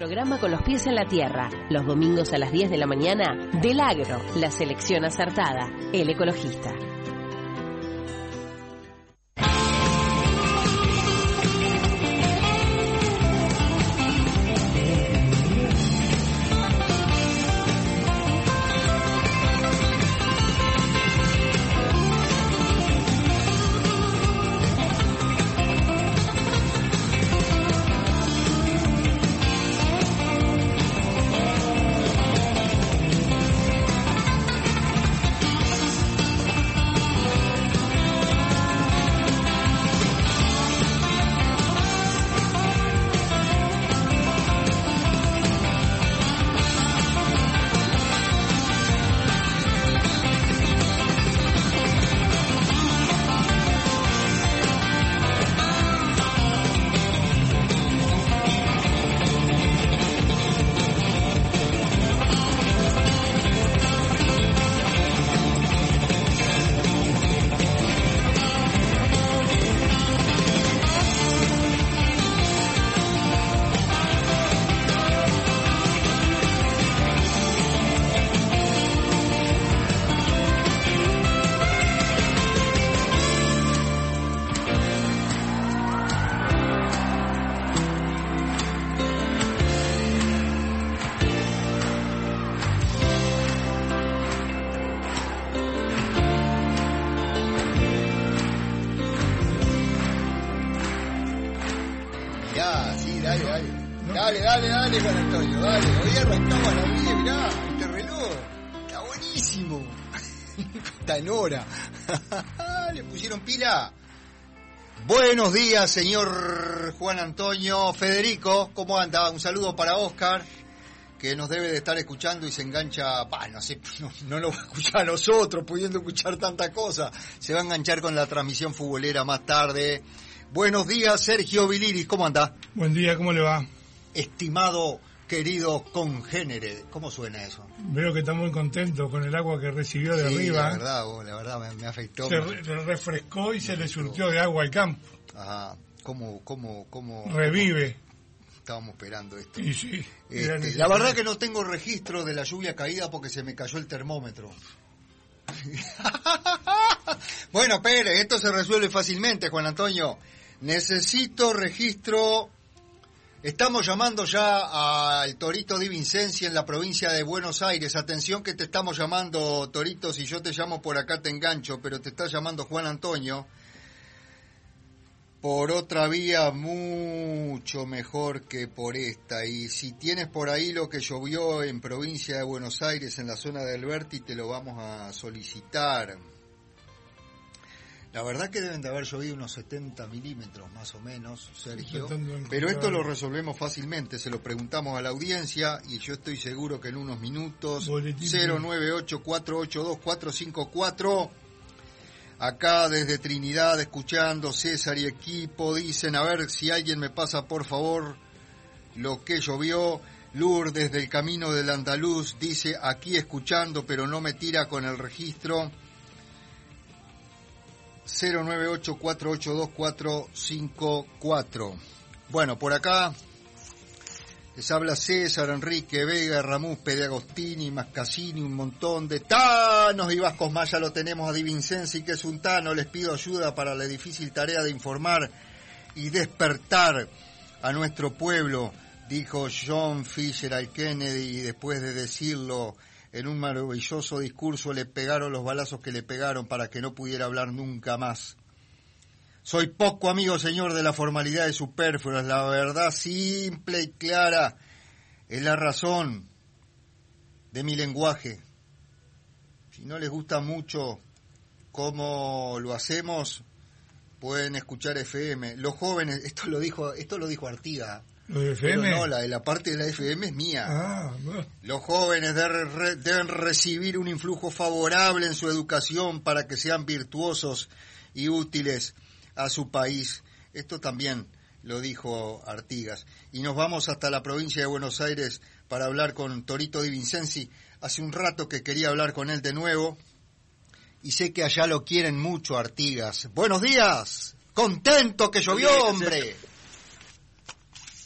programa con los pies en la tierra. Los domingos a las 10 de la mañana, Del Agro, la selección acertada, El Ecologista. Dale, Juan Antonio, dale. Hoy arrancamos a las 10, mirá, este reloj. Está buenísimo. Está en hora. ¿Le pusieron pila? Buenos días, señor Juan Antonio. Federico, ¿cómo anda? Un saludo para Oscar, que nos debe de estar escuchando y se engancha, no lo va a escuchar a nosotros, pudiendo escuchar tanta cosa. Se va a enganchar con la transmisión futbolera más tarde. Buenos días, Sergio Viliris, ¿cómo anda? Buen día, ¿cómo le va? Estimado, querido congénere, ¿cómo suena eso? Veo que está muy contento con el agua que recibió de arriba. La verdad me afectó. Se refrescó y se le surtió de agua al campo. Ajá, ¿cómo? Revive. Estábamos esperando esto. Y sí. La verdad que no tengo registro de la lluvia caída porque se me cayó el termómetro. Bueno, Pérez, esto se resuelve fácilmente, Juan Antonio. Necesito registro. Estamos llamando ya al Torito Di Vincenzi en la provincia de Buenos Aires. Atención que te estamos llamando, Torito, si yo te llamo por acá te engancho, pero te está llamando Juan Antonio por otra vía mucho mejor que por esta. Y si tienes por ahí lo que llovió en provincia de Buenos Aires, en la zona de Alberti, te lo vamos a solicitar. La verdad que deben de haber llovido unos 70 milímetros más o menos, Sergio, pero esto lo resolvemos fácilmente, se lo preguntamos a la audiencia y yo estoy seguro que en unos minutos. 098-482-454, acá desde Trinidad escuchando, César y equipo, dicen a ver si alguien me pasa por favor lo que llovió. Lourdes del Camino del Andaluz dice aquí escuchando pero no me tira con el registro. 098-482-454. Bueno, por acá les habla César, Enrique, Vega, Ramús, Pede Agostini, Mascasini, un montón de tanos y vascos más. Ya lo tenemos a Di Vincenzi, que es un tano. Les pido ayuda para la difícil tarea de informar y despertar a nuestro pueblo, dijo John Fisher al Kennedy, y después de decirlo en un maravilloso discurso le pegaron los balazos que le pegaron para que no pudiera hablar nunca más. Soy poco amigo, señor, de las formalidades superfluas. La verdad simple y clara es la razón de mi lenguaje. Si no les gusta mucho cómo lo hacemos, pueden escuchar FM. Los jóvenes, esto lo dijo Artigas. ¿Lo de FM? Pero no, la parte de la FM es mía. No. Los jóvenes deben recibir un influjo favorable en su educación para que sean virtuosos y útiles a su país. Esto también lo dijo Artigas. Y nos vamos hasta la provincia de Buenos Aires para hablar con Torito Di Vincenzi. Hace un rato que quería hablar con él de nuevo y sé que allá lo quieren mucho, Artigas. Buenos días, contento que llovió, hombre.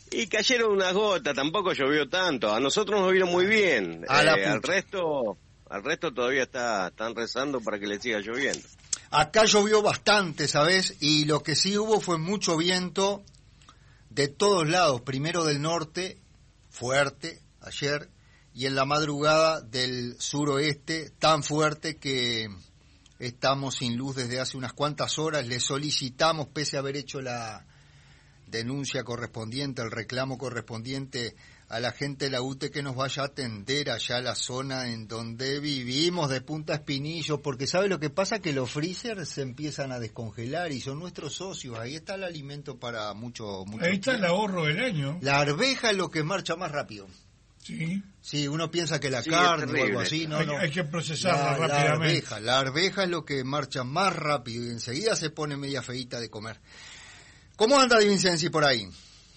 Y cayeron unas gotas, tampoco llovió tanto. A nosotros nos vino muy bien. Al resto todavía están rezando para que le siga lloviendo. Acá llovió bastante, ¿sabes? Y lo que sí hubo fue mucho viento de todos lados. Primero del norte, fuerte, ayer, y en la madrugada del suroeste, tan fuerte que estamos sin luz desde hace unas cuantas horas. Le solicitamos, pese a haber hecho la denuncia correspondiente, el reclamo correspondiente a la gente de la UTE, que nos vaya a atender allá a la zona en donde vivimos, de Punta Espinillo, porque ¿sabe lo que pasa? Que los freezers se empiezan a descongelar y son nuestros socios. Ahí está el alimento para mucho ahí está el ahorro del año. La arveja es lo que marcha más rápido. Sí. Sí, uno piensa que la carne o algo así, no, hay que procesarla rápidamente. La arveja es lo que marcha más rápido y enseguida se pone media feíta de comer. ¿Cómo anda Di Vincenzi por ahí?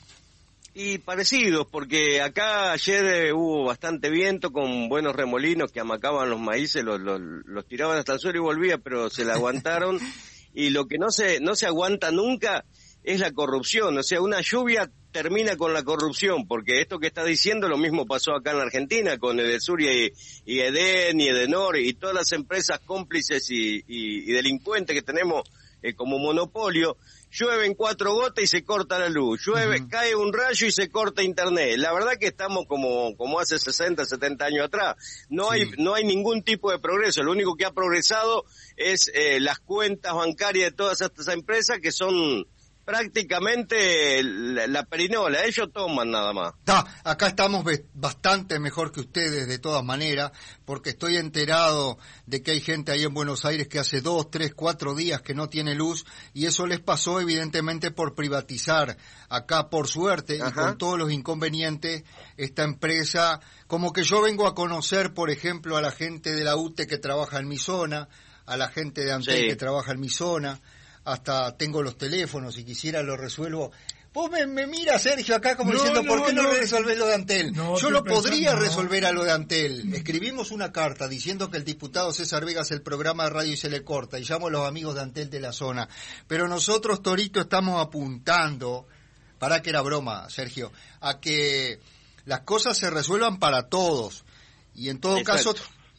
Y parecidos, porque acá ayer hubo bastante viento con buenos remolinos que amacaban los maíces, los tiraban hasta el suelo y volvía, pero se la aguantaron. Y lo que no se aguanta nunca es la corrupción. O sea, una lluvia termina con la corrupción, porque esto que está diciendo lo mismo pasó acá en la Argentina con Edesur y Eden y Edenor y todas las empresas cómplices y delincuentes que tenemos como monopolio. Llueven 4 gotas y se corta la luz, cae un rayo y se corta internet. La verdad que estamos como hace 60, 70 años atrás. No hay ningún tipo de progreso. Lo único que ha progresado es las cuentas bancarias de todas estas empresas, que son prácticamente la perinola. Ellos toman nada más. Acá estamos bastante mejor que ustedes de todas maneras, porque estoy enterado de que hay gente ahí en Buenos Aires que hace 2, 3, 4 días que no tiene luz, y eso les pasó evidentemente por privatizar. Acá, por suerte, y con todos los inconvenientes, esta empresa, como que yo vengo a conocer, por ejemplo, a la gente de la UTE que trabaja en mi zona, a la gente de Antel que trabaja en mi zona, hasta tengo los teléfonos, si quisiera lo resuelvo. Vos me mira, Sergio, acá como diciendo, ¿por qué no resolvés lo de Antel? Yo lo podría resolver a lo de Antel. Escribimos una carta diciendo que el diputado César Vega hace el programa de radio y se le corta, y llamo a los amigos de Antel de la zona. Pero nosotros, Torito, estamos apuntando, para que era broma, Sergio, a que las cosas se resuelvan para todos. Y en todo caso,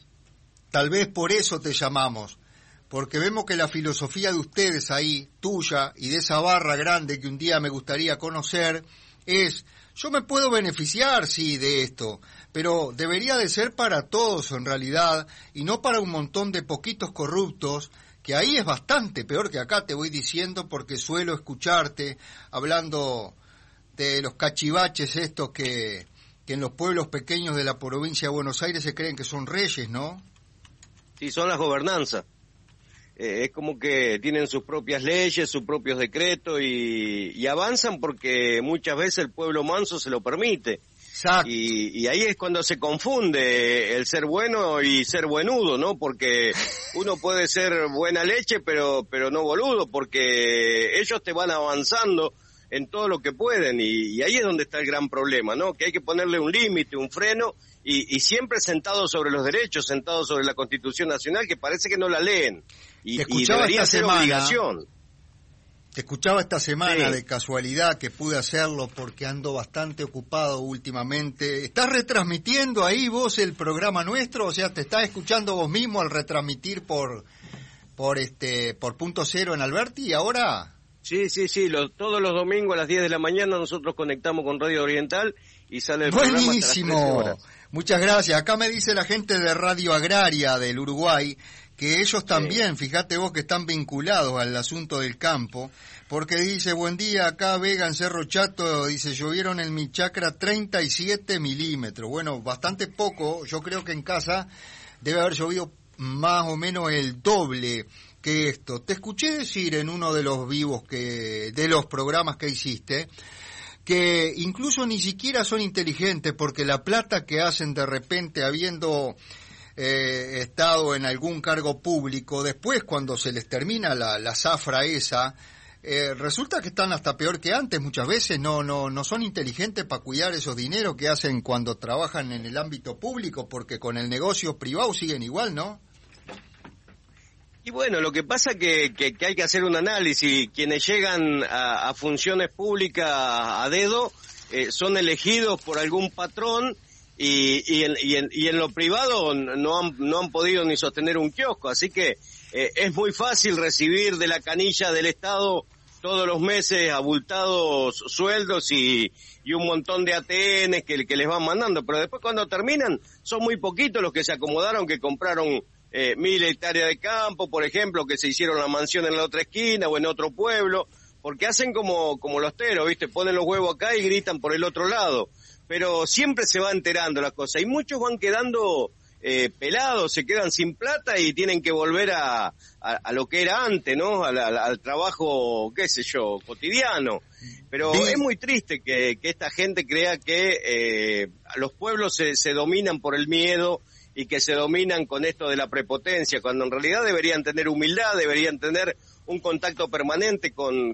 tal vez por eso te llamamos. Porque vemos que la filosofía de ustedes ahí, tuya y de esa barra grande que un día me gustaría conocer, es, yo me puedo beneficiar, sí, de esto, pero debería de ser para todos en realidad, y no para un montón de poquitos corruptos, que ahí es bastante peor que acá, te voy diciendo, porque suelo escucharte hablando de los cachivaches estos que en los pueblos pequeños de la provincia de Buenos Aires se creen que son reyes, ¿no? Sí, son las gobernanzas. Es como que tienen sus propias leyes, sus propios decretos y avanzan porque muchas veces el pueblo manso se lo permite. Exacto. Y ahí es cuando se confunde el ser bueno y ser buenudo, ¿no? Porque uno puede ser buena leche, pero no boludo, porque ellos te van avanzando en todo lo que pueden y ahí es donde está el gran problema, ¿no? Que hay que ponerle un límite, un freno y siempre sentado sobre los derechos, sentado sobre la Constitución Nacional, que parece que no la leen. Y debería ser obligación. Te escuchaba esta semana de casualidad, que pude hacerlo porque ando bastante ocupado últimamente. ¿Estás retransmitiendo ahí vos el programa nuestro? O sea, ¿te estás escuchando vos mismo al retransmitir por Punto Cero en Alberti ahora? Sí, todos los domingos a las 10 de la mañana nosotros conectamos con Radio Oriental y sale el programa hasta las 13 horas. Muchas gracias. Acá me dice la gente de Radio Agraria del Uruguay que ellos también, fíjate vos, que están vinculados al asunto del campo, porque dice, buen día, acá Vega en Cerro Chato, dice, llovieron en mi chacra 37 milímetros. Bueno, bastante poco, yo creo que en casa debe haber llovido más o menos el doble que esto. Te escuché decir en uno de los vivos de los programas que hiciste, que incluso ni siquiera son inteligentes, porque la plata que hacen de repente habiendo estado en algún cargo público, después cuando se les termina la zafra esa, resulta que están hasta peor que antes. Muchas veces no son inteligentes para cuidar esos dineros que hacen cuando trabajan en el ámbito público, porque con el negocio privado siguen igual, ¿no? Y bueno, lo que pasa que hay que hacer un análisis. Quienes llegan a funciones públicas a dedo son elegidos por algún patrón y en lo privado no han podido ni sostener un kiosco, así que es muy fácil recibir de la canilla del Estado todos los meses abultados sueldos y un montón de ATNs que les van mandando, pero después cuando terminan son muy poquitos los que se acomodaron, que compraron 1000 hectáreas de campo, por ejemplo, que se hicieron la mansión en la otra esquina o en otro pueblo, porque hacen como los teros, ¿viste? Ponen los huevos acá y gritan por el otro lado, pero siempre se va enterando las cosas y muchos van quedando pelados, se quedan sin plata y tienen que volver a lo que era antes, ¿no? Al trabajo, qué sé yo, cotidiano. Pero es muy triste que esta gente crea que los pueblos se dominan por el miedo y que se dominan con esto de la prepotencia, cuando en realidad deberían tener humildad, deberían tener un contacto permanente con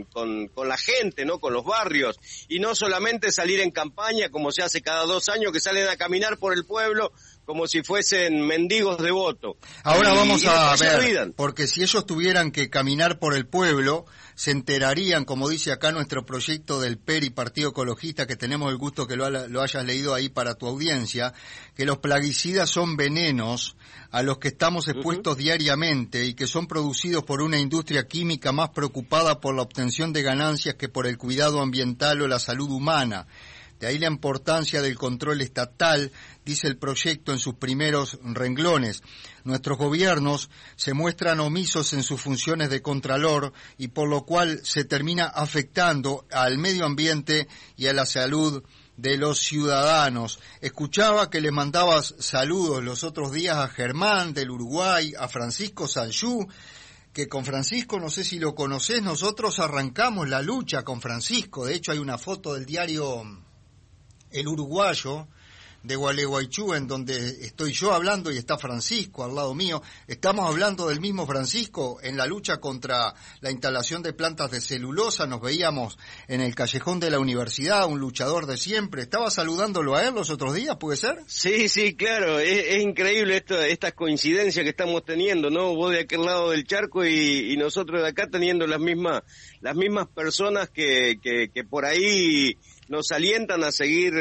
la gente, ¿no? Con los barrios, y no solamente salir en campaña como se hace cada 2 años, que salen a caminar por el pueblo como si fuesen mendigos de voto. Ahora vamos a ver, porque si ellos tuvieran que caminar por el pueblo, se enterarían, como dice acá nuestro proyecto del PERI, Partido Ecologista, que tenemos el gusto que lo hayas leído ahí para tu audiencia, que los plaguicidas son venenos a los que estamos expuestos diariamente y que son producidos por una industria química más preocupada por la obtención de ganancias que por el cuidado ambiental o la salud humana. De ahí la importancia del control estatal, dice el proyecto en sus primeros renglones. Nuestros gobiernos se muestran omisos en sus funciones de contralor y por lo cual se termina afectando al medio ambiente y a la salud de los ciudadanos. Escuchaba que le mandabas saludos los otros días a Germán del Uruguay, a Francisco Sanchú, que con Francisco, no sé si lo conocés, nosotros arrancamos la lucha con Francisco. De hecho hay una foto del diario El Uruguayo de Gualeguaychú, en donde estoy yo hablando y está Francisco al lado mío. Estamos hablando del mismo Francisco en la lucha contra la instalación de plantas de celulosa. Nos veíamos en el callejón de la universidad, un luchador de siempre. ¿Estaba saludándolo a él los otros días, puede ser? Sí, claro, es increíble estas coincidencias que estamos teniendo, ¿no? Vos de aquel lado del charco y nosotros de acá teniendo las mismas personas que por ahí nos alientan a seguir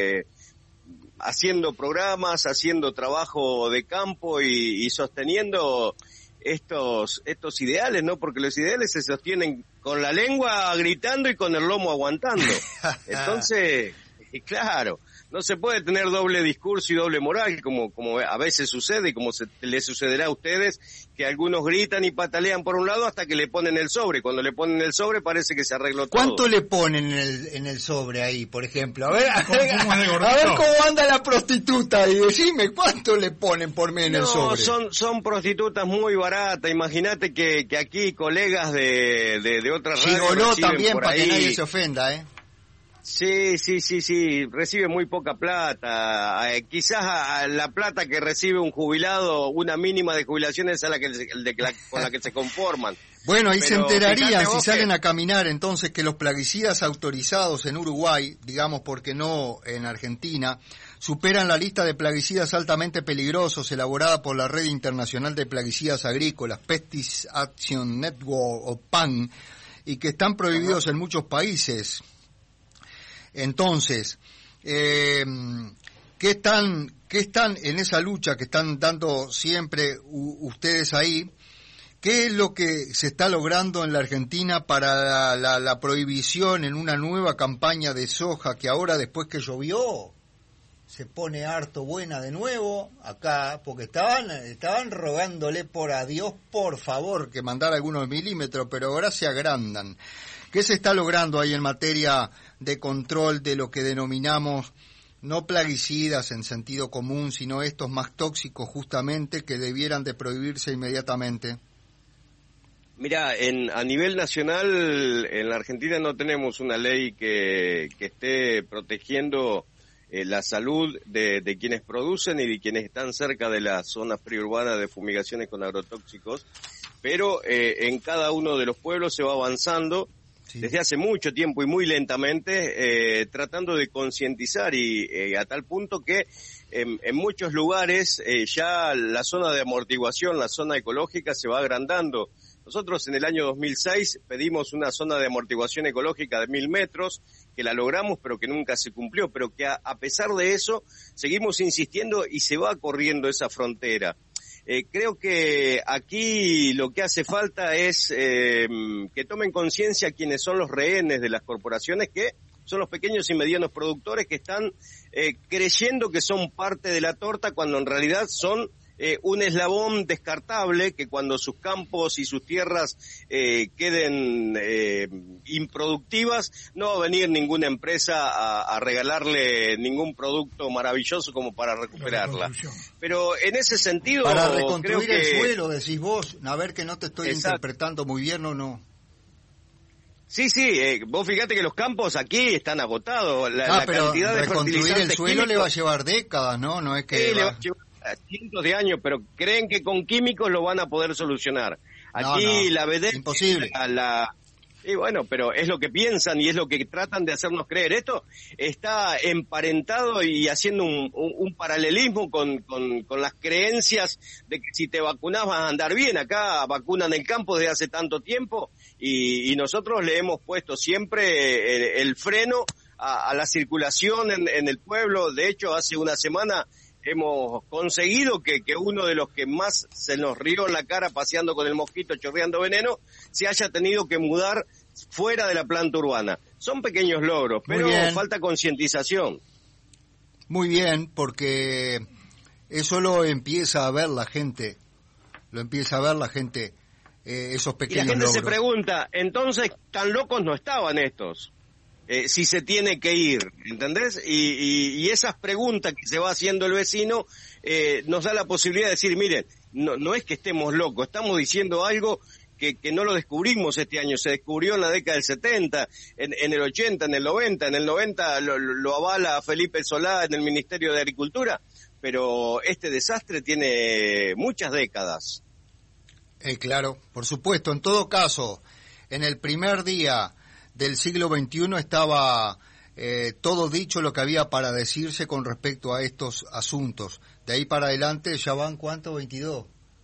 haciendo programas, haciendo trabajo de campo y sosteniendo estos ideales, ¿no? Porque los ideales se sostienen con la lengua gritando y con el lomo aguantando. Entonces, claro, no se puede tener doble discurso y doble moral, como a veces sucede y como les sucederá a ustedes, que algunos gritan y patalean por un lado hasta que le ponen el sobre. Cuando le ponen el sobre parece que se arregló todo. ¿Cuánto le ponen en el sobre ahí, por ejemplo? A ver cómo anda la prostituta y decime, ¿cuánto le ponen por mes en el sobre? Son prostitutas muy baratas. Imagínate que aquí colegas de otras radios Gigoló también, por para ahí, que nadie se ofenda, ¿eh? Sí, recibe muy poca plata. Quizás la plata que recibe un jubilado, una mínima de jubilación es con la que se conforman. Bueno, ahí se enterarían si salen a caminar entonces que los plaguicidas autorizados en Uruguay, digamos porque no en Argentina, superan la lista de plaguicidas altamente peligrosos elaborada por la Red Internacional de Plaguicidas Agrícolas, Pestis Action Network o PAN, y que están prohibidos en muchos países. Entonces, ¿qué están en esa lucha que están dando siempre ustedes ahí? ¿Qué es lo que se está logrando en la Argentina para la prohibición en una nueva campaña de soja que ahora, después que llovió, se pone harto buena de nuevo acá? Porque estaban rogándole a Dios, por favor, que mandara algunos milímetros, pero ahora se agrandan. ¿Qué se está logrando ahí en materia de control de lo que denominamos no plaguicidas en sentido común, sino estos más tóxicos justamente que debieran de prohibirse inmediatamente? Mirá, a nivel nacional, en la Argentina no tenemos una ley que esté protegiendo la salud de quienes producen y de quienes están cerca de las zonas periurbanas de fumigaciones con agrotóxicos, pero en cada uno de los pueblos se va avanzando. Sí. Desde hace mucho tiempo y muy lentamente, tratando de concientizar y a tal punto que en muchos lugares ya la zona de amortiguación, la zona ecológica se va agrandando. Nosotros en el año 2006 pedimos una zona de amortiguación ecológica de 1000 metros que la logramos pero que nunca se cumplió, pero que a pesar de eso seguimos insistiendo y se va corriendo esa frontera. Creo que aquí lo que hace falta es que tomen conciencia quienes son los rehenes de las corporaciones, que son los pequeños y medianos productores que están creyendo que son parte de la torta cuando en realidad son un eslabón descartable, que cuando sus campos y sus tierras queden improductivas, no va a venir ninguna empresa a regalarle ningún producto maravilloso como para recuperarla. Pero en ese sentido... Para reconstruir creo que... el suelo, decís vos, a ver que no te estoy interpretando muy bien o no. Sí, vos fíjate que los campos aquí están agotados. La pero cantidad de reconstruir el suelo químicos, le va a llevar décadas, ¿no? No es que... le va a llevar cientos de años, pero creen que con químicos lo van a poder solucionar. Aquí la vedette... Imposible. Y bueno, pero es lo que piensan y es lo que tratan de hacernos creer. Esto está emparentado y haciendo un paralelismo con las creencias de que si te vacunás vas a andar bien. Acá vacunan el campo desde hace tanto tiempo y nosotros le hemos puesto siempre el freno a la circulación en el pueblo. De hecho, hace una semana hemos conseguido que uno de los que más se nos rió en la cara paseando con el mosquito chorreando veneno se haya tenido que mudar fuera de la planta urbana. Son pequeños logros, pero falta concientización. Muy bien, porque eso lo empieza a ver la gente, esos pequeños logros. Y la gente se pregunta, entonces, tan locos no estaban estos. Si se tiene que ir, ¿entendés? Y esas preguntas que se va haciendo el vecino nos da la posibilidad de decir, miren, no es que estemos locos, estamos diciendo algo que no lo descubrimos este año, se descubrió en la década del 70, en el 80, en el 90 lo avala Felipe Solá en el Ministerio de Agricultura, pero este desastre tiene muchas décadas. Claro, por supuesto, en todo caso, en el primer día del siglo XXI estaba todo dicho lo que había para decirse con respecto a estos asuntos. De ahí para adelante ya van, ¿cuánto? 22.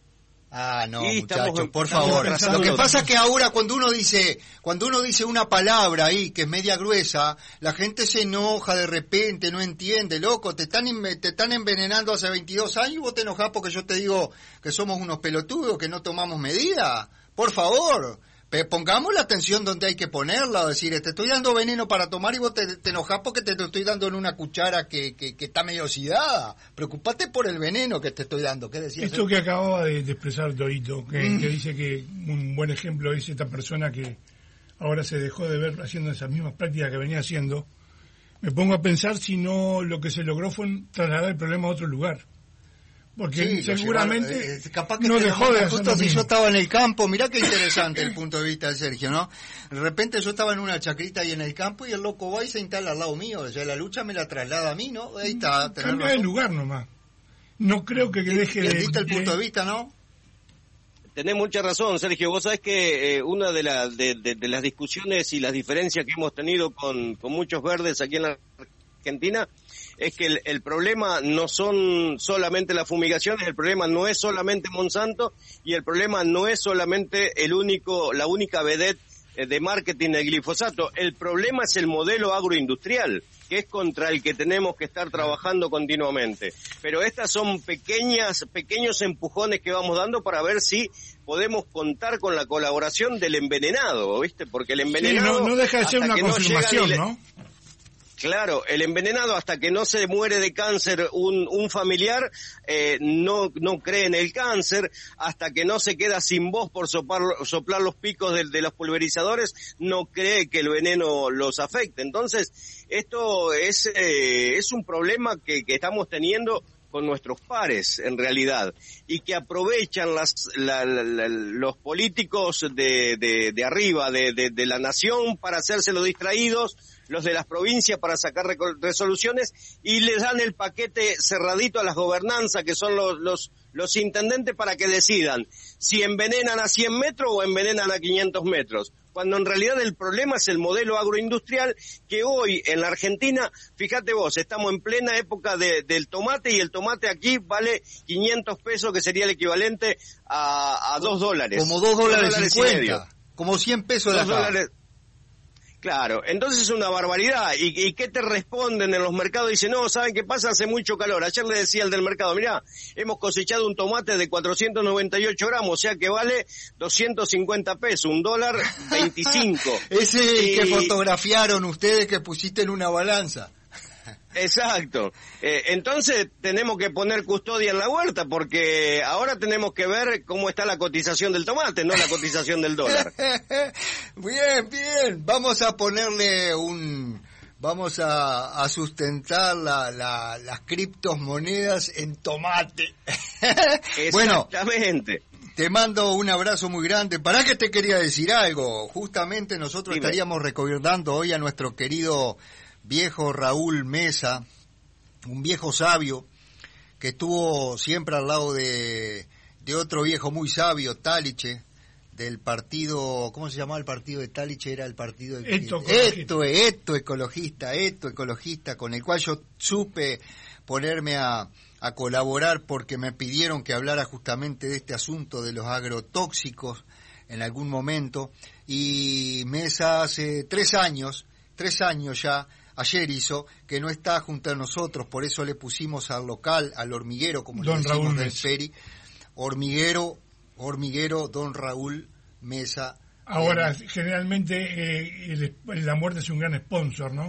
Ah, no, muchachos, por favor. Lo que pasa es que ahora cuando uno dice una palabra ahí que es media gruesa, la gente se enoja de repente, no entiende, loco, te están envenenando hace 22 años y vos te enojás porque yo te digo que somos unos pelotudos, que no tomamos medidas. Por favor. Pongamos la atención donde hay que ponerla, es decir, te estoy dando veneno para tomar y vos te enojás porque te lo estoy dando en una cuchara que está medio oxidada. Preocupate por el veneno que te estoy dando. ¿Qué decías? Esto que acababa de expresar Dorito, que dice que un buen ejemplo es esta persona que ahora se dejó de ver haciendo esas mismas prácticas que venía haciendo. Me pongo a pensar si no lo que se logró fue trasladar el problema a otro lugar. Porque seguramente capaz que no dejó de hacer justo si yo estaba en el campo, mirá qué interesante el punto de vista de Sergio, ¿no? De repente yo estaba en una chacrita ahí en el campo y el loco va y se instala al lado mío, o sea, la lucha me la traslada a mí, ¿no? Ahí está. Cambia de lugar nomás. No creo que deje de... ¿Entendiste el punto de vista, no? Tenés mucha razón, Sergio. Vos sabés que una de las discusiones y las diferencias que hemos tenido con muchos verdes aquí en la Argentina es que el problema no son solamente las fumigaciones, el problema no es solamente Monsanto y el problema no es solamente la única vedette de marketing del glifosato. El problema es el modelo agroindustrial, que es contra el que tenemos que estar trabajando continuamente. Pero estas son pequeños empujones que vamos dando para ver si podemos contar con la colaboración del envenenado, ¿viste? Porque el envenenado... Sí, no deja de ser una confirmación, ¿no? Claro, el envenenado hasta que no se muere de cáncer un familiar no cree en el cáncer, hasta que no se queda sin voz por soplar los picos de los pulverizadores, no cree que el veneno los afecte. Entonces, esto es un problema que estamos teniendo con nuestros pares en realidad y que aprovechan los políticos de arriba, de la nación para hacerse los distraídos, los de las provincias para sacar resoluciones y les dan el paquete cerradito a las gobernanzas que son los intendentes para que decidan si envenenan a 100 metros o envenenan a 500 metros. Cuando en realidad el problema es el modelo agroindustrial que hoy en la Argentina, fíjate vos, estamos en plena época del tomate y el tomate aquí vale 500 pesos que sería el equivalente a $2. Como $2.50, como 100 pesos de acá. Claro, entonces es una barbaridad. ¿Y qué te responden en los mercados? Dicen, no, ¿saben qué pasa? Hace mucho calor. Ayer le decía al del mercado, mirá, hemos cosechado un tomate de 498 gramos, o sea que vale 250 pesos, $1.25. Ese que fotografiaron ustedes, que pusiste en una balanza. Exacto. Entonces tenemos que poner custodia en la huerta, porque ahora tenemos que ver cómo está la cotización del tomate, no la cotización del dólar. Bien, bien. Vamos a ponerle vamos a sustentar las criptomonedas en tomate. Exactamente. Bueno, te mando un abrazo muy grande. ¿Para qué te quería decir algo? Justamente nosotros estaríamos recordando hoy a nuestro querido viejo Raúl Mesa, un viejo sabio que estuvo siempre al lado de otro viejo muy sabio, Taliche, del partido, ¿cómo se llamaba el partido de Taliche? Era el partido ecologista, con el cual yo supe ponerme a colaborar porque me pidieron que hablara justamente de este asunto de los agrotóxicos en algún momento, y Mesa hace 3 años ya, ayer hizo, que no está junto a nosotros, por eso le pusimos al local, al hormiguero, como le decimos Raúl del Mesa. Peri, hormiguero, Don Raúl Mesa. Ahora, generalmente la muerte es un gran sponsor, ¿no?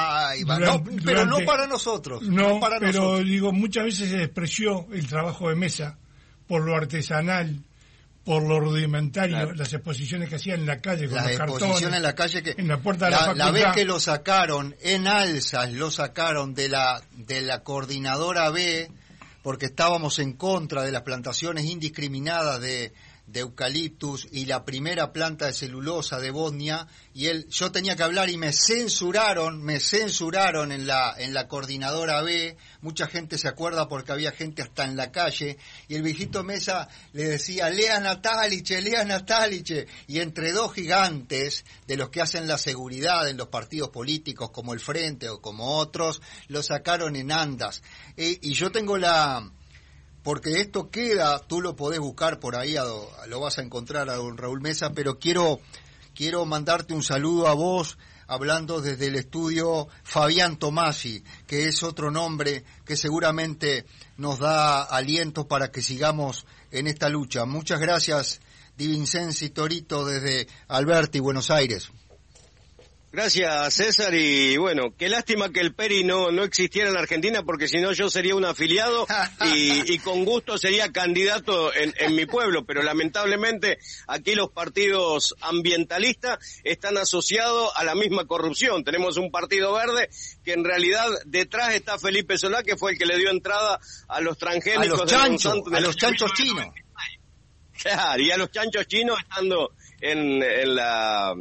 Pero no para nosotros. No, para pero nosotros. digo, muchas veces se despreció el trabajo de Mesa por lo artesanal, por lo rudimentario, claro. Las exposiciones que hacía en la calle con los cartones. La exposición en la calle, que en la puerta de la facultad. La vez que lo sacaron en alzas, lo sacaron de la coordinadora B, porque estábamos en contra de las plantaciones indiscriminadas de eucaliptus y la primera planta de celulosa de Bosnia, y yo tenía que hablar y me censuraron en la coordinadora B. Mucha gente se acuerda porque había gente hasta en la calle, y el viejito Mesa le decía, lean a Taliche, y entre dos gigantes de los que hacen la seguridad en los partidos políticos como el Frente o como otros, lo sacaron en andas. Y yo tengo porque esto queda, tú lo podés buscar por ahí, lo vas a encontrar a don Raúl Mesa, pero quiero mandarte un saludo a vos, hablando desde el estudio, Fabián Tomasi, que es otro nombre que seguramente nos da aliento para que sigamos en esta lucha. Muchas gracias, Di Vincenzi Torito, desde Alberti, Buenos Aires. Gracias, César, y bueno, qué lástima que el Peri no existiera en la Argentina, porque si no yo sería un afiliado y con gusto sería candidato en mi pueblo, pero lamentablemente aquí los partidos ambientalistas están asociados a la misma corrupción. Tenemos un partido verde que en realidad detrás está Felipe Solá, que fue el que le dio entrada a los transgénicos, a los chanchos chinos. Claro, y a los chanchos chinos estando en la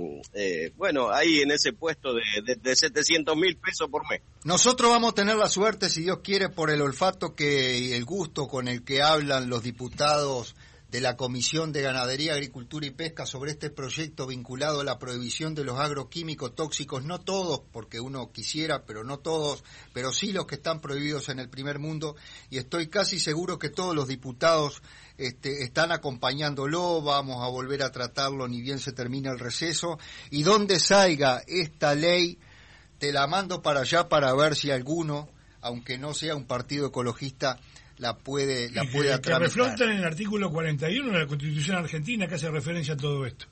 ahí en ese puesto de 700.000 pesos por mes. Nosotros vamos a tener la suerte, si Dios quiere, por el olfato y el gusto con el que hablan los diputados de la Comisión de Ganadería, Agricultura y Pesca sobre este proyecto vinculado a la prohibición de los agroquímicos tóxicos. No todos, porque uno quisiera, pero no todos, pero sí los que están prohibidos en el primer mundo, y estoy casi seguro que todos los diputados están acompañándolo. Vamos a volver a tratarlo ni bien se termina el receso, y donde salga esta ley te la mando para allá para ver si alguno, aunque no sea un partido ecologista, la puede tramitar. Que reflotan en el artículo 41 de la Constitución Argentina, que hace referencia a todo esto.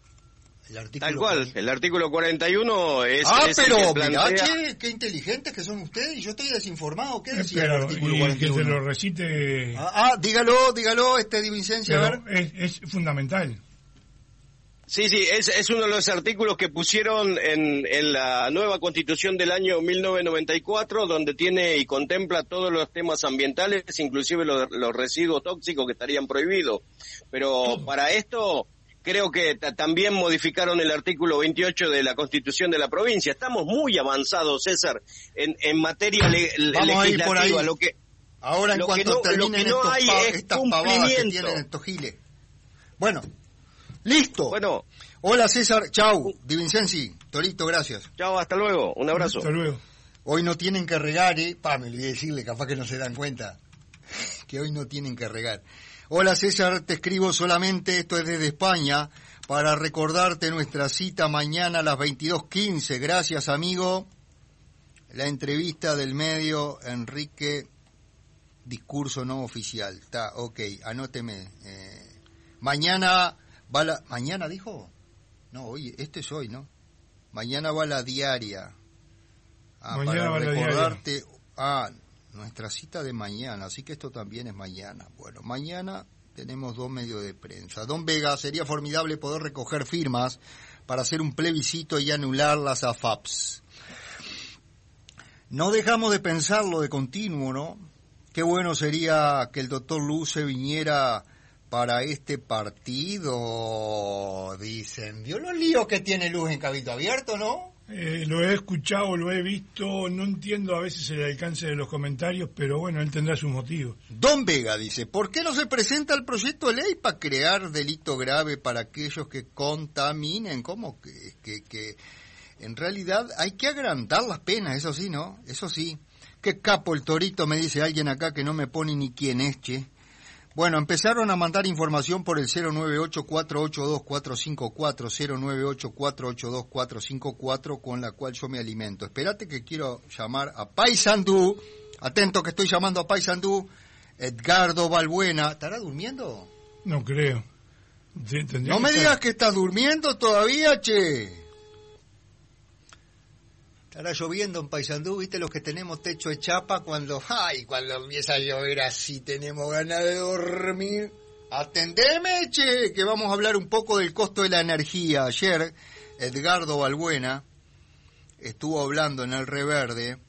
Tal cual, el artículo 41 es... pero plantea... mirá, che, qué inteligentes que son ustedes, y yo estoy desinformado. ¿Qué decía el artículo 41? Que se lo recite... dígalo, Di Vincenzi, a ver. Es fundamental. Sí, es uno de los artículos que pusieron en la nueva Constitución del año 1994, donde tiene y contempla todos los temas ambientales, inclusive los residuos tóxicos que estarían prohibidos. Pero para esto creo que también modificaron el artículo 28 de la Constitución de la provincia. Estamos muy avanzados, César, en materia legislativa. Por ahí. Ahora, en cuanto terminen estas pavadas que tienen estos giles. Bueno. Listo. Bueno. Hola, César. Chau. Di Vincenzi. Torito, gracias. Chau, hasta luego. Un abrazo. Hasta luego. Hoy no tienen que regar, me olvidé decirle, capaz que no se dan cuenta que hoy no tienen que regar. Hola, César, te escribo solamente, esto es desde España, para recordarte nuestra cita mañana a las 22:15. Gracias, amigo. La entrevista del medio Enrique, discurso no oficial. Está, ok, anóteme. Mañana va la... ¿Mañana dijo? No, oye, este es hoy, ¿no? Mañana va la diaria. Mañana para va recordarte... la diaria. Nuestra cita de mañana, así que esto también es mañana. Bueno, mañana tenemos 2 medios de prensa. Don Vega, sería formidable poder recoger firmas para hacer un plebiscito y anular las AFAPs. No dejamos de pensarlo de continuo, ¿no? Qué bueno sería que el doctor Luce viniera para este partido, dicen. ¿Vio los líos que tiene Luz en Cabildo Abierto, no? Lo he escuchado, lo he visto, no entiendo a veces el alcance de los comentarios, pero bueno, él tendrá sus motivos. Don Vega dice, ¿por qué no se presenta el proyecto de ley para crear delito grave para aquellos que contaminen? ¿Cómo que en realidad hay que agrandar las penas, eso sí, ¿no? Eso sí. Qué capo el Torito, me dice alguien acá que no me pone ni quién es, che. Bueno, empezaron a mandar información por el 098-482-454, 098-482-454, con la cual yo me alimento. Espérate que quiero llamar a Paysandú, atento que estoy llamando a Paysandú, Edgardo Balbuena. ¿Estará durmiendo? No creo. No me digas que estás durmiendo todavía, che. Estará lloviendo en Paysandú, ¿viste los que tenemos techo de chapa? Cuando empieza a llover así tenemos ganas de dormir. Atendeme, che, que vamos a hablar un poco del costo de la energía. Ayer, Edgardo Balbuena estuvo hablando en el Reverde.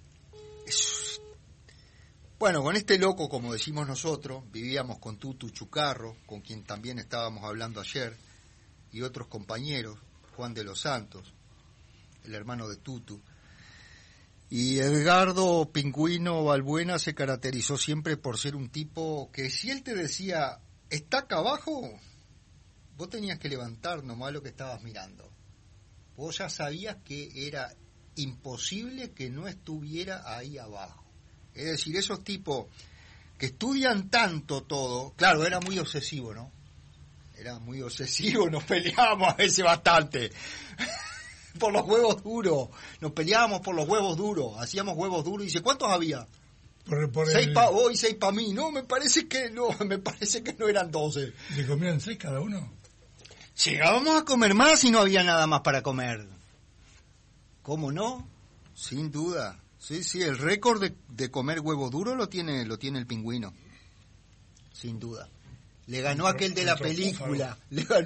Bueno, con este loco, como decimos nosotros, vivíamos con Tutu Chucarro, con quien también estábamos hablando ayer, y otros compañeros, Juan de los Santos, el hermano de Tutu. Y Edgardo Pingüino Balbuena se caracterizó siempre por ser un tipo que si él te decía, está acá abajo, vos tenías que levantar nomás lo que estabas mirando. Vos ya sabías que era imposible que no estuviera ahí abajo. Es decir, esos tipos que estudian tanto todo, claro, era muy obsesivo, ¿no? Era muy obsesivo, nos peleábamos a veces bastante. Por los huevos duros, nos peleábamos por los huevos duros, hacíamos huevos duros, y dice, ¿cuántos había? 6 para vos y 6 para mí. No, me parece que no eran 12. ¿Se comían 6 cada uno? Llegábamos a comer más y no había nada más para comer. ¿Cómo no? Sin duda. Sí, el récord de comer huevo duro lo tiene el Pingüino. Sin duda. Le ganó aquel de la película.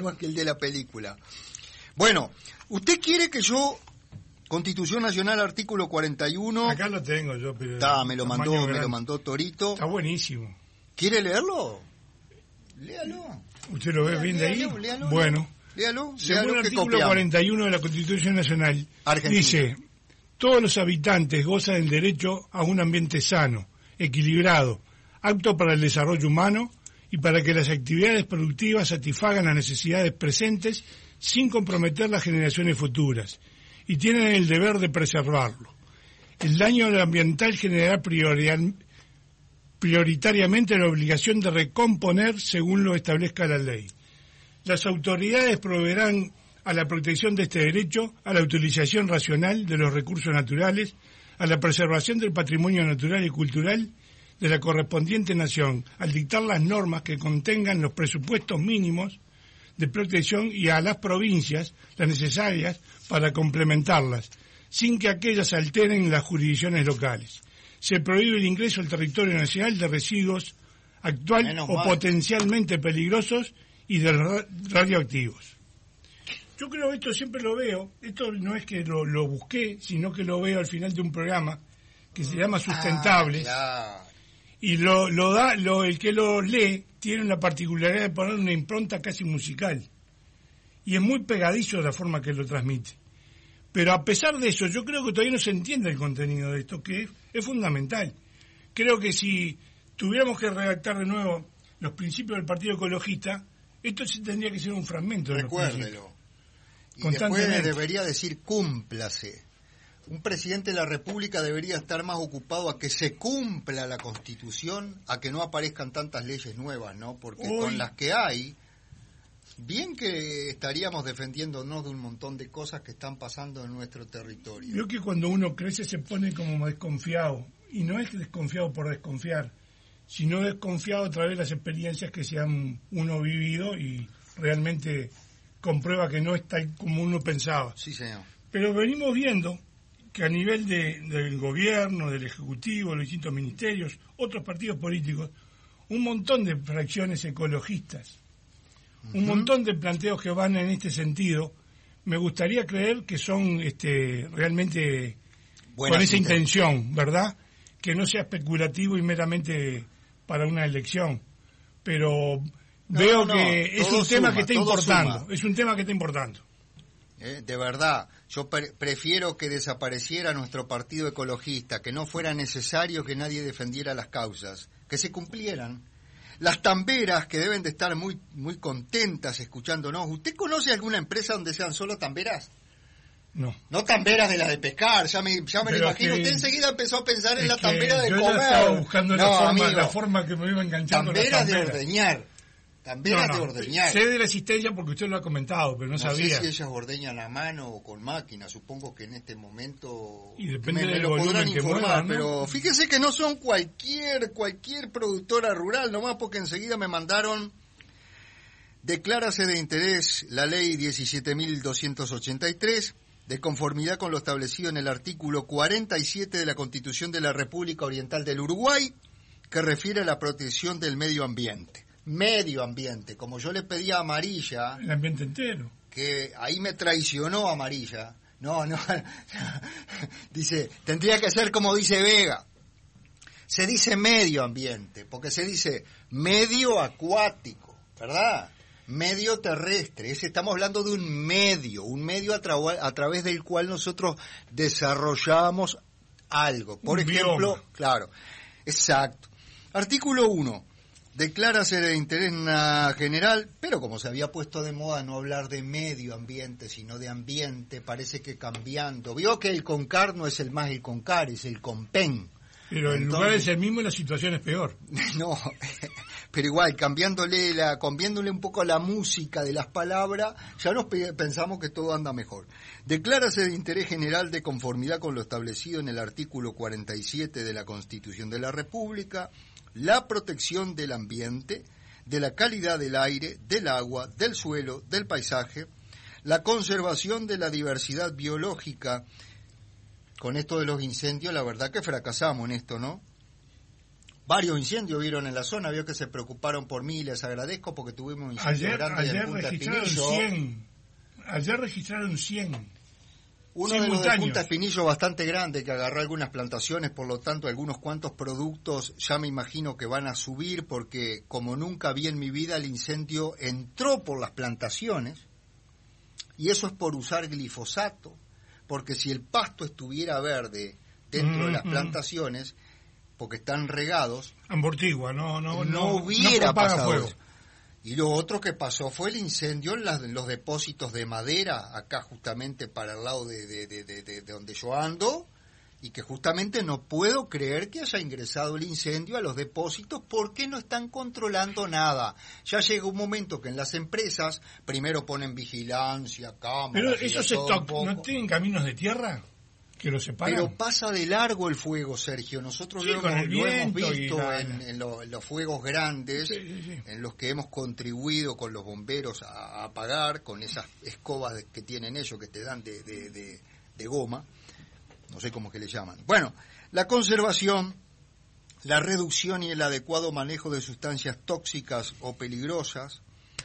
Bueno, ¿usted quiere que yo, Constitución Nacional, artículo 41... Acá lo tengo yo, pero... me lo mandó Torito. Está buenísimo. ¿Quiere leerlo? Léalo. ¿Usted lo ve bien de ahí? Léalo, bueno. Léalo. Según el artículo 41 de la Constitución Nacional, Argentina dice, todos los habitantes gozan del derecho a un ambiente sano, equilibrado, apto para el desarrollo humano y para que las actividades productivas satisfagan las necesidades presentes sin comprometer las generaciones futuras, y tienen el deber de preservarlo. El daño ambiental generará prioritariamente la obligación de recomponer según lo establezca la ley. Las autoridades proveerán a la protección de este derecho, a la utilización racional de los recursos naturales, a la preservación del patrimonio natural y cultural de la correspondiente nación, al dictar las normas que contengan los presupuestos mínimos de protección y a las provincias las necesarias para complementarlas, sin que aquellas alteren las jurisdicciones locales. Se prohíbe el ingreso al territorio nacional de residuos actual o potencialmente peligrosos y de radioactivos. Yo creo que esto siempre lo veo, esto no es que lo busqué, sino que lo veo al final de un programa que se llama Sustentables. Claro. Y el que lo lee tiene la particularidad de poner una impronta casi musical. Y es muy pegadizo la forma que lo transmite. Pero a pesar de eso, yo creo que todavía no se entiende el contenido de esto, que es fundamental. Creo que si tuviéramos que redactar de nuevo los principios del Partido Ecologista, esto tendría que ser un fragmento de Recuérdelo. Y después debería decir cúmplase. Un presidente de la República debería estar más ocupado a que se cumpla la Constitución, a que no aparezcan tantas leyes nuevas, ¿no? Porque con las que hay, bien que estaríamos defendiéndonos de un montón de cosas que están pasando en nuestro territorio. Creo que cuando uno crece se pone como desconfiado, y no es desconfiado por desconfiar, sino desconfiado a través de las experiencias que se han uno vivido y realmente comprueba que no es tal como uno pensaba. Sí, señor. Pero venimos viendo que a nivel del gobierno, del Ejecutivo, los distintos ministerios, otros partidos políticos, un montón de fracciones ecologistas, un montón de planteos que van en este sentido, me gustaría creer que son realmente con esa intención, ¿verdad? Que no sea especulativo y meramente para una elección. Pero veo que es un tema que está importando, es un tema que está importando. De verdad, yo prefiero que desapareciera nuestro partido ecologista, que no fuera necesario que nadie defendiera las causas, que se cumplieran. Las tamberas, que deben de estar muy muy contentas escuchándonos. ¿Usted conoce alguna empresa donde sean solo tamberas? No. No tamberas de las de pescar, ya me lo imagino. Usted enseguida empezó a pensar en la tambera de yo comer. Yo estaba buscando la forma que me iba enganchando. Tamberas de ordeñar. Tamberas de ordeñar. Sé de la existencia porque usted lo ha comentado, pero no sabía. No sé si ellas ordeñan a mano o con máquina, supongo que en este momento y depende me del lo podrán informar, mueva, ¿no? Pero fíjese que no son cualquier productora rural, nomás porque enseguida me mandaron, declárase de interés la ley 17.283, de conformidad con lo establecido en el artículo 47 de la Constitución de la República Oriental del Uruguay, que refiere a la protección del medio ambiente. Medio ambiente, como yo le pedí a Amarilla, el ambiente entero, que ahí me traicionó Amarilla. No, dice, tendría que ser como dice Vega. Se dice medio ambiente, porque se dice medio acuático, ¿verdad? Medio terrestre. Estamos hablando de un medio a través del cual nosotros desarrollamos algo. Por ejemplo, bioma. Claro, exacto. Artículo 1. Declárase de interés general, pero como se había puesto de moda no hablar de medio ambiente, sino de ambiente, parece que cambiando. Vio que el CONCAR no es el más el CONCAR, es el COMPEN. Pero el lugar es el mismo y la situación es peor. No, pero igual, cambiándole un poco la música de las palabras, ya nos pensamos que todo anda mejor. Declárase de interés general de conformidad con lo establecido en el artículo 47 de la Constitución de la República, la protección del ambiente, de la calidad del aire, del agua, del suelo, del paisaje, la conservación de la diversidad biológica. Con esto de los incendios, la verdad que fracasamos en esto, ¿no? Varios incendios vieron en la zona, vio que se preocuparon por mí y les agradezco porque tuvimos incendios grandes en Punta Espinillo. Ayer registraron 100. Uno de los de Punta Espinillo bastante grande, que agarró algunas plantaciones, por lo tanto algunos cuantos productos ya me imagino que van a subir, porque como nunca vi en mi vida el incendio entró por las plantaciones, y eso es por usar glifosato, porque si el pasto estuviera verde dentro de las plantaciones, porque están regados, amortigua, no hubiera pasado fuego. Y lo otro que pasó fue el incendio en los depósitos de madera, acá justamente para el lado de donde yo ando, y que justamente no puedo creer que haya ingresado el incendio a los depósitos porque no están controlando nada. Ya llega un momento que en las empresas primero ponen vigilancia, cámaras... Pero esos stock ¿no tienen caminos de tierra que los separan? Pero pasa de largo el fuego, Sergio. Nosotros lo hemos visto en los fuegos grandes, en los que hemos contribuido con los bomberos a apagar, con esas escobas que tienen ellos que te dan de goma. No sé cómo que le llaman. Bueno, la conservación, la reducción y el adecuado manejo de sustancias tóxicas o peligrosas,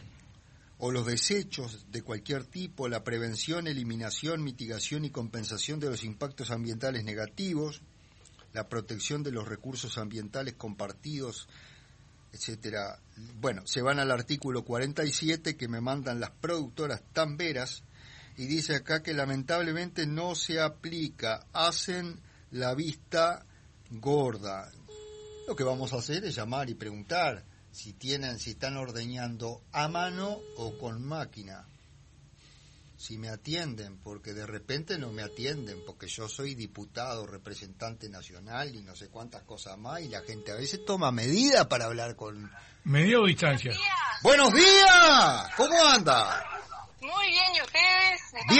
o los desechos de cualquier tipo, la prevención, eliminación, mitigación y compensación de los impactos ambientales negativos, la protección de los recursos ambientales compartidos, etcétera. Bueno, se van al artículo 47 que me mandan las productoras tamberas, y dice acá que lamentablemente no se aplica, hacen la vista gorda. Lo que vamos a hacer es llamar y preguntar si están ordeñando a mano o con máquina. si me atienden, porque de repente no me atienden, porque yo soy diputado, representante nacional y no sé cuántas cosas más, y la gente a veces toma medidas para hablar con... ¿Media o distancia? ¡Buenos días! ¿Cómo anda? Muy bien, ¿y ustedes?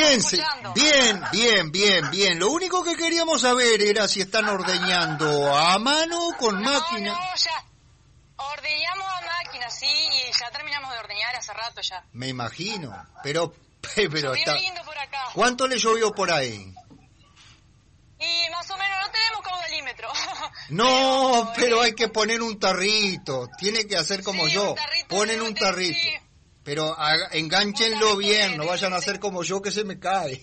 Bien. Lo único que queríamos saber era si están ordeñando a mano o con máquina. No, ya. Ordeñamos a máquina, sí, y ya terminamos de ordeñar hace rato ya. Me imagino, pero Llovió está... lindo por acá. ¿Cuánto le llovió por ahí? Y más o menos no tenemos caudalímetro. No, pero hay que poner un tarrito. Tiene que hacer como sí, yo. Ponen un tarrito. Sí. Pero enganchenlo bien, no vayan a hacer como yo que se me cae.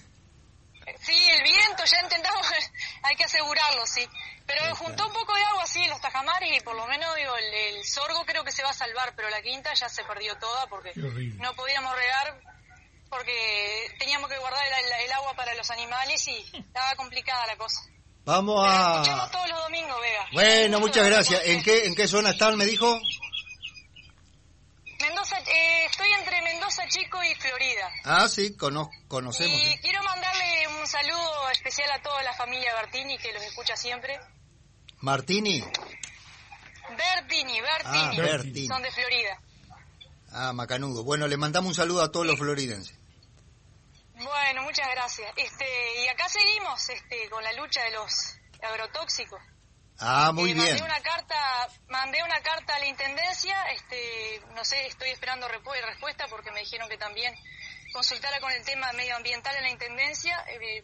Sí, el viento, ya intentamos, hay que asegurarlo, sí. Pero juntó un poco de agua así en los tajamares y por lo menos digo, el sorgo creo que se va a salvar, pero la quinta ya se perdió toda porque no podíamos regar porque teníamos que guardar el agua para los animales y estaba complicada la cosa. Vamos Pero a... escuchamos todos los domingos, Vega. Bueno, muchas gracias. ¿En qué zona están, me dijo? Mendoza, estoy entre Mendoza Chico y Florida. Ah, sí, conocemos. Y quiero mandarle un saludo especial a toda la familia Bertini que los escucha siempre. ¿Martini? Bertini. Ah, Bertini. Son de Florida. Ah, macanudo. Bueno, le mandamos un saludo a todos los floridenses. Bueno, muchas gracias. Y acá seguimos con la lucha de los agrotóxicos. Ah, muy bien. Mandé una carta a la intendencia, no sé, estoy esperando respuesta porque me dijeron que también consultara con el tema medioambiental en la intendencia.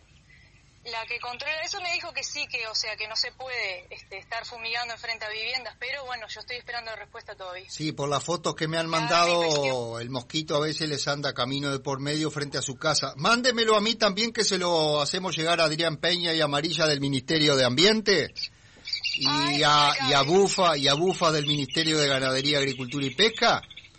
La que controla eso me dijo que sí, que o sea que no se puede estar fumigando enfrente a viviendas, pero bueno, yo estoy esperando respuesta todavía. Sí, por las fotos que me han mandado, el mosquito a veces les anda camino de por medio frente a su casa. Mándemelo a mí también, que se lo hacemos llegar a Adrián Peña y a Amarilla del Ministerio de Ambiente. Y a Bufa del Ministerio de Ganadería, Agricultura y Pesca.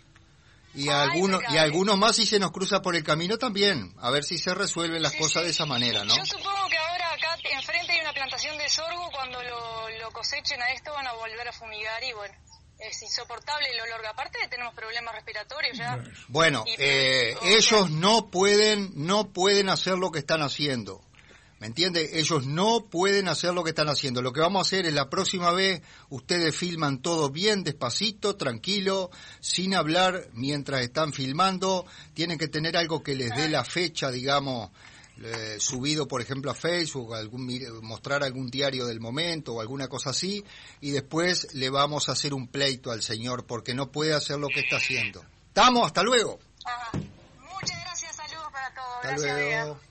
Y algunos más, si se nos cruza por el camino también, a ver si se resuelven las cosas de esa manera, ¿no? Yo supongo que ahora acá enfrente hay una plantación de sorgo, cuando lo cosechen a esto van a volver a fumigar y bueno, es insoportable el olor. Aparte tenemos problemas respiratorios ya. Bueno, ellos no pueden hacer lo que están haciendo. ¿Me entiende? Ellos no pueden hacer lo que están haciendo. Lo que vamos a hacer es la próxima vez, ustedes filman todo bien, despacito, tranquilo, sin hablar mientras están filmando. Tienen que tener algo que les dé la fecha, digamos, subido, por ejemplo, a Facebook, mostrar algún diario del momento o alguna cosa así, y después le vamos a hacer un pleito al señor porque no puede hacer lo que está haciendo. ¡Estamos! ¡Hasta luego! Ajá. Muchas gracias, saludos para todos. Hasta Gracias, luego. Bea.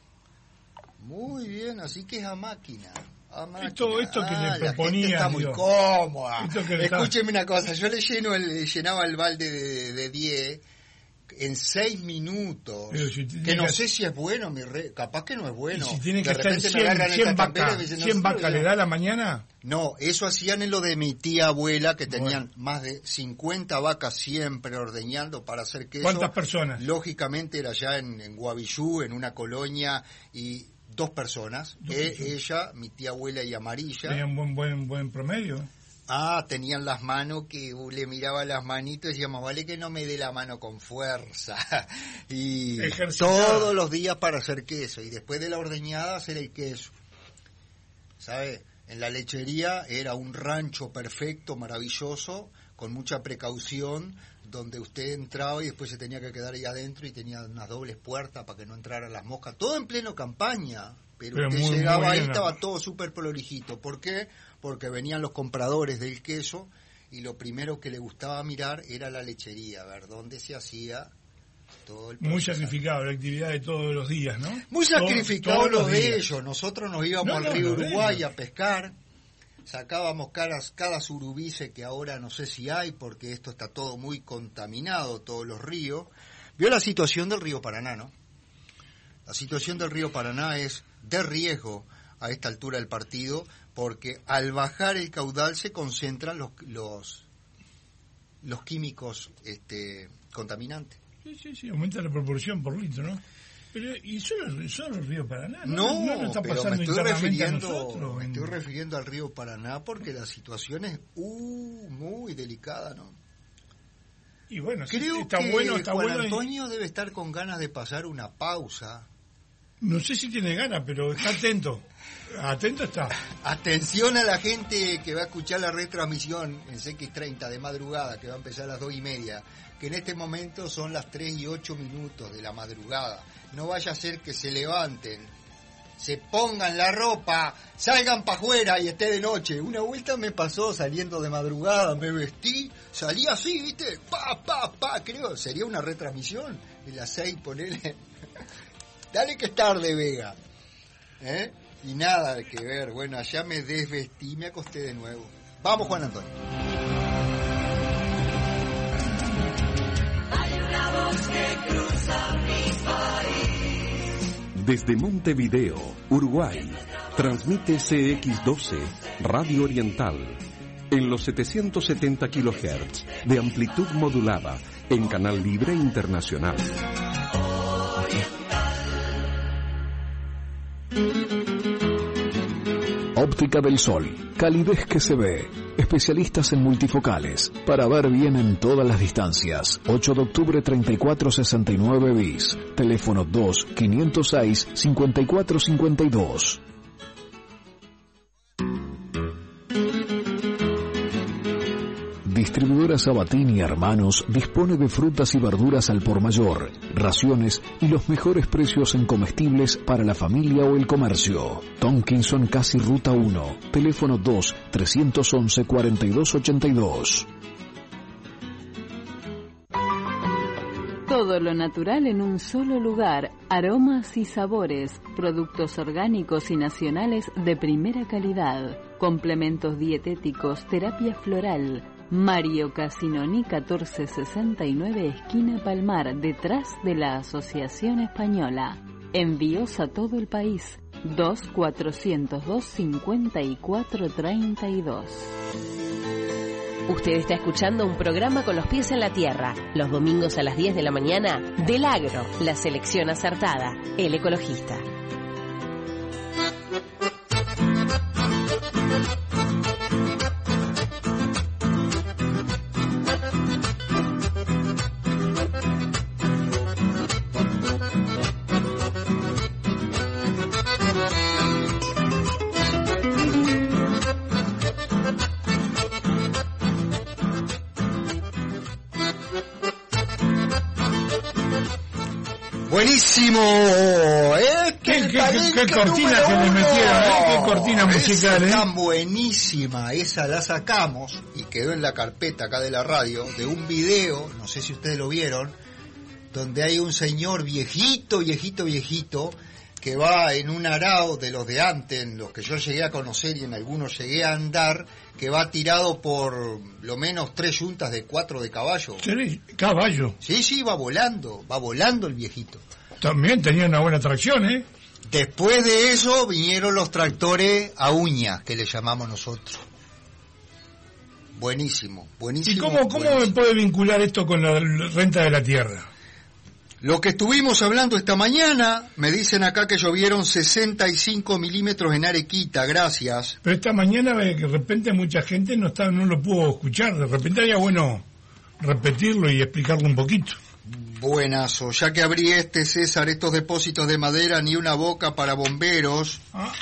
Muy bien, así que es a máquina. Esto que le proponía. La gente está muy cómoda. Escúcheme una cosa, yo le llenaba el balde de 10 en 6 minutos. Que no sé si es bueno, capaz que no es bueno. ¿Y si tiene que estar 100 vacas, le da a la mañana? No, eso hacían en lo de mi tía abuela, que tenían más de 50 vacas siempre ordeñando para hacer queso. ¿Cuántas personas? Lógicamente era ya en Guavillú, en una colonia, y 2 personas, ella, mi tía abuela y Amarilla. ¿Tenían buen promedio? Ah, tenían las manos que le miraba las manitos y decía, más vale que no me dé la mano con fuerza. Y todos los días para hacer queso, y después de la ordeñada hacer el queso. ¿Sabe? En la lechería era un rancho perfecto, maravilloso, con mucha precaución, donde usted entraba y después se tenía que quedar ahí adentro y tenía unas dobles puertas para que no entraran las moscas. Todo en pleno campaña, pero usted llegaba ahí, estaba todo súper prolijito. ¿Por qué? Porque venían los compradores del queso y lo primero que le gustaba mirar era la lechería, a ver dónde se hacía todo el proceso. Muy sacrificado la actividad de todos los días, ¿no? Muy sacrificado lo de ellos. Nosotros nos íbamos al río Uruguay a pescar. Sacábamos cada surubice que ahora no sé si hay, porque esto está todo muy contaminado, todos los ríos. Vio la situación del río Paraná, ¿no? La situación del río Paraná es de riesgo a esta altura del partido, porque al bajar el caudal se concentran los químicos contamintantes. Sí, aumenta la proporción por litro, ¿no? Pero, ¿y solo el río Paraná? No, está pero pasando me estoy internamente refiriendo al río Paraná porque la situación es muy delicada, ¿no? Y bueno, Creo está que bueno, está Juan bueno. Antonio debe estar con ganas de pasar una pausa. No sé si tiene ganas, pero está atento. Atento está. Atención a la gente que va a escuchar la retransmisión en CX30 de madrugada, que va a empezar a las 2:30, que en este momento son las 3:08 de la madrugada. No vaya a ser que se levanten, se pongan la ropa, salgan para afuera y esté de noche. Una vuelta me pasó saliendo de madrugada, me vestí, salí así, ¿viste? Creo, sería una retransmisión de las 6, ponele. Dale que es tarde, Vega. Y nada que ver. Bueno, allá me desvestí, me acosté de nuevo. Vamos, Juan Antonio. Hay una voz que cruza mi país. Desde Montevideo, Uruguay, transmite CX12, Radio Oriental, en los 770 kHz de amplitud modulada, en Canal Libre Internacional. Óptica del Sol, calidez que se ve. Especialistas en multifocales, para ver bien en todas las distancias. 8 de octubre 3469 bis. Teléfono 2-506-5452. Distribuidora Sabatini y Hermanos dispone de frutas y verduras al por mayor, raciones y los mejores precios en comestibles para la familia o el comercio. Tonkinson Casi Ruta 1, teléfono 2-311-4282. Todo lo natural en un solo lugar, aromas y sabores, productos orgánicos y nacionales de primera calidad, complementos dietéticos, terapia floral. Mario Casinoni 1469, esquina Palmar, detrás de la Asociación Española. Envíos a todo el país. 2-402-5432. Usted está escuchando un programa con los pies en la tierra, los domingos a las 10 de la mañana, del Agro, la selección acertada, el ecologista. Buenísimo, ¿Qué cortina que le metieron, qué cortina musical, Tan buenísima, esa la sacamos y quedó en la carpeta acá de la radio, de un video, no sé si ustedes lo vieron, donde hay un señor viejito, que va en un arao de los de antes, en los que yo llegué a conocer y en algunos llegué a andar, que va tirado por lo menos 3 yuntas de 4 de caballo. Sí, caballo. Sí, va volando el viejito. También tenía una buena tracción, Después de eso vinieron los tractores a uñas, que le llamamos nosotros. Buenísimo. ¿Y cómo me puede vincular esto con la renta de la tierra? Lo que estuvimos hablando esta mañana, me dicen acá que llovieron 65 milímetros en Arequita, gracias. Pero esta mañana de repente mucha gente no lo pudo escuchar, de repente haría bueno repetirlo y explicarlo un poquito. Buenazo, ya que abrí César, estos depósitos de madera, ni una boca para bomberos,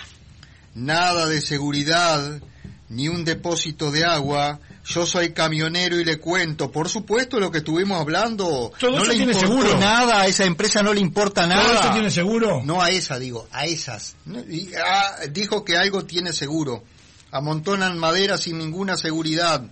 nada de seguridad, ni un depósito de agua. Yo soy camionero y le cuento, por supuesto, lo que estuvimos hablando. ¿Todo no eso le tiene importó seguro? Nada, a esa empresa no le importa nada. ¿Todo eso tiene seguro? No a esa, digo, a esas. Dijo que algo tiene seguro. Amontonan madera sin ninguna seguridad.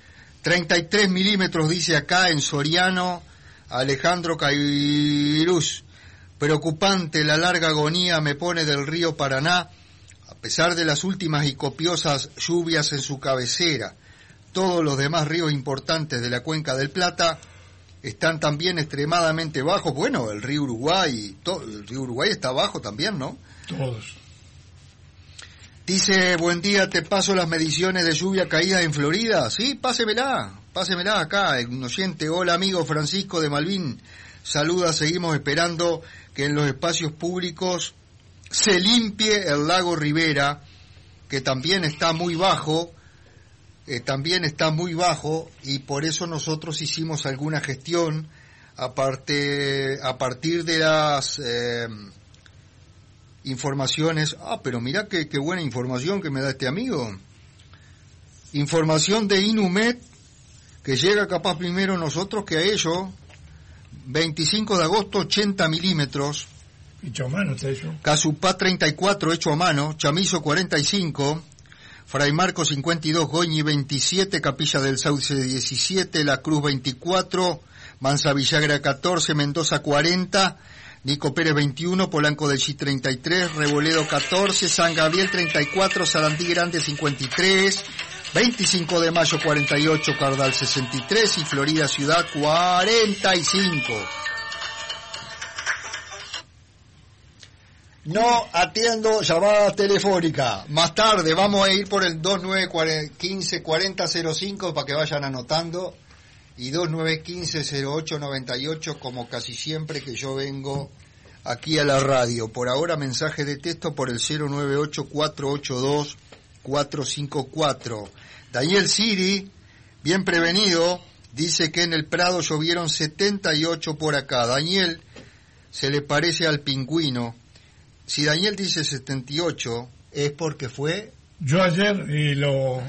33 milímetros, dice acá en Soriano, Alejandro Cairuz. Preocupante, la larga agonía me pone del río Paraná, a pesar de las últimas y copiosas lluvias en su cabecera. Todos los demás ríos importantes de la cuenca del Plata están también extremadamente bajos. Bueno, el río Uruguay está bajo también, ¿no? Todos. Dice, buen día, te paso las mediciones de lluvia caída en Florida. Sí, pásemela acá, un oyente. Hola amigo Francisco de Malvin, saluda, seguimos esperando que en los espacios públicos se limpie el lago Rivera, que también está muy bajo. también está muy bajo, y por eso nosotros hicimos alguna gestión a partir de las informaciones. Pero mirá qué buena información que me da este amigo. Información de Inumet, que llega capaz primero nosotros que a ellos. 25 de agosto, 80 milímetros. Hecho a mano está eso. Casupá 34, hecho a mano. Chamizo 45. Fray Marcos 52, Goñi 27, Capilla del Sauce 17, La Cruz 24, Mansa Villagra 14, Mendoza 40, Nico Pérez 21, Polanco del G 33, Reboledo 14, San Gabriel 34, Sarandí Grande 53, 25 de mayo 48, Cardal 63 y Florida Ciudad 45. No atiendo llamadas telefónicas. Más tarde vamos a ir por el 2915-4005 para que vayan anotando. Y 2915-0898 como casi siempre que yo vengo aquí a la radio. Por ahora mensaje de texto por el 098-482-454. Daniel Siri, bien prevenido, dice que en el Prado llovieron 78 por acá. Daniel se le parece al pingüino. Si Daniel dice 78, es porque fue... Yo ayer lo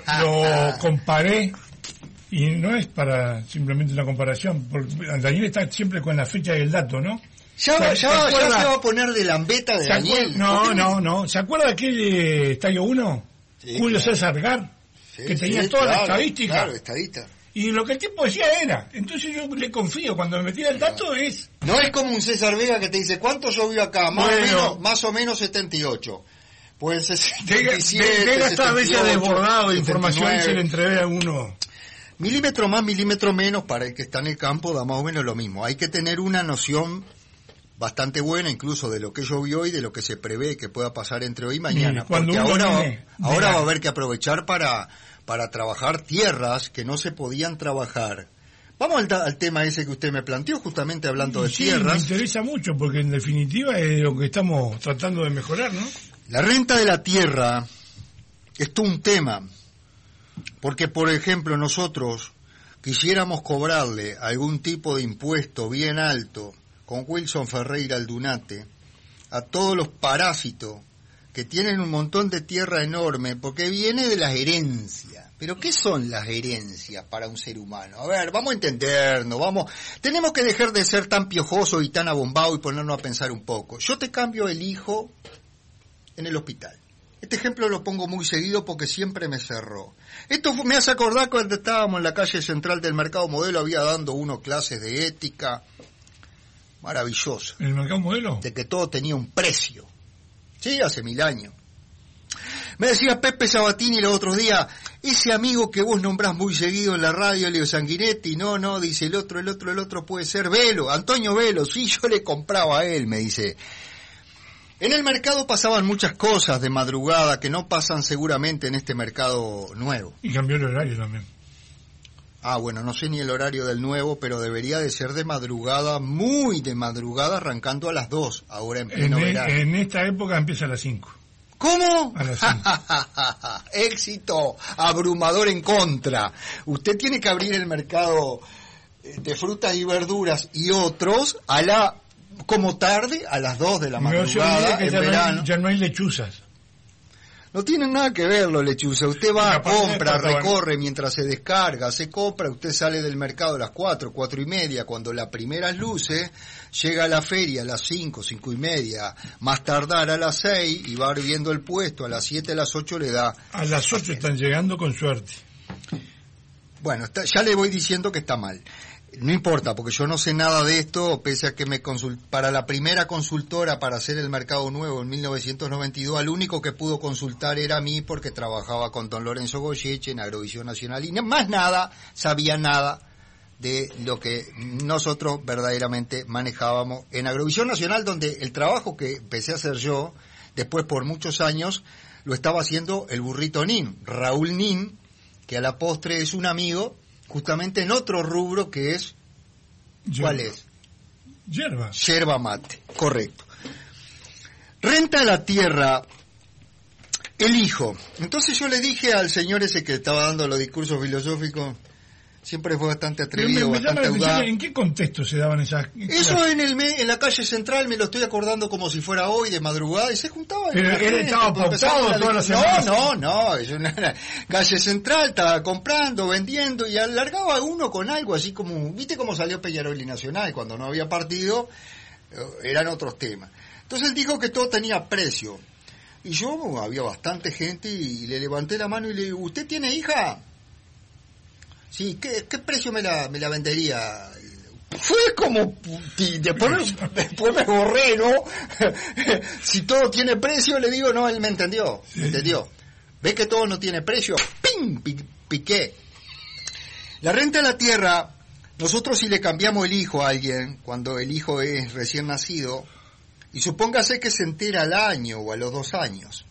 comparé, y no es para simplemente una comparación, porque Daniel está siempre con la fecha y el dato, ¿no? Ya se va a poner de lambeta de Daniel. No. ¿Se acuerda aquel Estadio 1? Sí, Julio César Gar, que tenía toda la estadística. Claro, estadista. Y lo que el tipo decía era, entonces yo le confío, cuando me metí el dato es... No es como un César Vega que te dice, ¿cuánto llovió acá? Más o menos 78. Pues 67, Vega esta vez se ha desbordado de información y se le entrevé a uno. Milímetro más, milímetro menos, para el que está en el campo da más o menos lo mismo. Hay que tener una noción bastante buena incluso de lo que llovió y de lo que se prevé que pueda pasar entre hoy y mañana. Porque ahora va a haber que aprovechar para trabajar tierras que no se podían trabajar. Vamos al tema ese que usted me planteó, justamente hablando de tierras. Me interesa mucho, porque en definitiva es lo que estamos tratando de mejorar, ¿no? La renta de la tierra es todo un tema, porque, por ejemplo, nosotros quisiéramos cobrarle algún tipo de impuesto bien alto, con Wilson Ferreira Aldunate, a todos los parásitos que tienen un montón de tierra enorme, porque viene de las herencias. ¿Pero qué son las herencias para un ser humano? A ver, vamos a entendernos, tenemos que dejar de ser tan piojosos y tan abombados y ponernos a pensar un poco. Yo te cambio el hijo en el hospital. Este ejemplo lo pongo muy seguido porque siempre me cerró. Esto me hace acordar cuando estábamos en la calle central del Mercado Modelo, había dando uno clases de ética, maravilloso. ¿En el Mercado Modelo? De que todo tenía un precio. Sí, hace 1000 años. Me decía Pepe Sabatini los otros días, ese amigo que vos nombrás muy seguido en la radio, Leo Sanguinetti, no, dice el otro puede ser Velo, Antonio Velo, sí, yo le compraba a él, me dice. En el mercado pasaban muchas cosas de madrugada que no pasan seguramente en este mercado nuevo. Y cambió el horario también. Bueno, no sé ni el horario del nuevo, pero debería de ser de madrugada, muy de madrugada, arrancando a las 2, ahora en pleno verano. En esta época empieza a las 5. ¿Cómo? A las 5. Éxito abrumador en contra. Usted tiene que abrir el mercado de frutas y verduras y otros como tarde, a las 2 de la madrugada, en verano. Ya no hay lechuzas. No tienen nada que ver los lechuzas. Usted va, compra, recorre mientras se descarga, se compra, usted sale del mercado a las 4, 4:30, cuando las primeras luces, llega a la feria a las 5, 5:30, más tardar a las 6 y va viendo el puesto, a las 7, a las 8 le da. A las 8 están llegando con suerte. Bueno, ya le voy diciendo que está mal. No importa, porque yo no sé nada de esto, pese a que para la primera consultora para hacer el mercado nuevo en 1992, al único que pudo consultar era a mí, porque trabajaba con don Lorenzo Goyeche en Agrovisión Nacional, y más nada, sabía nada de lo que nosotros verdaderamente manejábamos en Agrovisión Nacional, donde el trabajo que empecé a hacer yo, después por muchos años, lo estaba haciendo el burrito Nin, Raúl Nin, que a la postre es un amigo, justamente en otro rubro que es... ¿Cuál es? Yerba. Yerba mate, correcto. Renta de la tierra El hijo. Entonces yo le dije al señor ese que estaba dando los discursos filosóficos, siempre fue bastante atrevido, bastante audaz. ¿En qué contexto se daban esas? Eso en la calle central, me lo estoy acordando como si fuera hoy, de madrugada, y se juntaban. Pero él estaba pautado toda la semana. No, es una calle central, estaba comprando, vendiendo, y alargaba uno con algo, así como, ¿viste cómo salió Peñarol y Nacional? Cuando no había partido, eran otros temas. Entonces él dijo que todo tenía precio. Y yo, había bastante gente, y le levanté la mano y le digo, ¿usted tiene hija? Sí, ¿qué precio me la vendería? Fue como... Después me borré, ¿no? Si todo tiene precio, le digo, no, él me entendió. Sí. ¿Me entendió? ¿Ves que todo no tiene precio? ¡Pim! Piqué. La renta de la tierra, nosotros si le cambiamos el hijo a alguien, cuando el hijo es recién nacido, y supóngase que se entera al año o a los 2 años.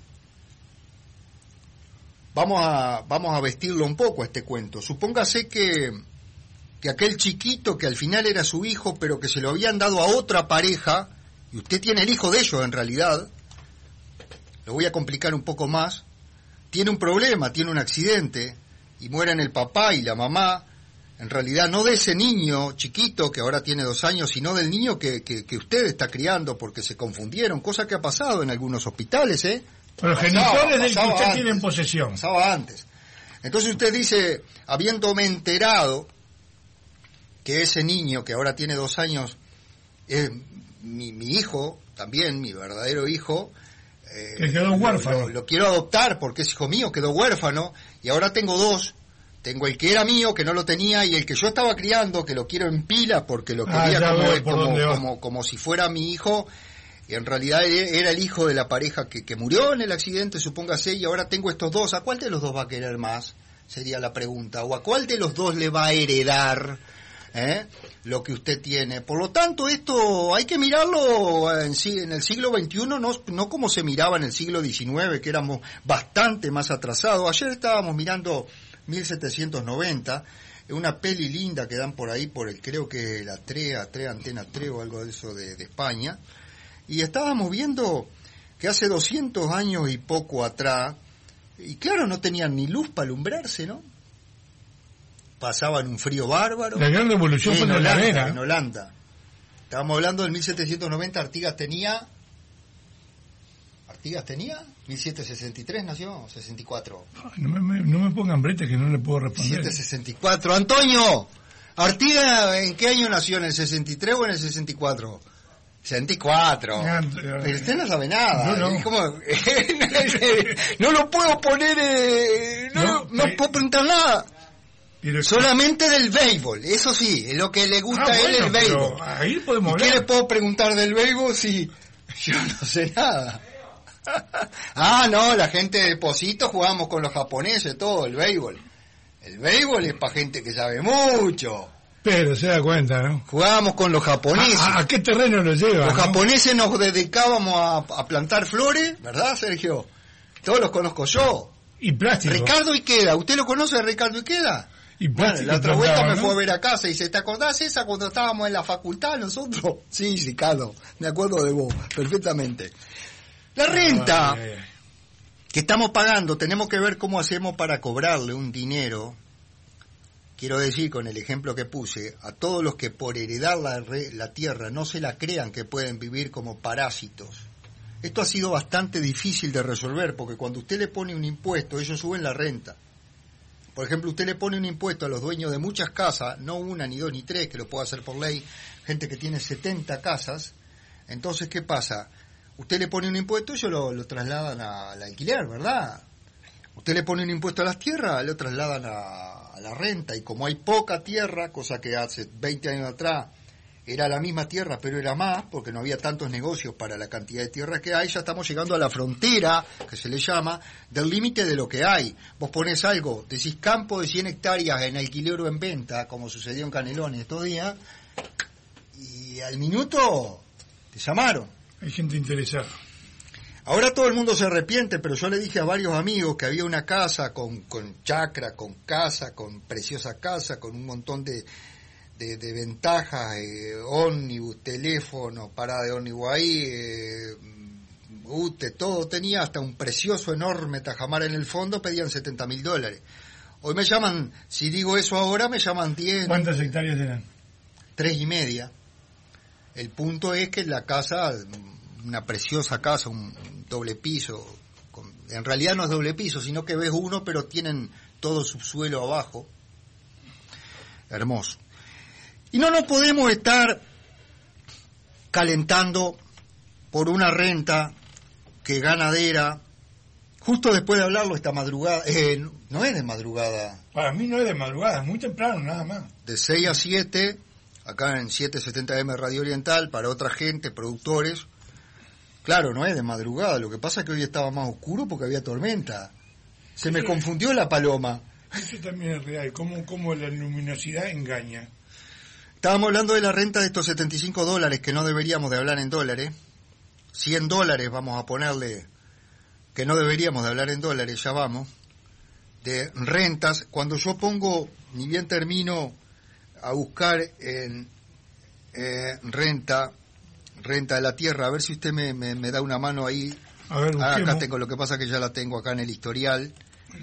Vamos a vestirlo un poco a este cuento. Supóngase que aquel chiquito que al final era su hijo, pero que se lo habían dado a otra pareja, y usted tiene el hijo de ellos en realidad, lo voy a complicar un poco más, tiene un problema, tiene un accidente, y mueren el papá y la mamá, en realidad no de ese niño chiquito que ahora tiene 2 años, sino del niño que usted está criando porque se confundieron, cosa que ha pasado en algunos hospitales, Los genitales del que usted tiene en posesión. Pasaba antes. Entonces usted dice, habiéndome enterado que ese niño que ahora tiene 2 años es mi hijo, también mi verdadero hijo, que quedó huérfano. Lo quiero adoptar porque es hijo mío, quedó huérfano, y ahora tengo 2. Tengo el que era mío, que no lo tenía, y el que yo estaba criando, que lo quiero en pila porque lo quería como si fuera mi hijo. Y en realidad era el hijo de la pareja que murió en el accidente, supóngase, y ahora tengo estos 2. ¿A cuál de los 2 va a querer más? Sería la pregunta. ¿O a cuál de los 2 le va a heredar lo que usted tiene? Por lo tanto, esto hay que mirarlo en el siglo XXI, no como se miraba en el siglo XIX, que éramos bastante más atrasados. Ayer estábamos mirando 1790, una peli linda que dan por ahí, creo que la Antena 3 o algo de eso de España. Y estábamos viendo que hace 200 años y poco atrás, y claro, no tenían ni luz para alumbrarse, ¿no? Pasaban un frío bárbaro. La gran revolución fue en Holanda. Estábamos hablando del 1790, Artigas tenía 1763 nació, 64. No me pongan brete que no le puedo responder. 1764. Antonio, Artigas, ¿en qué año nació? ¿En el 63 o en el 64? 64. Pero usted no sabe nada. No. No lo puedo poner, no puedo preguntar nada. Solamente del béisbol, eso sí, es lo que le gusta a él, el béisbol. Ahí podemos hablar. ¿Qué le puedo preguntar del béisbol si yo no sé nada? No, la gente de Posito jugamos con los japoneses, todo, el béisbol. El béisbol es para gente que sabe mucho. Pero se da cuenta, ¿no? Jugábamos con los japoneses. ¿A qué terreno lo lleva? Los japoneses nos dedicábamos a plantar flores, ¿verdad, Sergio? Todos los conozco yo. Y plástico. Ricardo Ikeda, ¿usted lo conoce, Ricardo Ikeda? Y plástico. La otra vuelta me fue a ver a casa y dice, ¿te acordás esa cuando estábamos en la facultad nosotros? Sí, Ricardo, me acuerdo de vos, perfectamente. La renta que estamos pagando, tenemos que ver cómo hacemos para cobrarle un dinero. Quiero decir, con el ejemplo que puse, a todos los que por heredar la tierra no se la crean que pueden vivir como parásitos. Esto ha sido bastante difícil de resolver, porque cuando usted le pone un impuesto, ellos suben la renta. Por ejemplo, usted le pone un impuesto a los dueños de muchas casas, no 1, ni 2, ni 3, que lo puede hacer por ley, gente que tiene 70 casas. Entonces, ¿qué pasa? Usted le pone un impuesto, ellos lo trasladan al alquiler, ¿verdad? Usted le pone un impuesto a las tierras, lo trasladan a la renta, y como hay poca tierra, cosa que hace 20 años atrás era la misma tierra, pero era más, porque no había tantos negocios para la cantidad de tierra que hay, ya estamos llegando a la frontera, que se le llama, del límite de lo que hay. Vos ponés algo, decís campo de 100 hectáreas en alquiler o en venta, como sucedió en Canelones estos días, y al minuto te llamaron. Hay gente interesada. Ahora todo el mundo se arrepiente, pero yo le dije a varios amigos que había una casa con chacra, con casa, con preciosa casa, con un montón de ómnibus, teléfono, parada de ómnibus ahí, todo tenía, hasta un precioso, enorme tajamar en el fondo, pedían $70.000. Hoy me llaman, si digo eso ahora, me llaman 10. ¿Cuántas hectáreas eran? 3,5. El punto es que la casa, una preciosa casa, un doble piso, en realidad no es doble piso, sino que ves uno, pero tienen todo subsuelo abajo. Hermoso. Y no nos podemos estar calentando por una renta que ganadera, justo después de hablarlo esta madrugada, no es de madrugada. Para mí no es de madrugada, es muy temprano, nada más. De 6 a 7, acá en 770M Radio Oriental, para otra gente, productores. Claro, no es de madrugada, lo que pasa es que hoy estaba más oscuro porque había tormenta. Se me confundió la paloma. Eso también es real, cómo la luminosidad engaña. Estábamos hablando de la renta de estos $75, que no deberíamos de hablar en dólares. $100 vamos a ponerle, que no deberíamos de hablar en dólares, ya vamos. De rentas, cuando yo pongo, ni bien termino a buscar en renta de la tierra, a ver si usted me da una mano ahí. A ver, acá tengo, lo que pasa que ya la tengo acá en el historial.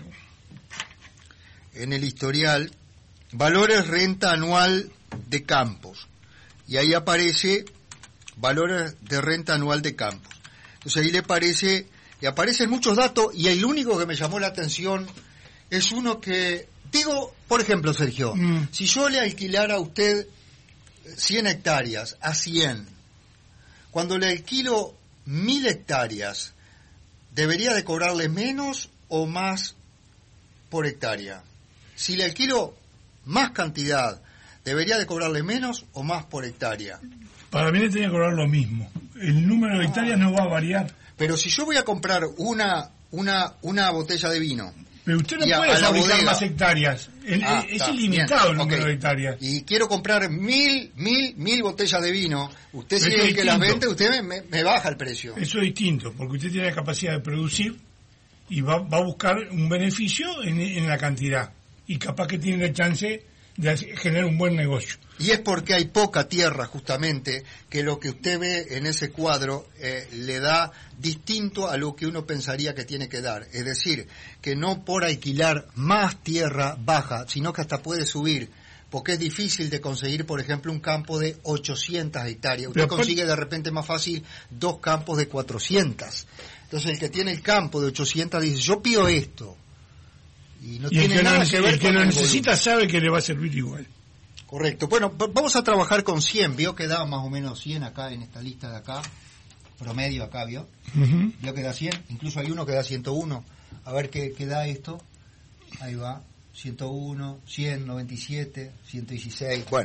En el historial, valores renta anual de campos. Y ahí aparece valores de renta anual de campos. Entonces ahí le aparecen muchos datos, y el único que me llamó la atención es uno que, digo, por ejemplo, Sergio, si yo le alquilara a usted 100 hectáreas a 100, cuando le alquilo 1.000 hectáreas, ¿debería de cobrarle menos o más por hectárea? Si le alquilo más cantidad, ¿debería de cobrarle menos o más por hectárea? Para mí le tenía que cobrar lo mismo. El número de hectáreas no va a variar. Pero si yo voy a comprar una botella de vino... Pero usted no puede fabricar más hectáreas. Es ilimitado el número de hectáreas. Y quiero comprar 1.000 botellas de vino. Usted, si es el que las vende, usted me baja el precio. Eso es distinto, porque usted tiene la capacidad de producir y va a buscar un beneficio en la cantidad. Y capaz que tiene la chance de generar un buen negocio. Y es porque hay poca tierra, justamente, que lo que usted ve en ese cuadro le da distinto a lo que uno pensaría que tiene que dar. Es decir, que no por alquilar más tierra baja, sino que hasta puede subir, porque es difícil de conseguir, por ejemplo, un campo de 800 hectáreas. Usted consigue de repente más fácil 2 campos de 400. Entonces el que tiene el campo de 800 dice, yo pido esto. Y no tiene nada que ver. El que lo necesita sabe que le va a servir igual. Correcto. Bueno, vamos a trabajar con 100. Vio que da más o menos 100 acá en esta lista de acá. Promedio acá, vio. Vio que da 100. Incluso hay uno que da 101. A ver qué da esto. Ahí va. 101, 100, 97, 116. Bueno.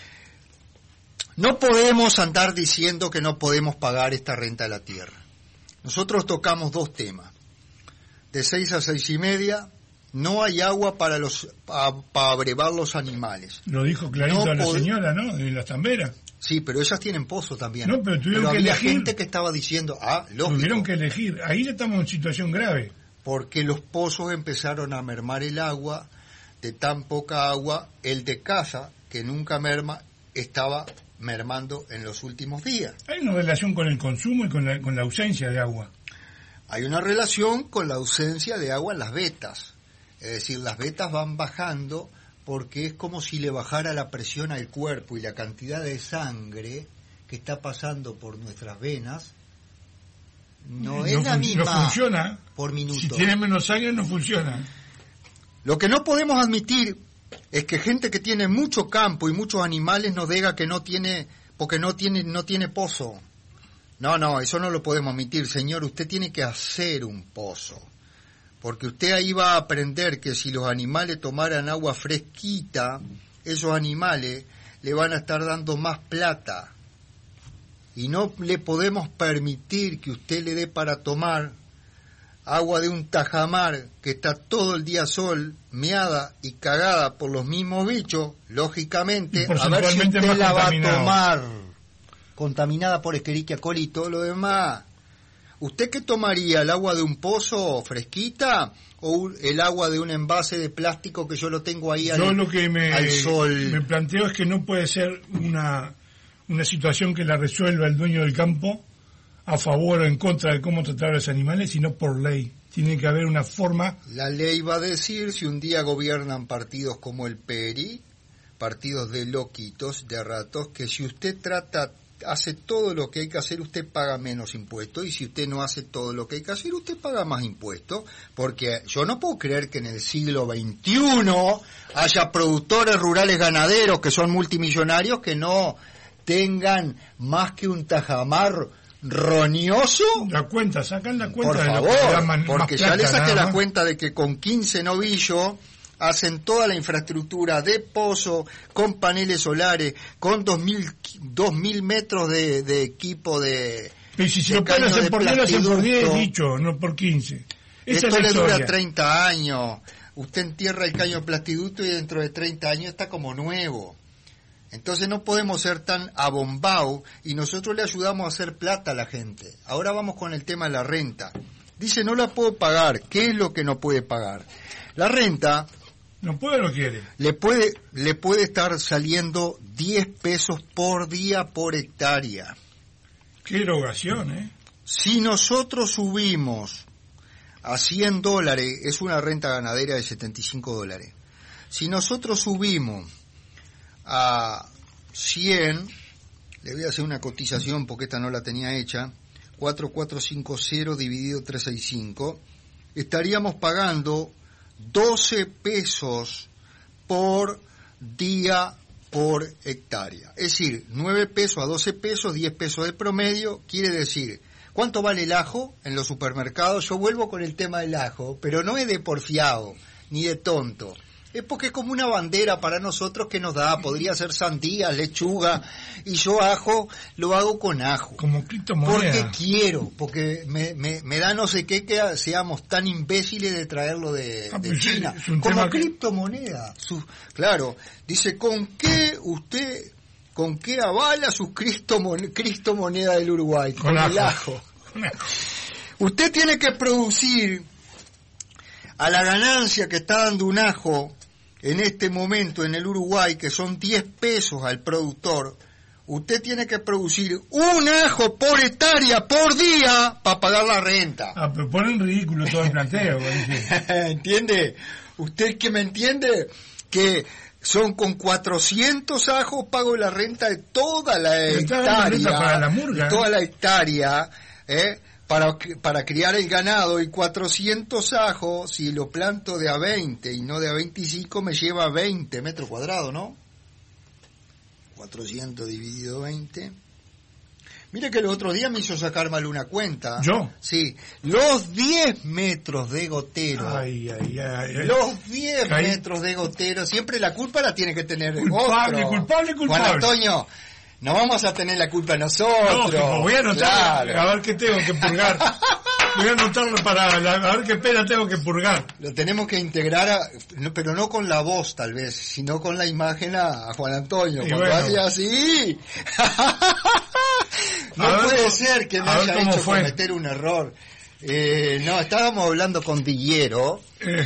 No podemos andar diciendo que no podemos pagar esta renta de la tierra. Nosotros tocamos 2 temas. De 6 a 6:30... no hay agua para brevar los animales. Lo dijo clarito la señora, ¿no? De las tamberas. Sí, pero ellas tienen pozo también. No, pero tuvieron que había elegir. Gente que estaba diciendo, lógico. Tuvieron que elegir. Ahí estamos en situación grave. Porque los pozos empezaron a mermar el agua, de tan poca agua, el de casa, que nunca merma, estaba mermando en los últimos días. Hay una relación con el consumo y con la ausencia de agua. Hay una relación con la ausencia de agua en las vetas. Es decir, las vetas van bajando porque es como si le bajara la presión al cuerpo, y la cantidad de sangre que está pasando por nuestras venas no es la misma. No funciona. Por minuto. Si tiene menos sangre no funciona. Lo que no podemos admitir es que gente que tiene mucho campo y muchos animales nos diga que no tiene, porque no tiene pozo. No, eso no lo podemos admitir, señor. Usted tiene que hacer un pozo. Porque usted ahí va a aprender que si los animales tomaran agua fresquita, esos animales le van a estar dando más plata. Y no le podemos permitir que usted le dé para tomar agua de un tajamar que está todo el día sol, meada y cagada por los mismos bichos, lógicamente, a ver si usted la va a tomar contaminada por Escherichia coli y todo lo demás. ¿Usted qué tomaría? ¿El agua de un pozo fresquita o el agua de un envase de plástico que yo lo tengo ahí al sol? Yo lo que me planteo es que no puede ser una situación que la resuelva el dueño del campo a favor o en contra de cómo tratar a los animales, sino por ley. Tiene que haber una forma. La ley va a decir, si un día gobiernan partidos como el PERI, partidos de loquitos, de ratos, que si usted hace todo lo que hay que hacer, usted paga menos impuestos, y si usted no hace todo lo que hay que hacer, usted paga más impuestos, porque yo no puedo creer que en el siglo XXI haya productores rurales ganaderos que son multimillonarios que no tengan más que un tajamar roñoso. La cuenta, sacan la cuenta. Por de favor, lo que llaman porque más ya le plata, saqué nada la más. cuenta de que con 15 novillos hacen toda la infraestructura de pozo, con paneles solares, con 2.000 metros de equipo de... Pero si se de lo pueden caño hacer de por 10, lo hacen por 10, plastiducto. dicho, no por 15. Esa Esto es la le dura historia. 30 años. Usted entierra el caño de plastiducto y dentro de 30 años está como nuevo. Entonces no podemos ser tan abombados, y nosotros le ayudamos a hacer plata a la gente. Ahora vamos con el tema de la renta. Dice, no la puedo pagar. ¿Qué es lo que no puede pagar? La renta... No puede o no quiere. Le puede estar saliendo 10 pesos por día por hectárea. Qué erogación, ¿eh? Si nosotros subimos a $100, es una renta ganadera de $75. Si nosotros subimos a 100, le voy a hacer una cotización porque esta no la tenía hecha, 4450 dividido 365, estaríamos pagando 12 pesos por día por hectárea. Es decir, 9 pesos a 12 pesos, 10 pesos de promedio, quiere decir, ¿cuánto vale el ajo en los supermercados? Yo vuelvo con el tema del ajo, pero no es de porfiado, ni de tonto. Es porque es como una bandera para nosotros que nos da, podría ser sandía, lechuga, y yo ajo lo hago con ajo. Como criptomoneda. Porque quiero, porque me da no sé qué que seamos tan imbéciles de traerlo de pues China. es un Como tema que- criptomoneda. Claro, dice, ¿con qué avala su criptomoneda del Uruguay? Con el ajo. ajo. Usted tiene que producir a la ganancia que está dando un ajo en este momento en el Uruguay, que son 10 pesos al productor. Usted tiene que producir un ajo por hectárea por día para pagar la renta. Ah, pero ponen ridículo todo el planteo. ¿Entiende? ¿Usted que me entiende? Que son con 400 ajos pago la renta de toda la Pero está dando renta hectárea. para la murga, toda la hectárea, para criar el ganado, y 400 ajos, si lo planto de a 20 y no de a 25, me lleva 20 metros cuadrados, ¿no? 400 dividido 20. Mire que el otro día me hizo sacar mal una cuenta. ¿Yo? Sí. Los 10 metros de gotero. Ay. Los 10 Ahí. metros de gotero. Siempre la culpa la tiene que tener Culpable, otro. culpable. Juan Antonio, no vamos a tener la culpa nosotros. Lógico, voy a anotar, Claro. a ver qué tengo que purgar. Voy a anotarlo a ver qué pena tengo que purgar. Lo tenemos que integrar, pero no con la voz tal vez, sino con la imagen a Juan Antonio. Y Cuando bueno. hace así. No A ver puede cómo- ser que me a ver haya cómo hecho fue. cometer un error. No, estábamos hablando con Dillero,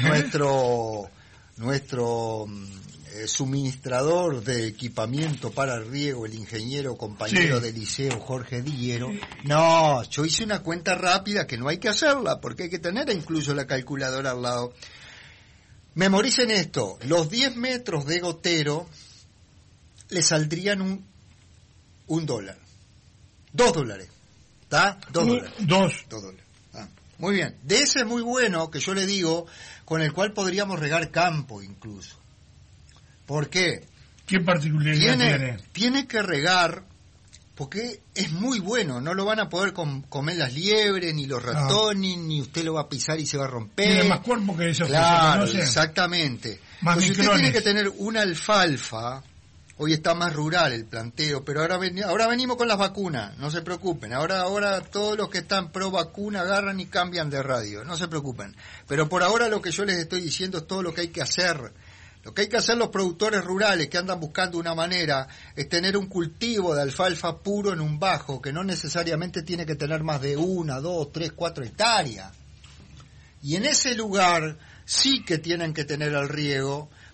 nuestro suministrador de equipamiento para el riego, el ingeniero compañero Sí. de liceo Jorge Dillero. No, yo hice una cuenta rápida que no hay que hacerla porque hay que tener incluso la calculadora al lado. Memoricen esto, los 10 metros de gotero le saldrían un dólar. $2. ¿Está? $2. $2. Ah, muy bien. De ese es muy bueno, que yo le digo, con el cual podríamos regar campo incluso. ¿Por qué? ¿Qué particularidad tiene? Tiene que regar, porque es muy bueno, no lo van a poder comer las liebres, ni los ratones, ni usted lo va a pisar y se va a romper. Tiene más cuerpo que esos Claro, que se conocen. exactamente. Más Entonces usted micrones. tiene que tener una alfalfa. Hoy está más rural el planteo, pero ahora venimos con las vacunas, no se preocupen. Ahora todos los que están pro vacuna agarran y cambian de radio, no se preocupen. Pero por ahora lo que yo les estoy diciendo es todo lo que hay que hacer. Lo que hay que hacer los productores rurales que andan buscando una manera es tener un cultivo de alfalfa puro en un bajo, que no necesariamente tiene que tener más de 1, 2, 3, 4 hectáreas. Y en ese lugar sí que tienen que tener el riego,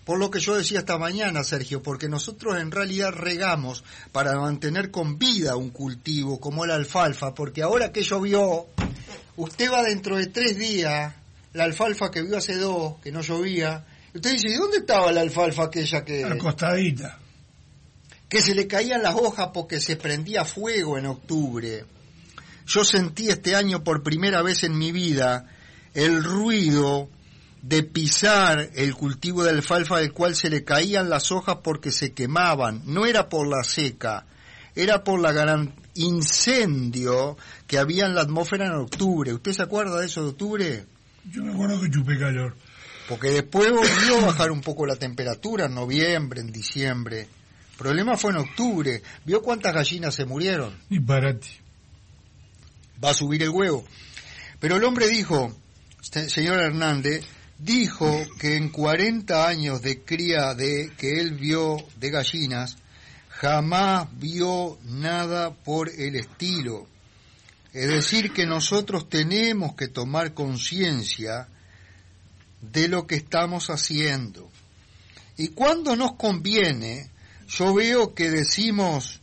Por lo que yo decía esta mañana, Sergio, porque nosotros en realidad regamos para mantener con vida un cultivo como la alfalfa, porque ahora que llovió, usted va dentro de 3 días, la alfalfa que vio hace 2, que no llovía, y usted dice, ¿y dónde estaba la alfalfa aquella que... acostadita? Que se le caían las hojas porque se prendía fuego en octubre. Yo sentí este año por primera vez en mi vida el ruido de pisar el cultivo de alfalfa del cual se le caían las hojas porque se quemaban. No era por la seca, era por la gran incendio que había en la atmósfera en octubre. ¿Usted se acuerda de eso de octubre? Yo me acuerdo que chupé calor. Porque después volvió a bajar un poco la temperatura en noviembre, en diciembre. El problema fue en octubre. ¿Vio cuántas gallinas se murieron? Disparate. Va a subir el huevo. Pero el hombre dijo, señor Hernández, dijo que en 40 años de cría que él vio de gallinas, jamás vio nada por el estilo. Es decir, que nosotros tenemos que tomar conciencia de lo que estamos haciendo. Y cuando nos conviene, yo veo que decimos,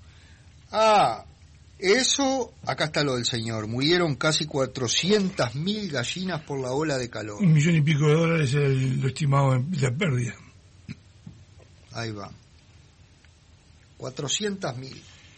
eso, acá está lo del señor, murieron casi 400.000 gallinas por la ola de calor. $1 millón y pico es lo estimado de la pérdida. Ahí va. 400.000.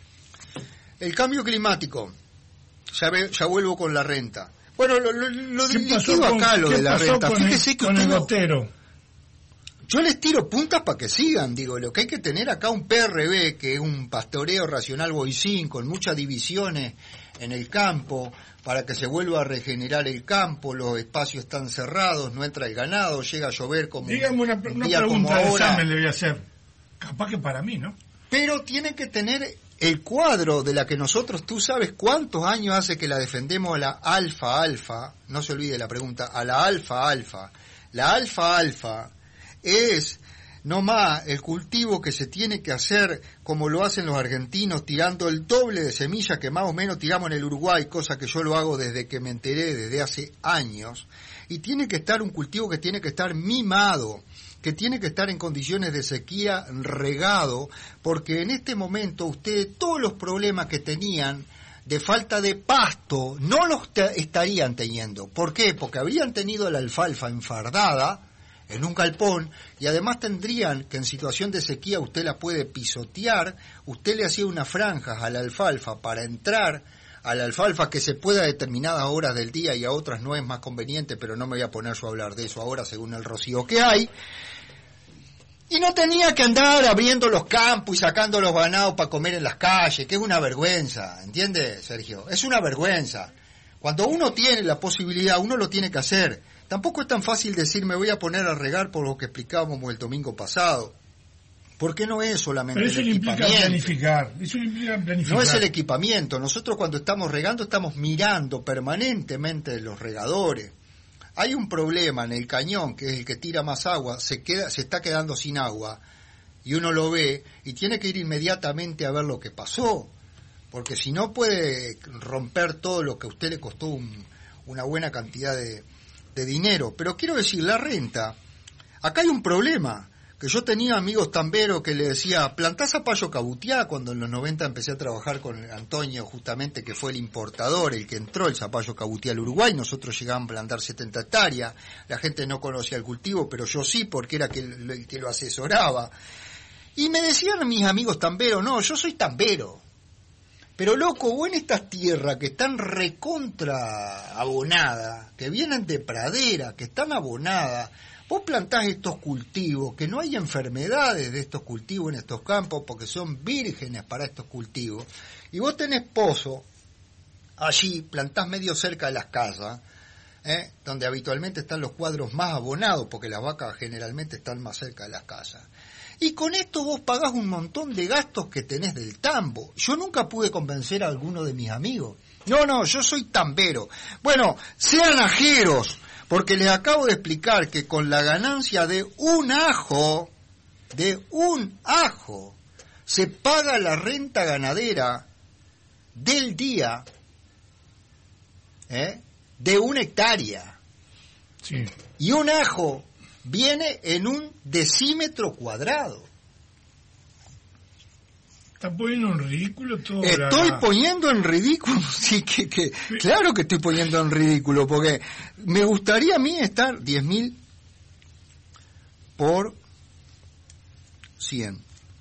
El cambio climático. Ya vuelvo con la renta. Bueno, lo liquido acá, lo de la renta. Fíjese que con el gotero. Yo les tiro puntas para que sigan, digo, lo que hay que tener acá un PRB, que es un pastoreo racional boicín, con muchas divisiones en el campo, para que se vuelva a regenerar el campo, los espacios están cerrados, no entra el ganado, llega a llover como dígame una pregunta de examen le voy a hacer, capaz que para mí, ¿no? Pero tiene que tener el cuadro de la que nosotros, tú sabes cuántos años hace que la defendemos a la alfa, no se olvide la pregunta, a la alfa. La alfa es nomás el cultivo que se tiene que hacer como lo hacen los argentinos, tirando el doble de semillas que más o menos tiramos en el Uruguay, cosa que yo lo hago desde que me enteré, desde hace años, y tiene que estar un cultivo que tiene que estar mimado, que tiene que estar en condiciones de sequía, regado, porque en este momento ustedes todos los problemas que tenían de falta de pasto no los estarían teniendo. ¿Por qué? Porque habrían tenido la alfalfa enfardada en un galpón, y además tendrían que en situación de sequía usted la puede pisotear, usted le hacía unas franjas a la alfalfa para entrar a la alfalfa que se pueda a determinadas horas del día y a otras no es más conveniente, pero no me voy a poner yo a hablar de eso ahora según el rocío que hay, y no tenía que andar abriendo los campos y sacando los ganados para comer en las calles, que es una vergüenza, ¿entiende, Sergio? Es una vergüenza. Cuando uno tiene la posibilidad, uno lo tiene que hacer. Tampoco es tan fácil decir me voy a poner a regar por lo que explicábamos el domingo pasado. Porque no es solamente pero eso el equipamiento. Eso implica planificar. No es el equipamiento. Nosotros cuando estamos regando estamos mirando permanentemente los regadores. Hay un problema en el cañón, que es el que tira más agua, se está quedando sin agua, y uno lo ve, y tiene que ir inmediatamente a ver lo que pasó. Porque si no puede romper todo lo que a usted le costó una buena cantidad de dinero. Pero quiero decir, la renta, acá hay un problema, que yo tenía amigos tamberos que le decía, plantá zapallo cabutiá, cuando en los 90 empecé a trabajar con Antonio, justamente, que fue el importador, el que entró el zapallo cabutiá al Uruguay, nosotros llegamos a plantar 70 hectáreas, la gente no conocía el cultivo, pero yo sí, porque era el que lo asesoraba. Y me decían mis amigos tamberos, no, yo soy tambero. Pero loco, vos en estas tierras que están recontra abonadas, que vienen de pradera, que están abonadas, vos plantás estos cultivos, que no hay enfermedades de estos cultivos en estos campos, porque son vírgenes para estos cultivos, y vos tenés pozo, allí plantás medio cerca de las casas, donde habitualmente están los cuadros más abonados, porque las vacas generalmente están más cerca de las casas. Y con esto vos pagás un montón de gastos que tenés del tambo. Yo nunca pude convencer a alguno de mis amigos. No, yo soy tambero. Bueno, sean ajeros, porque les acabo de explicar que con la ganancia de un ajo, se paga la renta ganadera del día, de 1 hectárea. Sí. Y un ajo viene en un decímetro cuadrado. ¿Estás poniendo en ridículo todo? Estoy poniendo en ridículo, sí, claro que estoy poniendo en ridículo, porque me gustaría a mí estar 10.000 por 100.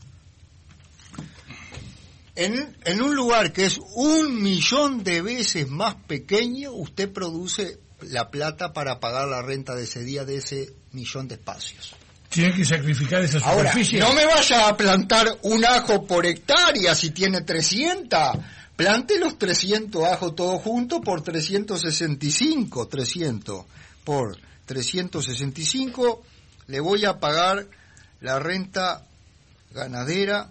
En un lugar que es 1.000.000 de veces más pequeño, usted produce la plata para pagar la renta de ese día de ese 1.000.000 de espacios. Tiene que sacrificar esa superficie. Ahora, no me vaya a plantar un ajo por hectárea si tiene 300. Plante los 300 ajos todos juntos por 365. 300 por 365. Le voy a pagar la renta ganadera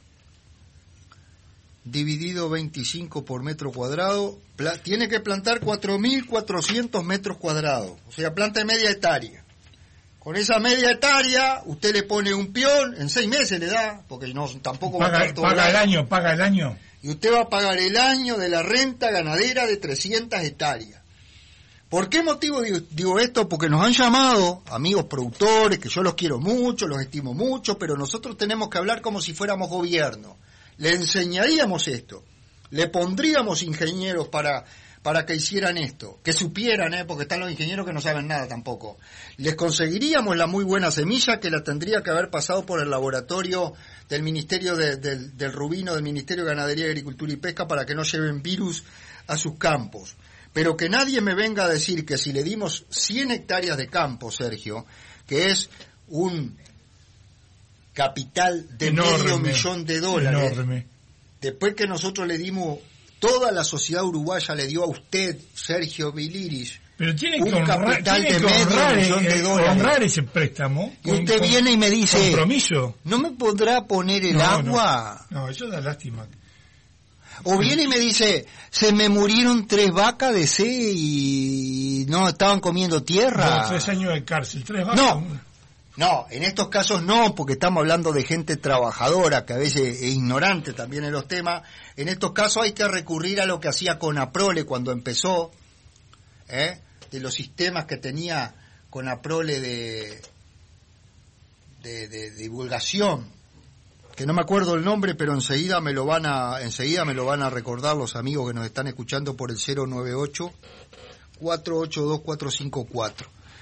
dividido 25 por metro cuadrado. Tiene que plantar 4.400 metros cuadrados. O sea, planta media hectárea. Con esa media hectárea, usted le pone un peón, en 6 meses le da, porque no tampoco va a estar todo paga el año. Y usted va a pagar el año de la renta ganadera de 300 hectáreas. ¿Por qué motivo digo esto? Porque nos han llamado amigos productores, que yo los quiero mucho, los estimo mucho, pero nosotros tenemos que hablar como si fuéramos gobierno. Le enseñaríamos esto, le pondríamos ingenieros para que hicieran esto, que supieran, porque están los ingenieros que no saben nada tampoco. Les conseguiríamos la muy buena semilla que la tendría que haber pasado por el laboratorio del Ministerio del Rubino, del Ministerio de Ganadería, Agricultura y Pesca, para que no lleven virus a sus campos. Pero que nadie me venga a decir que si le dimos 100 hectáreas de campo, Sergio, que es un capital de enorme, $500.000, enorme. Después que nosotros le dimos, toda la sociedad uruguaya le dio a usted, Sergio Biliris, pero tiene un que capital de $500.000. Honrar ese préstamo. Y usted viene y me dice, compromiso. ¿No me podrá poner el agua? No, eso da lástima. O viene y me dice, se me murieron 3 vacas de sed y no estaban comiendo tierra. 3 años de cárcel, 3 vacas. No, en estos casos no, porque estamos hablando de gente trabajadora, que a veces es ignorante también en los temas. En estos casos hay que recurrir a lo que hacía Conaprole cuando empezó, de los sistemas que tenía Conaprole de divulgación, que no me acuerdo el nombre, pero enseguida me lo van a recordar los amigos que nos están escuchando por el 098-482-454.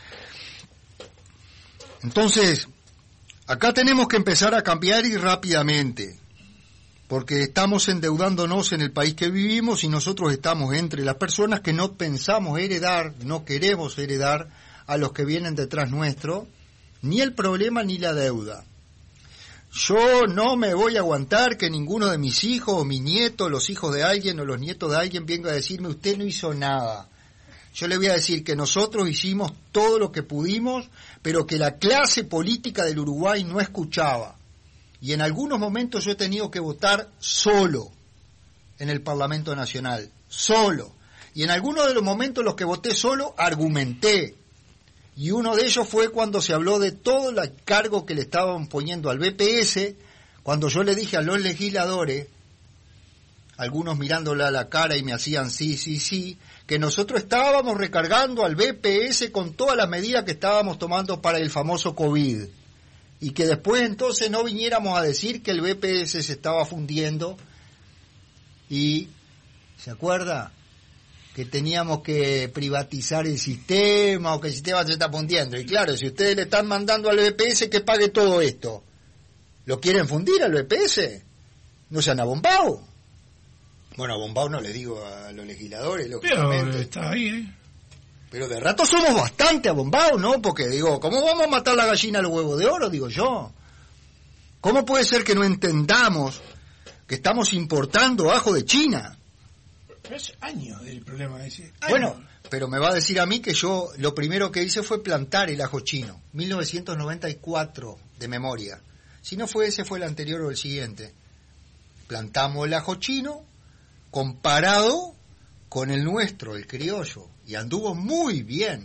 Entonces, acá tenemos que empezar a cambiar y rápidamente, porque estamos endeudándonos en el país que vivimos y nosotros estamos entre las personas que no pensamos heredar, no queremos heredar a los que vienen detrás nuestro, ni el problema ni la deuda. Yo no me voy a aguantar que ninguno de mis hijos o mis nietos, los hijos de alguien o los nietos de alguien venga a decirme, usted no hizo nada. Yo le voy a decir que nosotros hicimos todo lo que pudimos, pero que la clase política del Uruguay no escuchaba. Y en algunos momentos yo he tenido que votar solo en el Parlamento Nacional, solo. Y en algunos de los momentos en los que voté solo, argumenté. Y uno de ellos fue cuando se habló de todo el cargo que le estaban poniendo al BPS, cuando yo le dije a los legisladores, algunos mirándole a la cara y me hacían sí, que nosotros estábamos recargando al BPS con todas las medidas que estábamos tomando para el famoso COVID. Y que después entonces no viniéramos a decir que el BPS se estaba fundiendo y, ¿se acuerda? Que teníamos que privatizar el sistema o que el sistema se está fundiendo. Y claro, si ustedes le están mandando al BPS que pague todo esto, ¿lo quieren fundir al BPS? ¿No se han abombado? Bueno, abombado no le digo a los legisladores, lógicamente. Pero está ahí, Pero de rato somos bastante abombados, ¿no? Porque digo, ¿cómo vamos a matar la gallina al huevo de oro? Digo yo. ¿Cómo puede ser que no entendamos que estamos importando ajo de China? Pero es años el problema ese. Bueno, pero me va a decir a mí que yo lo primero que hice fue plantar el ajo chino. 1994, de memoria. Si no fue ese, fue el anterior o el siguiente. Plantamos el ajo chino comparado con el nuestro, el criollo. Y anduvo muy bien.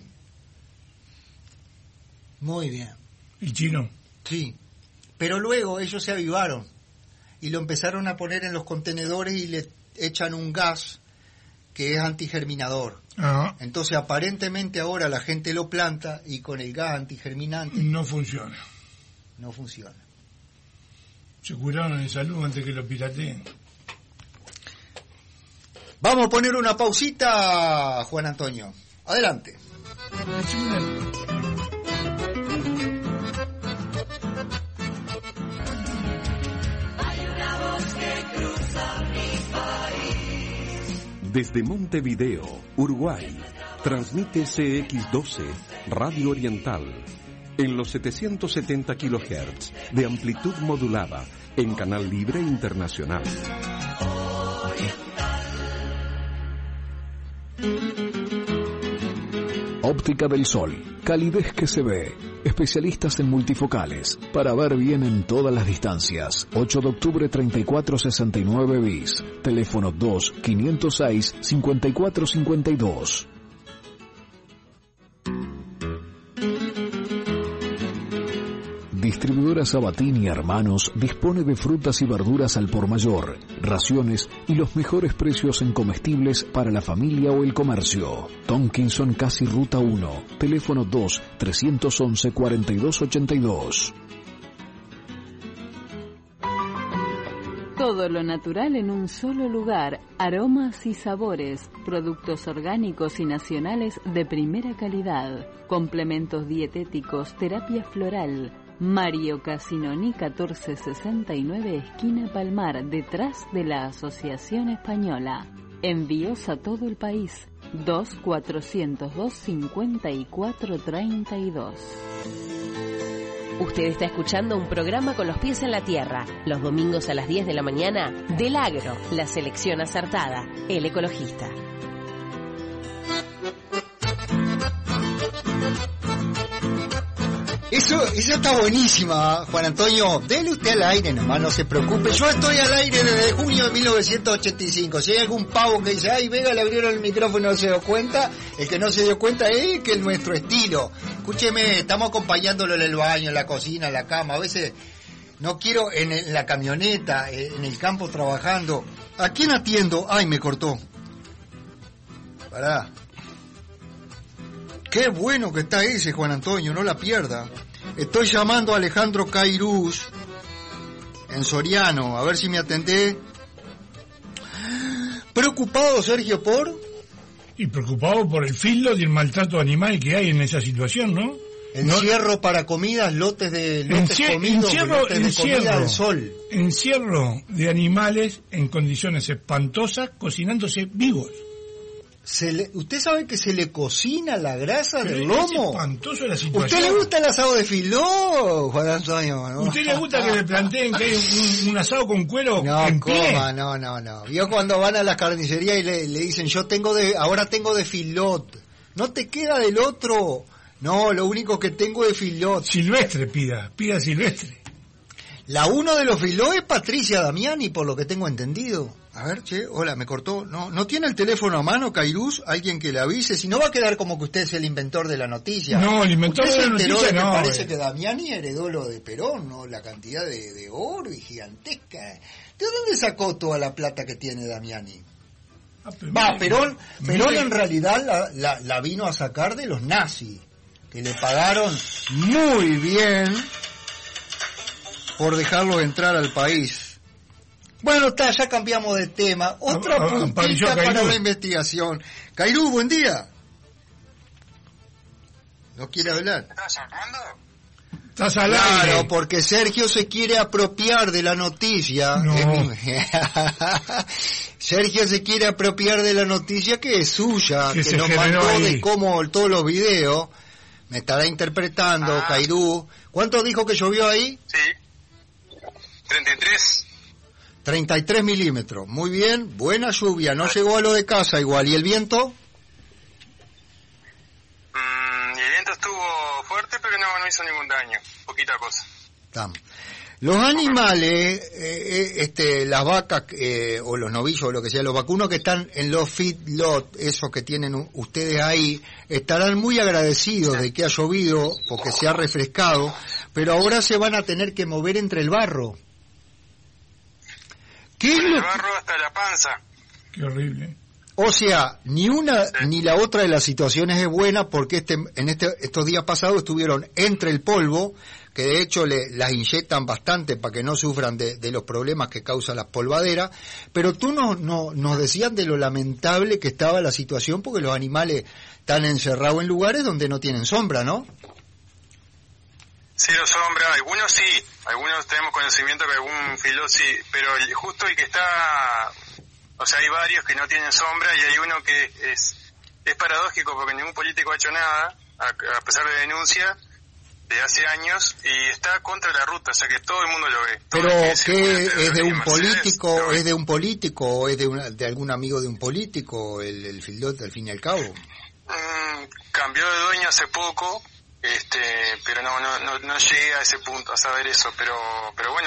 Muy bien. ¿El chino? Sí. Pero luego ellos se avivaron y lo empezaron a poner en los contenedores y le echan un gas que es antigerminador. Ajá. Entonces aparentemente ahora la gente lo planta y con el gas antigerminante No funciona. no funciona. Se curaron en salud antes que lo pirateen. Vamos a poner una pausita, Juan Antonio. Adelante. Desde Montevideo, Uruguay, transmite CX12, Radio Oriental, en los 770 kHz de amplitud modulada, en Canal Libre Internacional. Óptica del Sol, calidez que se ve. Especialistas en multifocales, para ver bien en todas las distancias. 8 de octubre 3469 bis. Teléfono 2-506-5452. Distribuidora Sabatini y Hermanos dispone de frutas y verduras al por mayor, raciones y los mejores precios en comestibles para la familia o el comercio. Tonkinson Casi Ruta 1, teléfono 2-311-4282. Todo lo natural en un solo lugar, aromas y sabores, productos orgánicos y nacionales de primera calidad, complementos dietéticos, terapia floral. Mario Casinoni 1469, esquina Palmar, detrás de la Asociación Española. Envíos a todo el país. 2-402-5432. Usted está escuchando un programa con los pies en la tierra, los domingos a las 10 de la mañana, del Agro, la selección acertada, el ecologista. Esa está buenísima, Juan Antonio. Dele usted al aire nomás, no se preocupe. Yo estoy al aire desde junio de 1985. Si hay algún pavo que dice, ay, Vega, le abrieron el micrófono y no se dio cuenta, el que no se dio cuenta es que es nuestro estilo. Escúcheme, estamos acompañándolo en el baño, en la cocina, en la cama. A veces no quiero en la camioneta, en el campo trabajando. ¿A quién atiendo? Ay, me cortó. Pará. Qué bueno que está ese, Juan Antonio, no la pierda. Estoy llamando a Alejandro Cairuz en Soriano, a ver si me atendé. ¿Preocupado, Sergio, por? Y preocupado por el feedlot y el maltrato animal que hay en esa situación, ¿no? Encierro para comidas, lotes comidos, lotes de comida al sol. Encierro de animales en condiciones espantosas, cocinándose vivos. ¿Usted sabe que se le cocina la grasa pero del lomo? Es espantoso la situación. ¿Usted le gusta el asado de filó, Juan Antonio? ¿No? ¿Usted le gusta que le planteen que hay un asado con cuero en pie? No. Vio cuando van a la carnicería y le dicen, ahora tengo de filot. ¿No te queda del otro? No, lo único que tengo es filot. Silvestre, pida silvestre. La uno de los filó es Patricia Damiani, por lo que tengo entendido. A ver, hola, me cortó. ¿No tiene el teléfono a mano, Cairuz? Alguien que le avise. Si no va a quedar como que usted es el inventor de la noticia. No, el inventor de la noticia no. Me parece que Damiani heredó lo de Perón, ¿no? La cantidad de oro y gigantesca. ¿De dónde sacó toda la plata que tiene Damiani? Perón en realidad la vino a sacar de los nazis, que le pagaron muy bien por dejarlos entrar al país. Bueno, ya cambiamos de tema. Otra puntita para la investigación. Cairú, buen día. ¿No quiere hablar? ¿Estás llamando? Estás al aire. Claro, porque Sergio se quiere apropiar de la noticia. No. Sergio se quiere apropiar de la noticia que es suya, que nos mandó ahí. de cómo todos los videos. Me estará interpretando, Cairú. ¿Cuánto dijo que llovió ahí? Sí. 33 milímetros. Muy bien, buena lluvia. No llegó a lo de casa igual. ¿Y el viento? El viento estuvo fuerte, pero no hizo ningún daño. Poquita cosa. Los animales, las vacas o los novillos o lo que sea, los vacunos que están en los feedlot, esos que tienen ustedes ahí, estarán muy agradecidos de que ha llovido porque se ha refrescado, pero ahora se van a tener que mover entre el barro. ¿Qué es el barro hasta la panza. Qué horrible. O sea, ni una ni la otra de las situaciones es buena, porque estos días pasados estuvieron entre el polvo, que de hecho las inyectan bastante para que no sufran de los problemas que causan las polvaderas, pero tú nos decías de lo lamentable que estaba la situación, porque los animales están encerrados en lugares donde no tienen sombra, ¿no? Cero sombra, algunos sí, algunos tenemos conocimiento que algún filó sí, pero justo el que está, o sea, hay varios que no tienen sombra y hay uno que es paradójico porque ningún político ha hecho nada, a pesar de denuncia de hace años, y está contra la ruta, o sea que todo el mundo lo ve. Pero ¿qué es de un político, es de un político o es de algún amigo de un político el filot al fin y al cabo? Cambió de dueño hace poco. Pero no llegué a ese punto a saber eso, pero bueno,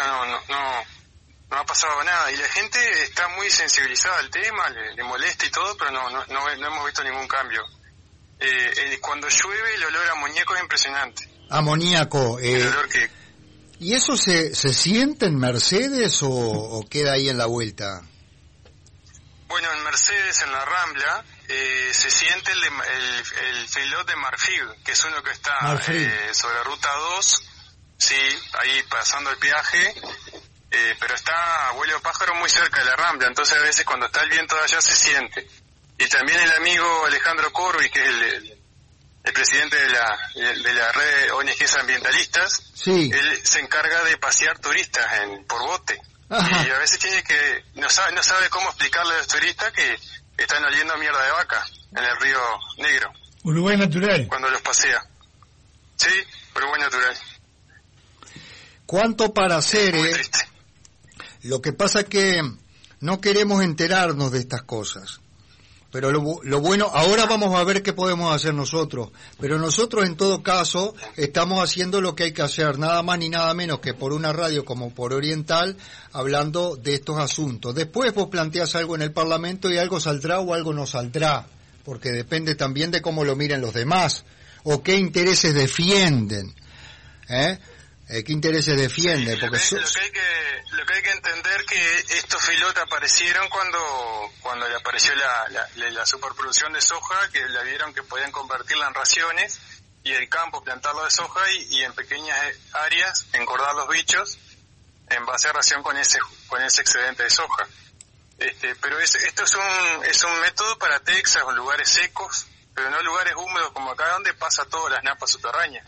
no ha pasado nada y la gente está muy sensibilizada al tema, le molesta y todo, pero no hemos visto ningún cambio. Cuando llueve el olor a amoníaco es impresionante. Amoníaco. El olor que... ¿Y eso se siente en Mercedes o queda ahí en la vuelta? Bueno, en Mercedes, en la Rambla, se siente el filot de Marfil, que es uno que está sobre Ruta 2, sí, ahí pasando el peaje, pero está vuelo pájaro muy cerca de la Rambla, entonces a veces cuando está el viento de allá se siente. Y también el amigo Alejandro Corvi, que es el presidente de la red ONGs ambientalistas, sí, él se encarga de pasear turistas por bote. Ajá. Y a veces no sabe cómo explicarle a los turistas que están oliendo a mierda de vaca en el río Negro. Uruguay natural. Cuando los pasea. Sí, Uruguay natural. ¿Cuánto para hacer? Lo que pasa es que no queremos enterarnos de estas cosas. Pero lo bueno, ahora vamos a ver qué podemos hacer nosotros, pero nosotros en todo caso estamos haciendo lo que hay que hacer, nada más ni nada menos que por una radio como por Oriental, hablando de estos asuntos. Después vos planteás algo en el Parlamento y algo saldrá o algo no saldrá, porque depende también de cómo lo miren los demás, o qué intereses defienden, ¿qué intereses defienden? Sí, porque lo que hay que entender que estos filotes aparecieron cuando le apareció la superproducción de soja, que la vieron que podían convertirla en raciones y el campo plantarlo de soja y en pequeñas áreas engordar los bichos en base a ración con ese excedente de soja. Pero esto es un método para Texas o lugares secos, pero no lugares húmedos como acá donde pasa todas las napas subterráneas.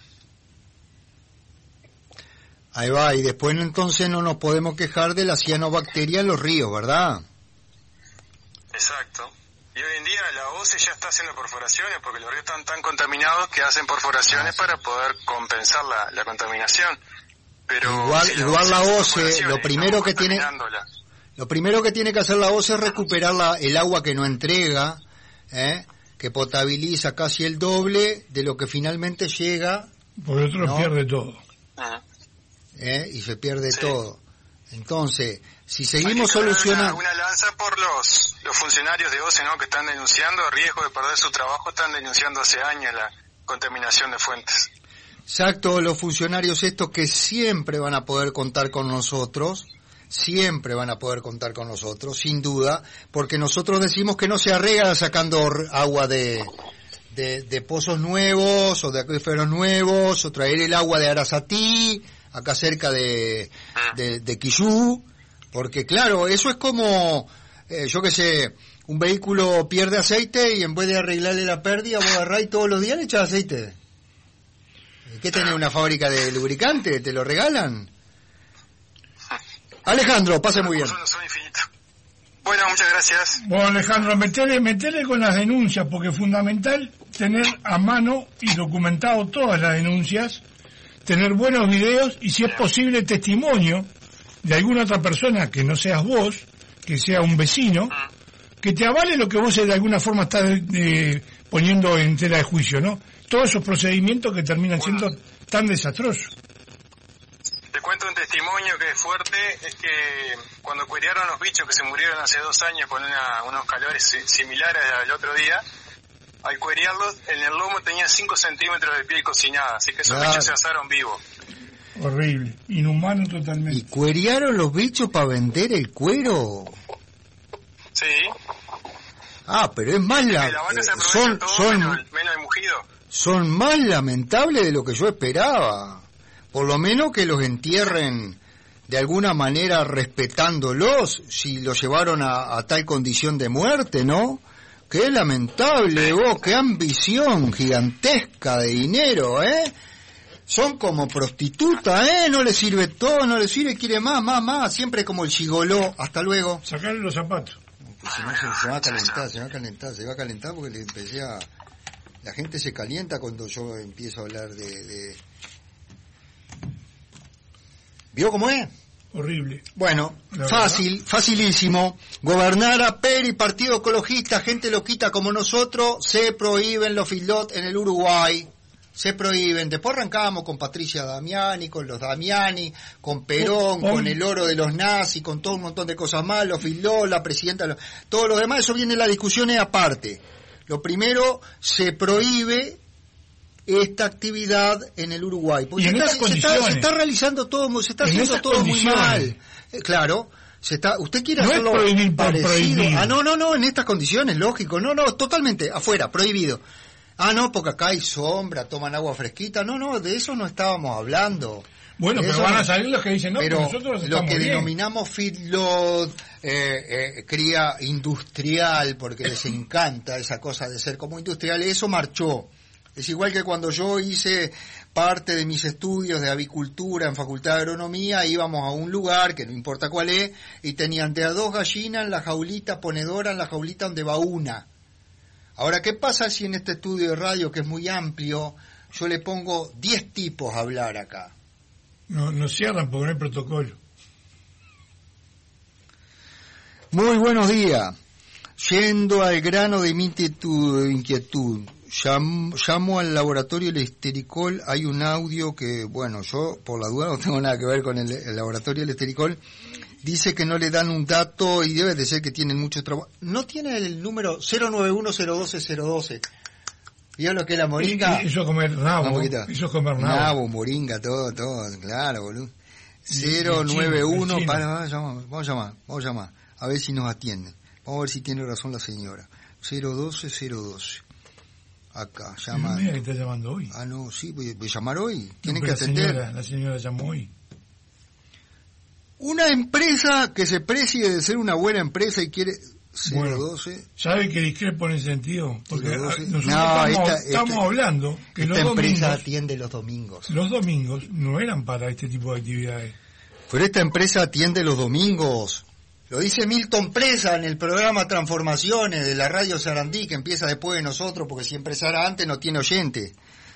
Ahí va, y después entonces no nos podemos quejar de la cianobacteria en los ríos, ¿verdad? Exacto. Y hoy en día la OCE ya está haciendo perforaciones porque los ríos están tan contaminados que hacen perforaciones para poder compensar la contaminación. Pero igual la OCE, lo primero que tiene que hacer la OCE es recuperar el agua que no entrega, que potabiliza casi el doble de lo que finalmente llega. Por otro ¿no? Pierde todo. Y se pierde todo. Entonces, si seguimos solucionando... Una lanza por los funcionarios de OCE, ¿no? Que están denunciando a riesgo de perder su trabajo, están denunciando hace años la contaminación de fuentes. Exacto, los funcionarios estos que siempre van a poder contar con nosotros, sin duda, porque nosotros decimos que no se arregla sacando agua de pozos nuevos o de acuíferos nuevos, o traer el agua de Arasatí, acá cerca de Quillú, porque claro, eso es como, yo qué sé, un vehículo pierde aceite y en vez de arreglarle la pérdida, vos agarrás y todos los días le echás aceite. ¿Qué tenés, una fábrica de lubricante? ¿Te lo regalan? Alejandro, pase muy bien. Bueno, muchas gracias. Bueno, Alejandro, metele con las denuncias, porque es fundamental tener a mano y documentado todas las denuncias, tener buenos videos y, si es posible, testimonio de alguna otra persona que no seas vos, que sea un vecino, que te avale lo que vos de alguna forma estás poniendo en tela de juicio, ¿no? Todos esos procedimientos que terminan siendo tan desastrosos. Te cuento un testimonio que es fuerte, es que cuando cuerearon los bichos que se murieron hace 2 años con unos calores similares al otro día, al cuerearlos, en el lomo tenían 5 centímetros de piel cocinada, así que esos bichos se asaron vivos. Horrible, inhumano totalmente. ¿Y cuerearon los bichos para vender el cuero? Sí. pero es más son más lamentables de lo que yo esperaba. Por lo menos que los entierren de alguna manera respetándolos, si los llevaron a tal condición de muerte, ¿no? Qué lamentable, vos, qué ambición gigantesca de dinero, ¿eh? Son como prostitutas, ¿eh? No les sirve todo, no les sirve, quiere más, siempre como el gigoló. Hasta luego. Sacarle los zapatos. Se va a calentar porque le empecé a... La gente se calienta cuando yo empiezo a hablar de... ¿Vio cómo es? Horrible. Bueno, facilísimo. Gobernar a Peri, Partido Ecologista, gente loquita como nosotros, se prohíben los feedlot en el Uruguay. Se prohíben. Después arrancábamos con Patricia Damiani, con los Damiani, con Perón, con el oro de los nazis, con todo un montón de cosas más, los feedlot, la presidenta, todo lo demás, eso viene en la discusión aparte. Lo primero, se prohíbe esta actividad en el Uruguay. Porque se está realizando todo, se está haciendo todo muy mal. Claro, usted quiere no hacerlo prohibir parecido. No, en estas condiciones, lógico. No, totalmente, afuera, prohibido. No, porque acá hay sombra, toman agua fresquita. No, de eso no estábamos hablando. Bueno, pero van a salir los que dicen, no, pero nosotros lo que denominamos feedlot, cría industrial, porque les encanta esa cosa de ser como industrial, eso marchó. Es igual que cuando yo hice parte de mis estudios de avicultura en Facultad de Agronomía, íbamos a un lugar, que no importa cuál es, y tenían de a 2 gallinas en la jaulita ponedora, en la jaulita donde va una. Ahora, ¿qué pasa si en este estudio de radio, que es muy amplio, yo le pongo 10 tipos a hablar acá? No cierran porque no hay protocolo. Muy buenos días. Yendo al grano de mi inquietud, llamo al laboratorio Lestericol. Hay un audio que, bueno, yo por la duda no tengo nada que ver con el laboratorio Lestericol. Dice que no le dan un dato y debe de ser que tienen mucho trabajo. No tiene el número 091-012-012. ¿Vio lo que es la moringa? Eso es comer nabo. Nabo, moringa, todo, claro, boludo. 091, vamos a llamar. A ver si nos atienden. Vamos a ver si tiene razón la señora. 012-012. Acá, llama. Mira que está llamando hoy. No, sí, voy a llamar hoy. Tienen que atender. La señora llamó hoy. Una empresa que se precie de ser una buena empresa y quiere... 012. Bueno, ¿sabe que discrepo en ese sentido? Porque nosotros estamos hablando que esta empresa atiende los domingos. Los domingos no eran para este tipo de actividades. Pero esta empresa atiende los domingos. Lo dice Milton Presa en el programa Transformaciones de la radio Sarandí, que empieza después de nosotros, porque si empezara antes no tiene oyente.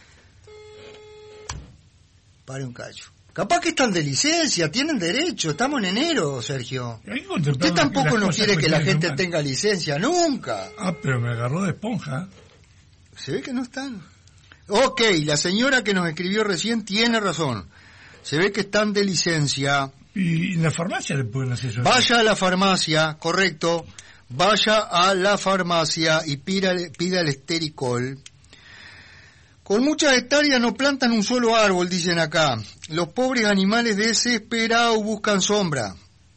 Pare un cacho. Capaz que están de licencia, tienen derecho, estamos en enero, Sergio. Usted tampoco no quiere que la gente tenga licencia, nunca. Pero me agarró de esponja. Se ve que no están. Ok, la señora que nos escribió recién tiene razón. Se ve que están de licencia. ¿Y en la farmacia le pueden hacer eso? Vaya a la farmacia, correcto. Vaya a la farmacia y pida el Estericol. Con muchas hectáreas no plantan un solo árbol, dicen acá. Los pobres animales desesperados buscan sombra.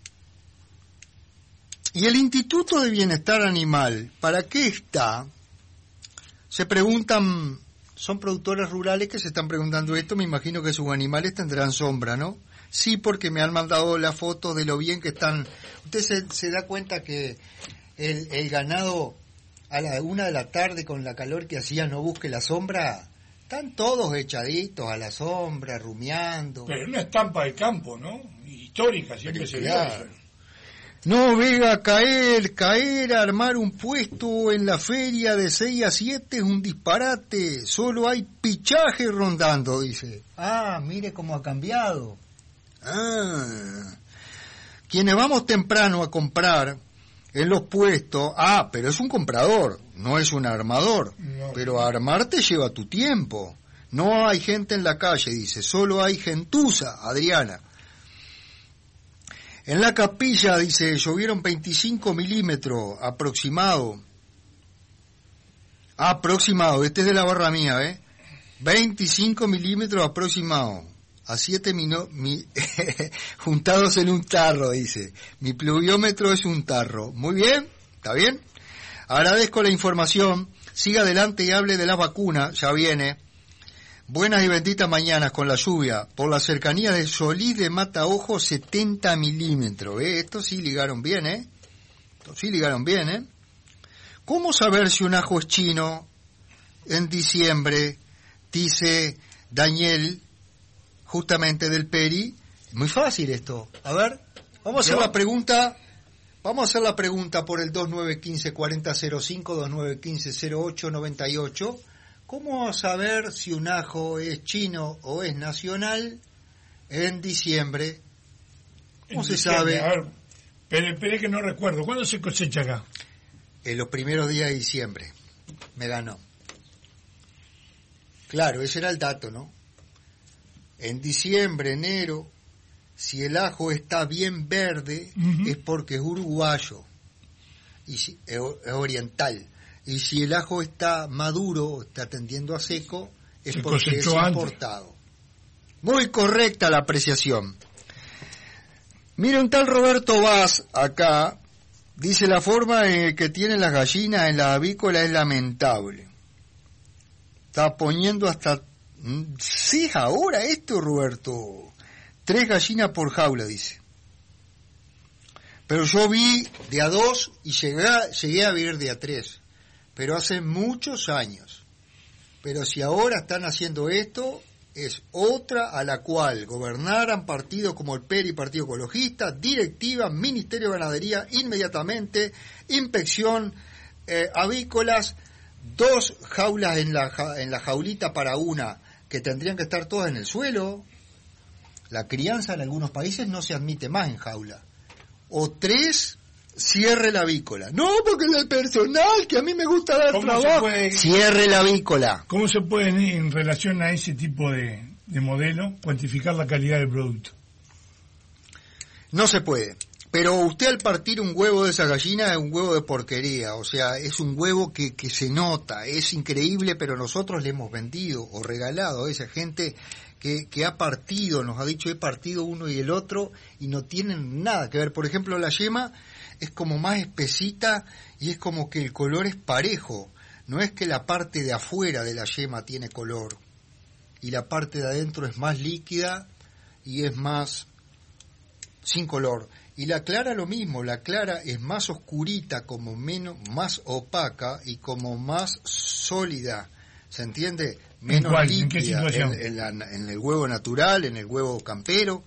¿Y el Instituto de Bienestar Animal, para qué está? Se preguntan, son productores rurales que se están preguntando esto, me imagino que sus animales tendrán sombra, ¿no? Sí, porque me han mandado la foto de lo bien que están. Usted se da cuenta que el ganado a la 1 de la tarde con la calor que hacía no busque la sombra. Están todos echaditos a la sombra, rumiando. Pero es una estampa de campo, ¿no? Histórica, siempre se ve eso. No, Vega, caer, armar un puesto en la feria de 6 a 7 es un disparate. Solo hay pichaje rondando, dice. Mire cómo ha cambiado. Quienes vamos temprano a comprar en los puestos, pero es un comprador, no es un armador. No. Pero armarte lleva tu tiempo. No hay gente en la calle, dice, solo hay gentuza, Adriana. En la capilla, dice, llovieron 25 milímetros, aproximado, este es de la barra mía, 25 milímetros aproximado, a 7 juntados en un tarro, dice. Mi pluviómetro es un tarro. Muy bien, ¿está bien? Agradezco la información. Siga adelante y hable de las vacunas. Ya viene. Buenas y benditas mañanas con la lluvia. Por la cercanía de Solís de Mataojo, 70 milímetros. Esto sí ligaron bien, Esto sí ligaron bien, ¿Cómo saber si un ajo es chino en diciembre? Dice Daniel, justamente del Peri. Muy fácil esto. A ver, vamos a hacer la pregunta. Vamos a hacer la pregunta por el 2915-4005, 2915-0898. ¿Cómo saber si un ajo es chino o es nacional en diciembre? ¿Cómo se sabe? A ver, pero que no recuerdo. ¿Cuándo se cosecha acá? En los primeros días de diciembre. Me ganó. Claro, ese era el dato, ¿no? En diciembre, enero, si el ajo está bien verde, es porque es uruguayo, y si, es oriental. Y si el ajo está maduro, está tendiendo a seco, es porque es importado. Muy correcta la apreciación. Mira, un tal Roberto Vaz acá, dice: la forma en que tienen las gallinas en la avícola es lamentable. Está poniendo hasta... Sí, es ahora esto, Roberto. 3 gallinas por jaula, dice. Pero yo vi de a 2 y llegué a ver de a 3. Pero hace muchos años. Pero si ahora están haciendo esto, es otra a la cual gobernaran partidos como el PERI, Partido Ecologista, directiva, Ministerio de Ganadería, inmediatamente, inspección, avícolas, 2 jaulas en la jaulita para una, que tendrían que estar todas en el suelo. La crianza en algunos países no se admite más en jaula. O 3, cierre la avícola. No, porque el personal, que a mí me gusta dar trabajo. Cierre la avícola. ¿Cómo se puede, en relación a ese tipo de modelo, cuantificar la calidad del producto? No se puede. Pero usted, al partir un huevo de esa gallina, es un huevo de porquería. O sea, es un huevo que se nota. Es increíble, pero nosotros le hemos vendido o regalado a esa gente que ha partido, nos ha dicho: he partido uno y el otro, y no tienen nada que ver. Por ejemplo, la yema es como más espesita y es como que el color es parejo. No es que la parte de afuera de la yema tiene color y la parte de adentro es más líquida y es más sin color. Y la clara lo mismo, la clara es más oscurita, como más opaca y como más sólida, ¿se entiende? Menos líquida. ¿En qué situación? En el huevo natural, en el huevo campero.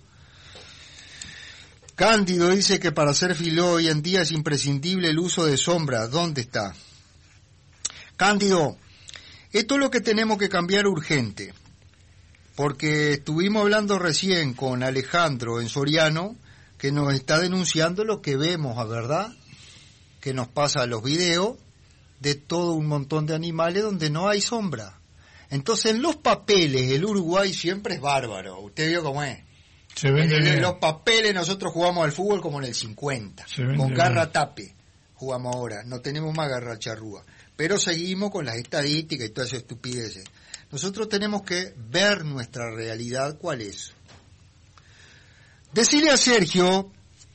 Cándido dice que para hacer filó hoy en día es imprescindible el uso de sombra. ¿Dónde está? Cándido, esto es lo que tenemos que cambiar urgente, porque estuvimos hablando recién con Alejandro en Soriano, que nos está denunciando lo que vemos, ¿verdad? Que nos pasa los videos de todo un montón de animales donde no hay sombra. Entonces, en los papeles, el Uruguay siempre es bárbaro. Usted vio cómo es. En los papeles nosotros jugamos al fútbol como en el 50, con garra tape. Jugamos ahora, no tenemos más garra charrúa. Pero seguimos con las estadísticas y todas esas estupideces. Nosotros tenemos que ver nuestra realidad, ¿cuál es? Decirle a Sergio,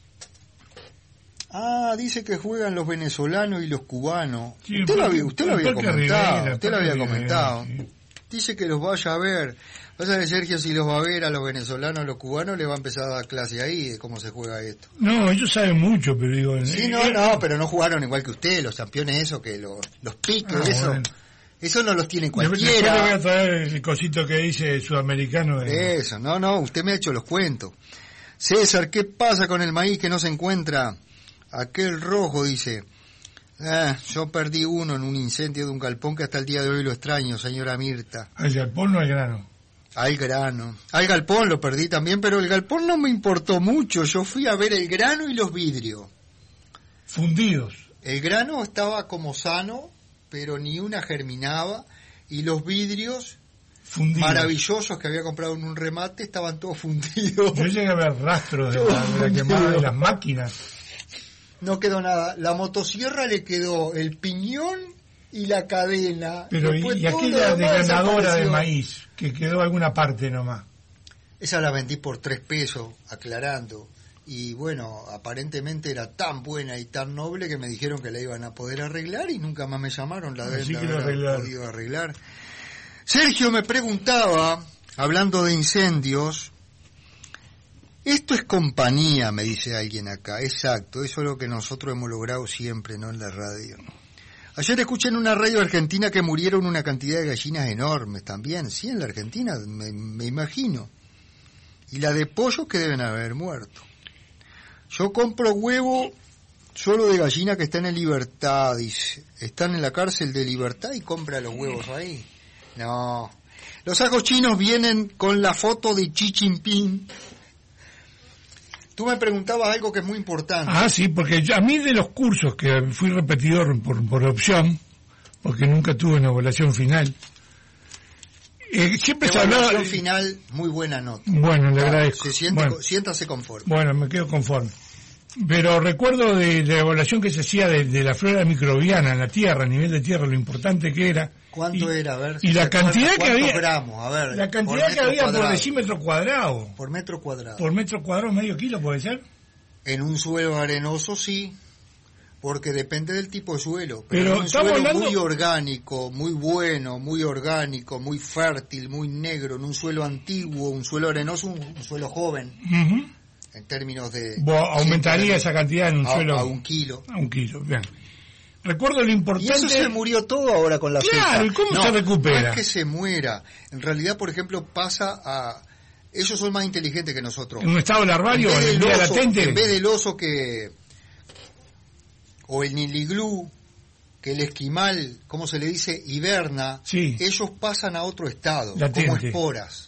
dice que juegan los venezolanos y los cubanos. Sí, usted lo había comentado. Sí. Dice que los vaya a ver. Pasa que Sergio, si los va a ver a los venezolanos, a los cubanos, le va a empezar a dar clase ahí de cómo se juega esto. No, ellos saben mucho, pero digo... Sí, pero no jugaron igual que usted, los campeones, eso, que los piques, eso. Bueno. Eso no los tiene cualquiera. Después le voy a traer el cosito que dice sudamericano. Eso, no, usted me ha hecho los cuentos. César, ¿qué pasa con el maíz que no se encuentra? Aquel rojo, dice. Yo perdí uno en un incendio de un galpón que hasta el día de hoy lo extraño, señora Mirta. ¿Al galpón o al grano? Al grano. Al galpón lo perdí también, pero el galpón no me importó mucho. Yo fui a ver el grano y los vidrios. Fundidos. El grano estaba como sano, pero ni una germinaba, y los vidrios... Fundidos. Maravillosos que había comprado en un remate, estaban todos fundidos. Yo llegué a ver rastros de la quemada de las máquinas. No quedó nada. La motosierra le quedó el piñón y la cadena. Pero y aquella desgranadora de maíz, que quedó alguna parte nomás. Esa la vendí por 3 pesos, aclarando. y bueno, aparentemente era tan buena y tan noble que me dijeron que la iban a poder arreglar y nunca más me llamaron, la deben haber podido arreglar. Sergio me preguntaba, hablando de incendios, esto es compañía, me dice alguien acá. Exacto, eso es lo que nosotros hemos logrado siempre, ¿no?, en la radio. Ayer escuché en una radio argentina que murieron una cantidad de gallinas enormes también, sí, en la Argentina, me imagino. Y la de pollos que deben haber muerto. Yo compro huevo solo de gallina que están en Libertad, dice. Están en la cárcel de Libertad y compra los huevos ahí. No. Los ajos chinos vienen con la foto de Xi Jinping. Tú me preguntabas algo que es muy importante. Ah, sí, porque a mí de los cursos que fui repetidor por opción, porque nunca tuve una evaluación final, siempre se hablaba... Evaluación final, muy buena nota. Bueno, le agradezco. Siéntase conforme. Bueno, me quedo conforme. Pero recuerdo de la evaluación que se hacía de la flora microbiana en la Tierra, a nivel de Tierra, lo importante que era. ¿Cuánto era? A ver. Y la cantidad que había. Gramos? A ver, la cantidad que había por decímetro cuadrado. Por metro cuadrado. Por metro cuadrado, medio kilo, ¿puede ser? En un suelo arenoso, sí. Porque depende del tipo de suelo. Pero en un suelo muy orgánico, muy bueno, muy orgánico, muy fértil, muy negro, en un suelo antiguo, un suelo arenoso, un suelo joven. En términos de... aumentaría esa cantidad en un suelo... A 1 kilo. A 1 kilo, bien. Recuerdo lo importante... Y eso se murió todo ahora con la seca. Claro, ¿y cómo se recupera? No es que se muera. En realidad, por ejemplo, pasa a... Ellos son más inteligentes que nosotros. ¿En un estado larvario o en vida latente? En vez del oso que... O el niliglú, que el esquimal, ¿cómo se le dice? Hiberna. Sí. Ellos pasan a otro estado, latente, como esporas.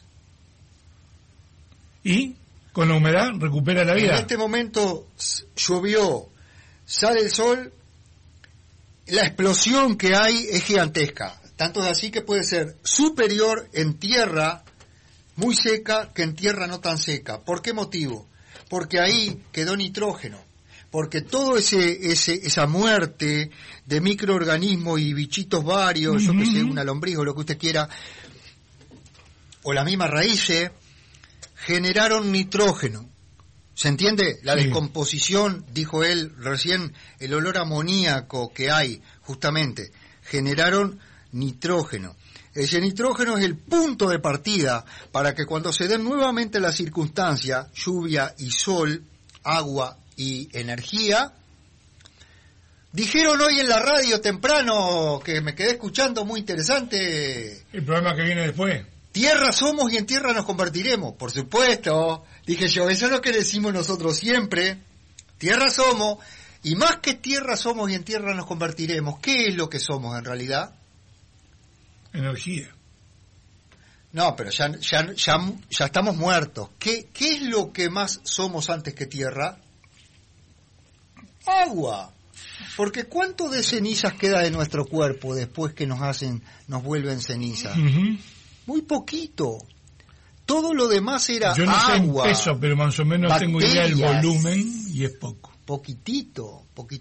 ¿Y? ¿Con la humedad recupera la vida? En este momento llovió, sale el sol, la explosión que hay es gigantesca. Tanto es así que puede ser superior en tierra muy seca que en tierra no tan seca. ¿Por qué motivo? Porque ahí quedó nitrógeno. Porque todo esa muerte de microorganismos y bichitos varios, yo que sé, una lombriz o lo que usted quiera, o las mismas raíces, generaron nitrógeno. ¿Se entiende? La descomposición, dijo él recién, el olor amoníaco que hay, justamente, generaron nitrógeno. Ese nitrógeno es el punto de partida para que cuando se den nuevamente las circunstancias, lluvia y sol, agua y energía, dijeron hoy en la radio temprano, que me quedé escuchando, muy interesante. El programa que viene después. Tierra somos y en tierra nos convertiremos, por supuesto. Dije yo, eso es lo que decimos nosotros siempre. Tierra somos, y más que tierra somos y en tierra nos convertiremos. ¿Qué es lo que somos en realidad? Energía. No, pero ya estamos muertos. ¿Qué es lo que más somos antes que tierra? Agua. Porque ¿cuánto de cenizas queda de nuestro cuerpo después que nos vuelven cenizas? Muy poquito. Todo lo demás era agua. Yo no sé en peso, pero más o menos bacterias, tengo idea del volumen y es poco. Poquitito.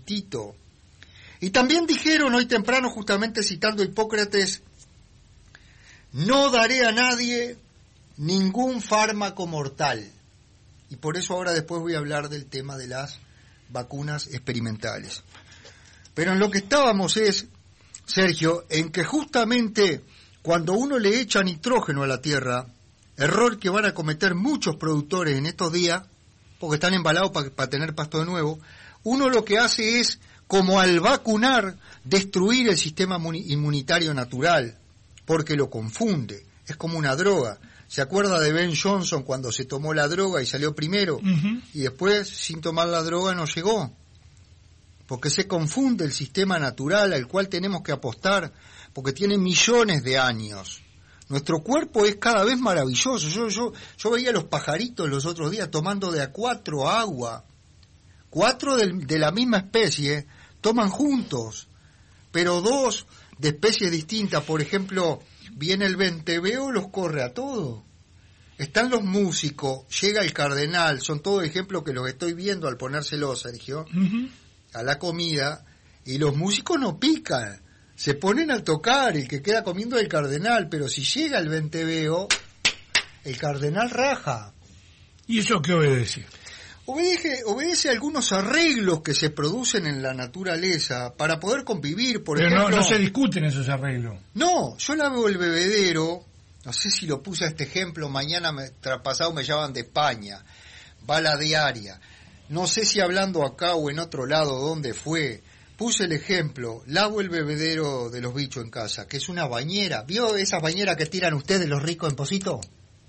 Y también dijeron hoy temprano, justamente citando a Hipócrates, no daré a nadie ningún fármaco mortal. Y por eso ahora después voy a hablar del tema de las vacunas experimentales. Pero en lo que estábamos es, Sergio, en que justamente cuando uno le echa nitrógeno a la tierra, error que van a cometer muchos productores en estos días, porque están embalados para tener pasto de nuevo, uno lo que hace es, como al vacunar, destruir el sistema inmunitario natural, porque lo confunde, es como una droga. ¿Se acuerda de Ben Johnson cuando se tomó la droga y salió primero? Y después, sin tomar la droga, no llegó. Porque se confunde el sistema natural al cual tenemos que apostar, porque tiene millones de años. Nuestro cuerpo es cada vez maravilloso. Yo veía a los pajaritos los otros días tomando de a 4 agua. 4 de la misma especie toman juntos, pero 2 de especies distintas. Por ejemplo, viene el venteveo, los corre a todos. Están los músicos, llega el cardenal, son todos ejemplos que los estoy viendo al ponérselo, Sergio, a la comida, y los músicos no pican, se ponen a tocar, el que queda comiendo es el cardenal, pero si llega el venteveo, el cardenal raja. ¿Y eso qué obedece? obedece a algunos arreglos que se producen en la naturaleza para poder convivir, por Pero ejemplo... no se discuten esos arreglos. No, yo la veo el bebedero, no sé si lo puse a este ejemplo, mañana pasado me llaman de España, va la diaria, no sé si hablando acá o en otro lado, dónde fue, puse el ejemplo, lavo el bebedero de los bichos en casa, que es una bañera, ¿vio esas bañeras que tiran ustedes los ricos en Pocito?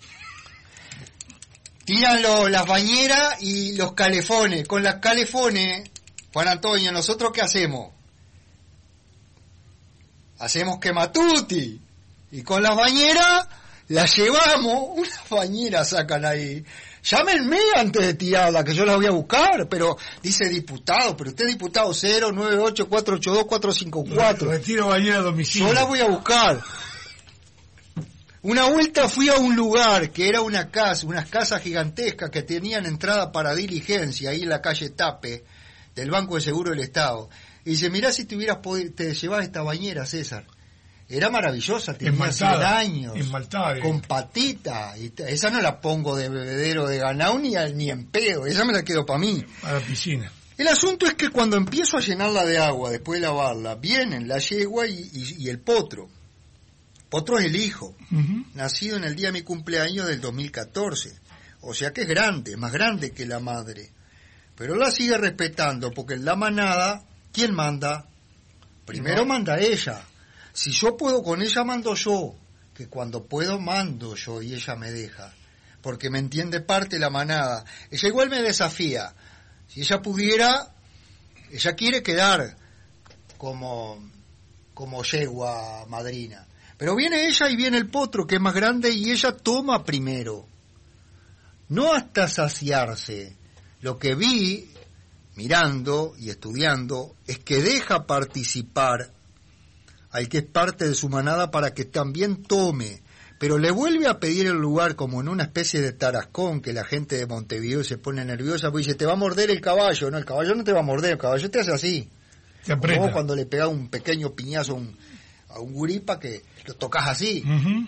Tiran las bañeras y los calefones. Con las calefones, Juan Antonio, ¿nosotros qué hacemos? Hacemos quematuti. Y con las bañeras las llevamos. Unas bañeras sacan ahí. Llámenme antes de tirarla, que yo las voy a buscar. Pero dice diputado, pero usted es diputado 098-482-454. Retiro bañera a domicilio. Yo la voy a buscar. Una vuelta fui a un lugar que era una casa, unas casas gigantescas que tenían entrada para diligencia, ahí en la calle Tape, del Banco de Seguro del Estado. Y dice, mirá si te llevas esta bañera, César. Era maravillosa, tenía 100 años, con patita. Y esa no la pongo de bebedero de ganado ni en pedo, esa me la quedo para mí. A la piscina. El asunto es que cuando empiezo a llenarla de agua, después de lavarla, vienen la yegua y el potro. Potro es el hijo, nacido en el día de mi cumpleaños del 2014. O sea que es grande, más grande que la madre. Pero la sigue respetando, porque en la manada, ¿quién manda? Primero manda ella. Si yo puedo con ella, mando yo. Que cuando puedo, mando yo y ella me deja. Porque me entiende parte de la manada. Ella igual me desafía. Si ella pudiera, ella quiere quedar como yegua madrina. Pero viene ella y viene el potro, que es más grande, y ella toma primero. No hasta saciarse. Lo que vi, mirando y estudiando, es que deja participar al que es parte de su manada para que también tome. Pero le vuelve a pedir el lugar como en una especie de tarascón, que la gente de Montevideo se pone nerviosa, porque dice, te va a morder el caballo. No, el caballo no te va a morder, el caballo te hace así. Te aprieta. Como cuando le pega un pequeño piñazo a un guripa que lo tocas así.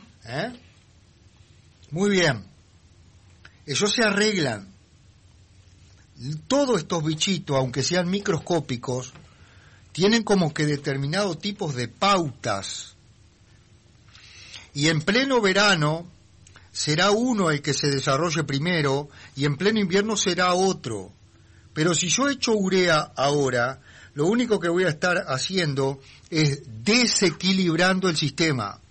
Muy bien. Ellos se arreglan. Todos estos bichitos, aunque sean microscópicos, tienen como que determinados tipos de pautas. Y en pleno verano será uno el que se desarrolle primero y en pleno invierno será otro. Pero si yo echo urea ahora, lo único que voy a estar haciendo es desequilibrando el sistema.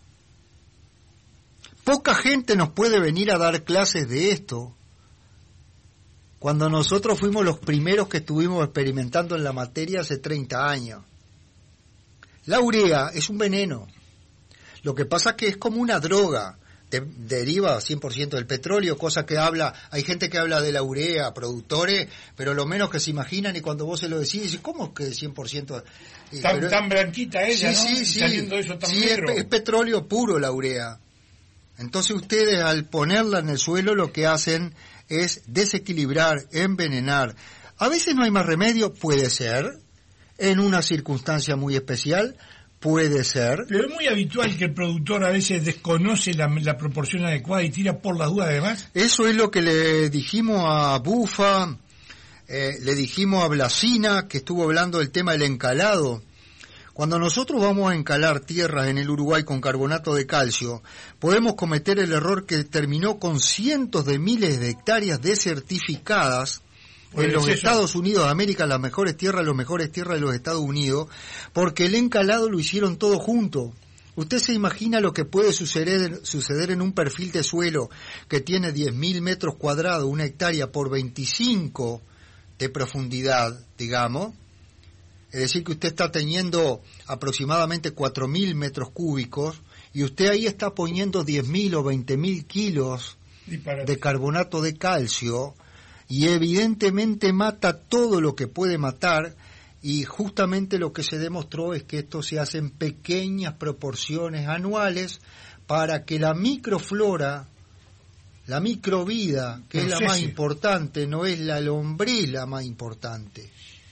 Poca gente nos puede venir a dar clases de esto, cuando nosotros fuimos los primeros que estuvimos experimentando en la materia hace 30 años. La urea es un veneno. Lo que pasa es que es como una droga. Deriva 100% del petróleo, cosa que hay gente que habla de la urea, productores, pero lo menos que se imaginan, y cuando vos se lo decís, dicen, ¿cómo que 100%? Tan blanquita ella, ¿no? Sí, saliendo eso tan negro. Es petróleo puro la urea. Entonces ustedes, al ponerla en el suelo, lo que hacen es desequilibrar, envenenar. A veces no hay más remedio, puede ser, en una circunstancia muy especial, puede ser. Pero es muy habitual que el productor a veces desconoce la proporción adecuada y tira por las dudas además. Eso es lo que le dijimos a Bufa, le dijimos a Blasina, que estuvo hablando del tema del encalado. Cuando nosotros vamos a encalar tierras en el Uruguay con carbonato de calcio, podemos cometer el error que terminó con cientos de miles de hectáreas desertificadas en los Estados Unidos de América, las mejores tierras de los Estados Unidos, porque el encalado lo hicieron todo junto. Usted se imagina lo que puede suceder en un perfil de suelo que tiene 10.000 metros cuadrados, una hectárea por 25 de profundidad, digamos. Es decir, que usted está teniendo aproximadamente 4.000 metros cúbicos y usted ahí está poniendo 10.000 o 20.000 kilos de carbonato de calcio, y evidentemente mata todo lo que puede matar, y justamente lo que se demostró es que esto se hace en pequeñas proporciones anuales para que la microflora, la microvida, que es la más importante, no es la lombriz la más importante.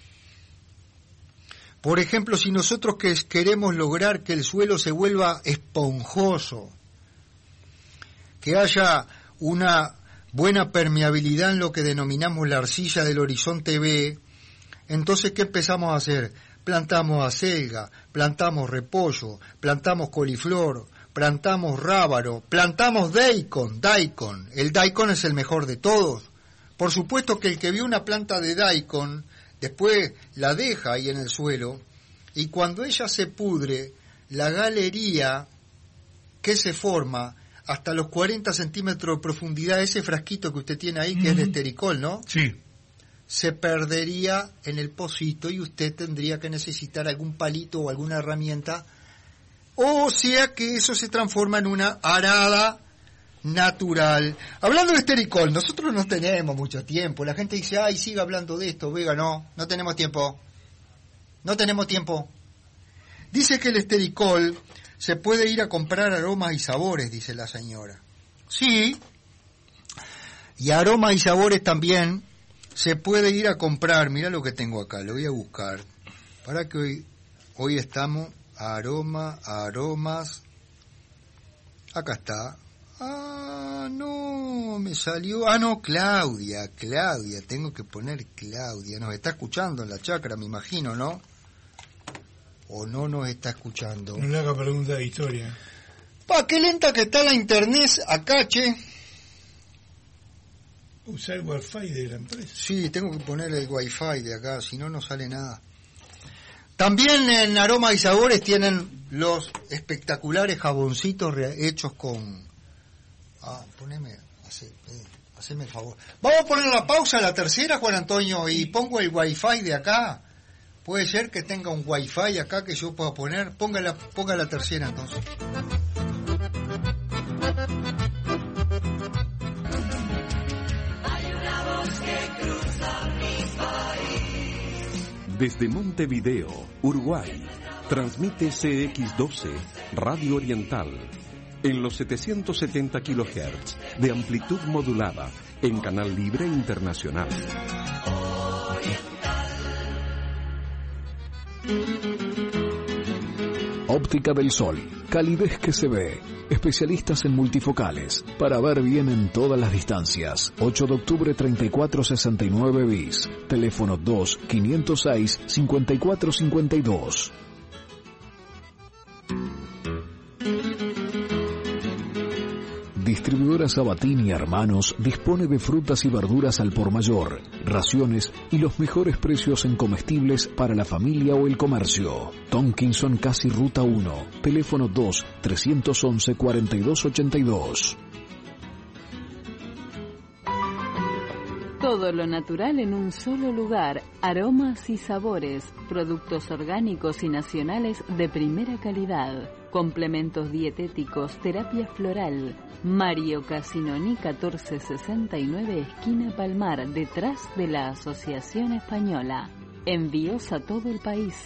Por ejemplo, si nosotros queremos lograr que el suelo se vuelva esponjoso, que haya una buena permeabilidad en lo que denominamos la arcilla del horizonte B, entonces ¿qué empezamos a hacer? Plantamos acelga, plantamos repollo, plantamos coliflor, plantamos rábaro, plantamos daikon. El daikon es el mejor de todos. Por supuesto que el que vio una planta de daikon, después la deja ahí en el suelo, y cuando ella se pudre, la galería que se forma hasta los 40 centímetros de profundidad, ese frasquito que usted tiene ahí, que es de estericol, ¿no? Sí. Se perdería en el pocito y usted tendría que necesitar algún palito o alguna herramienta, o sea que eso se transforma en una arada natural. Hablando de estericol, nosotros no tenemos mucho tiempo. La gente dice, ay, siga hablando de esto, Vega, no tenemos tiempo. No tenemos tiempo. Dice que el estericol se puede ir a comprar aromas y sabores, dice la señora. Sí, y aromas y sabores también se puede ir a comprar. Mira lo que tengo acá, lo voy a buscar. Para que hoy estamos aromas. Acá está. Ah, no, me salió. Ah, no, Claudia, tengo que poner Claudia. Nos está escuchando en la chacra, me imagino, ¿no? ¿O no nos está escuchando? No le haga pregunta de historia. Pa, qué lenta que está la internet acá, che. Usar el wifi de la empresa. Sí, tengo que poner el wifi de acá, si no, no sale nada. También en Aromas y Sabores tienen los espectaculares jaboncitos hechos con... haceme el favor. Vamos a poner la pausa a la tercera, Juan Antonio, y pongo el wifi de acá. Puede ser que tenga un wifi acá que yo pueda poner. Ponga la tercera entonces. Hay una voz que cruza mi país. Desde Montevideo, Uruguay, transmite CX12, Radio Oriental, en los 770 kHz de amplitud modulada, en canal libre internacional. Óptica del Sol, calidez que se ve. Especialistas en multifocales, para ver bien en todas las distancias. 8 de octubre 3469 bis. Teléfono 2-506-5452. Distribuidora Sabatini y Hermanos dispone de frutas y verduras al por mayor, raciones y los mejores precios en comestibles para la familia o el comercio. Tonkinson Casi Ruta 1, teléfono 2-311-4282. Todo lo natural en un solo lugar, aromas y sabores, productos orgánicos y nacionales de primera calidad, complementos dietéticos, terapia floral. Mario Casinoni 1469, esquina Palmar, detrás de la Asociación Española. Envíos a todo el país.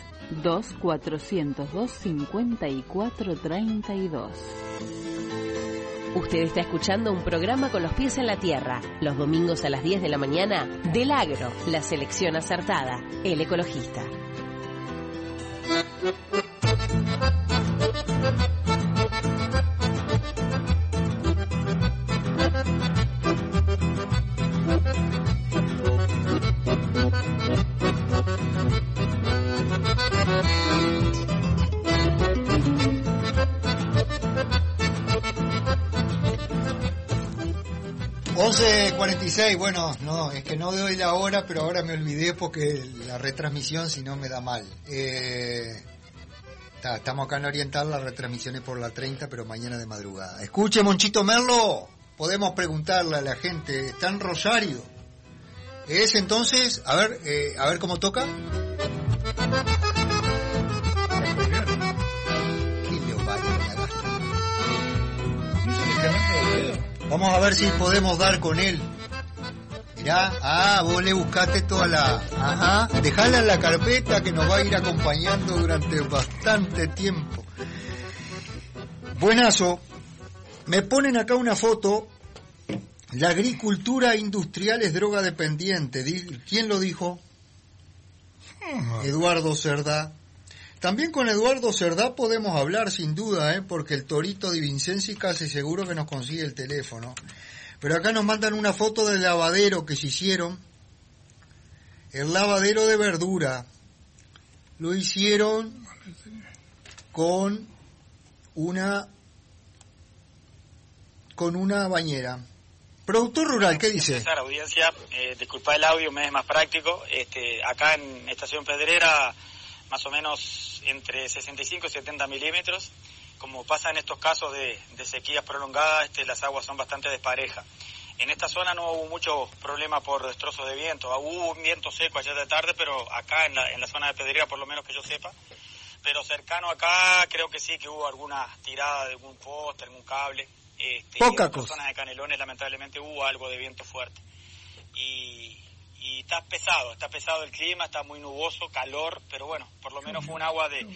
2-402-5432. Usted está escuchando un programa con los pies en la tierra, los domingos a las 10 de la mañana, del Agro, la selección acertada, el ecologista. 11:46, bueno, no, es que no doy la hora, pero ahora me olvidé porque la retransmisión si no me da mal. Estamos acá en Oriental, la retransmisión es por la 30, pero mañana de madrugada. Escuche, Monchito Merlo, podemos preguntarle a la gente, ¿está en Rosario? Es entonces, a ver cómo toca. Vamos a ver si podemos dar con él. Mirá, vos le buscaste toda la... Ajá, dejala en la carpeta que nos va a ir acompañando durante bastante tiempo. Buenazo. Me ponen acá una foto. La agricultura industrial es droga dependiente. ¿Quién lo dijo? Eduardo Cerdá. También con Eduardo Cerdá podemos hablar sin duda, porque el Torito Di Vincenzi casi seguro que nos consigue el teléfono. Pero acá nos mandan una foto del lavadero que se hicieron. El lavadero de verdura. Lo hicieron con una bañera. Productor rural, ¿qué dice? César, audiencia, disculpa el audio, me es más práctico. Acá en Estación Pedrera, más o menos entre 65 y 70 milímetros. Como pasa en estos casos de sequías prolongadas, las aguas son bastante desparejas. En esta zona no hubo mucho problema por destrozos de viento. Hubo un viento seco ayer de tarde, pero acá en la zona de Pedrera, por lo menos que yo sepa. Pero cercano acá creo que sí, que hubo alguna tirada de algún poste, algún cable. Poca cosa. En zonas de Canelones lamentablemente hubo algo de viento fuerte. Y está pesado el clima, está muy nuboso, calor, pero bueno, por lo menos fue un agua de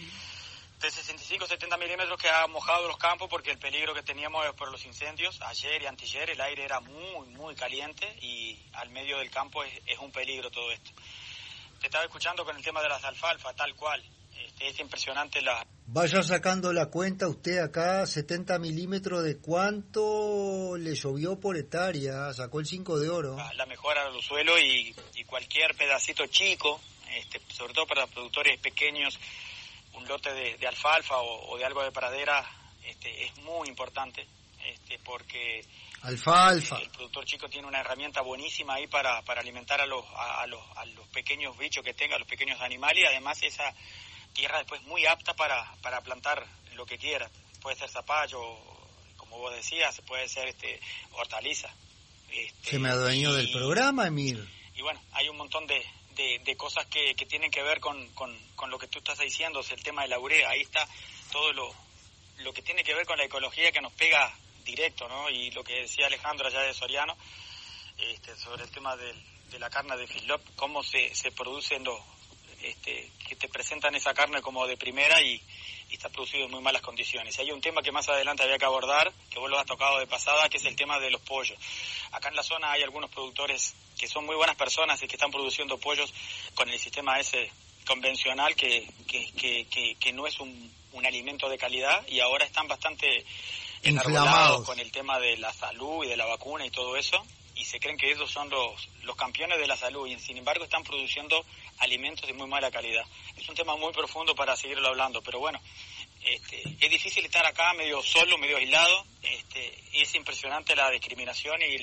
65-70 milímetros que ha mojado los campos, porque el peligro que teníamos es por los incendios. Ayer y anteayer el aire era muy, muy caliente y al medio del campo es un peligro todo esto. Te estaba escuchando con el tema de las alfalfas, tal cual. Es impresionante Vaya sacando la cuenta usted acá, 70 milímetros de cuánto le llovió por hectárea, sacó el 5 de oro. La mejora de los suelos y cualquier pedacito chico, sobre todo para los productores pequeños, un lote de alfalfa o de algo de pradera, es muy importante, porque alfalfa. El productor chico tiene una herramienta buenísima ahí para alimentar a los pequeños bichos que tenga, a los pequeños animales, y además esa tierra después muy apta para plantar lo que quiera. Puede ser zapallo, como vos decías, puede ser hortaliza. Se me adueñó del programa, Emir. Y bueno, hay un montón de cosas que tienen que ver con lo que tú estás diciendo, es el tema de la urea. Ahí está todo lo que tiene que ver con la ecología, que nos pega directo, ¿no? Y lo que decía Alejandro allá de Soriano, sobre el tema de la carne de feedlot, cómo se producen que te presentan esa carne como de primera y está producido en muy malas condiciones. Y hay un tema que más adelante había que abordar, que vos lo has tocado de pasada, que es el tema de los pollos. Acá en la zona hay algunos productores que son muy buenas personas y que están produciendo pollos con el sistema ese convencional que no es un alimento de calidad, y ahora están bastante enarbolados con el tema de la salud y de la vacuna y todo eso, y se creen que ellos son los campeones de la salud, y sin embargo están produciendo alimentos de muy mala calidad. Es un tema muy profundo para seguirlo hablando, pero bueno, es difícil estar acá medio solo, medio aislado. Es impresionante la discriminación y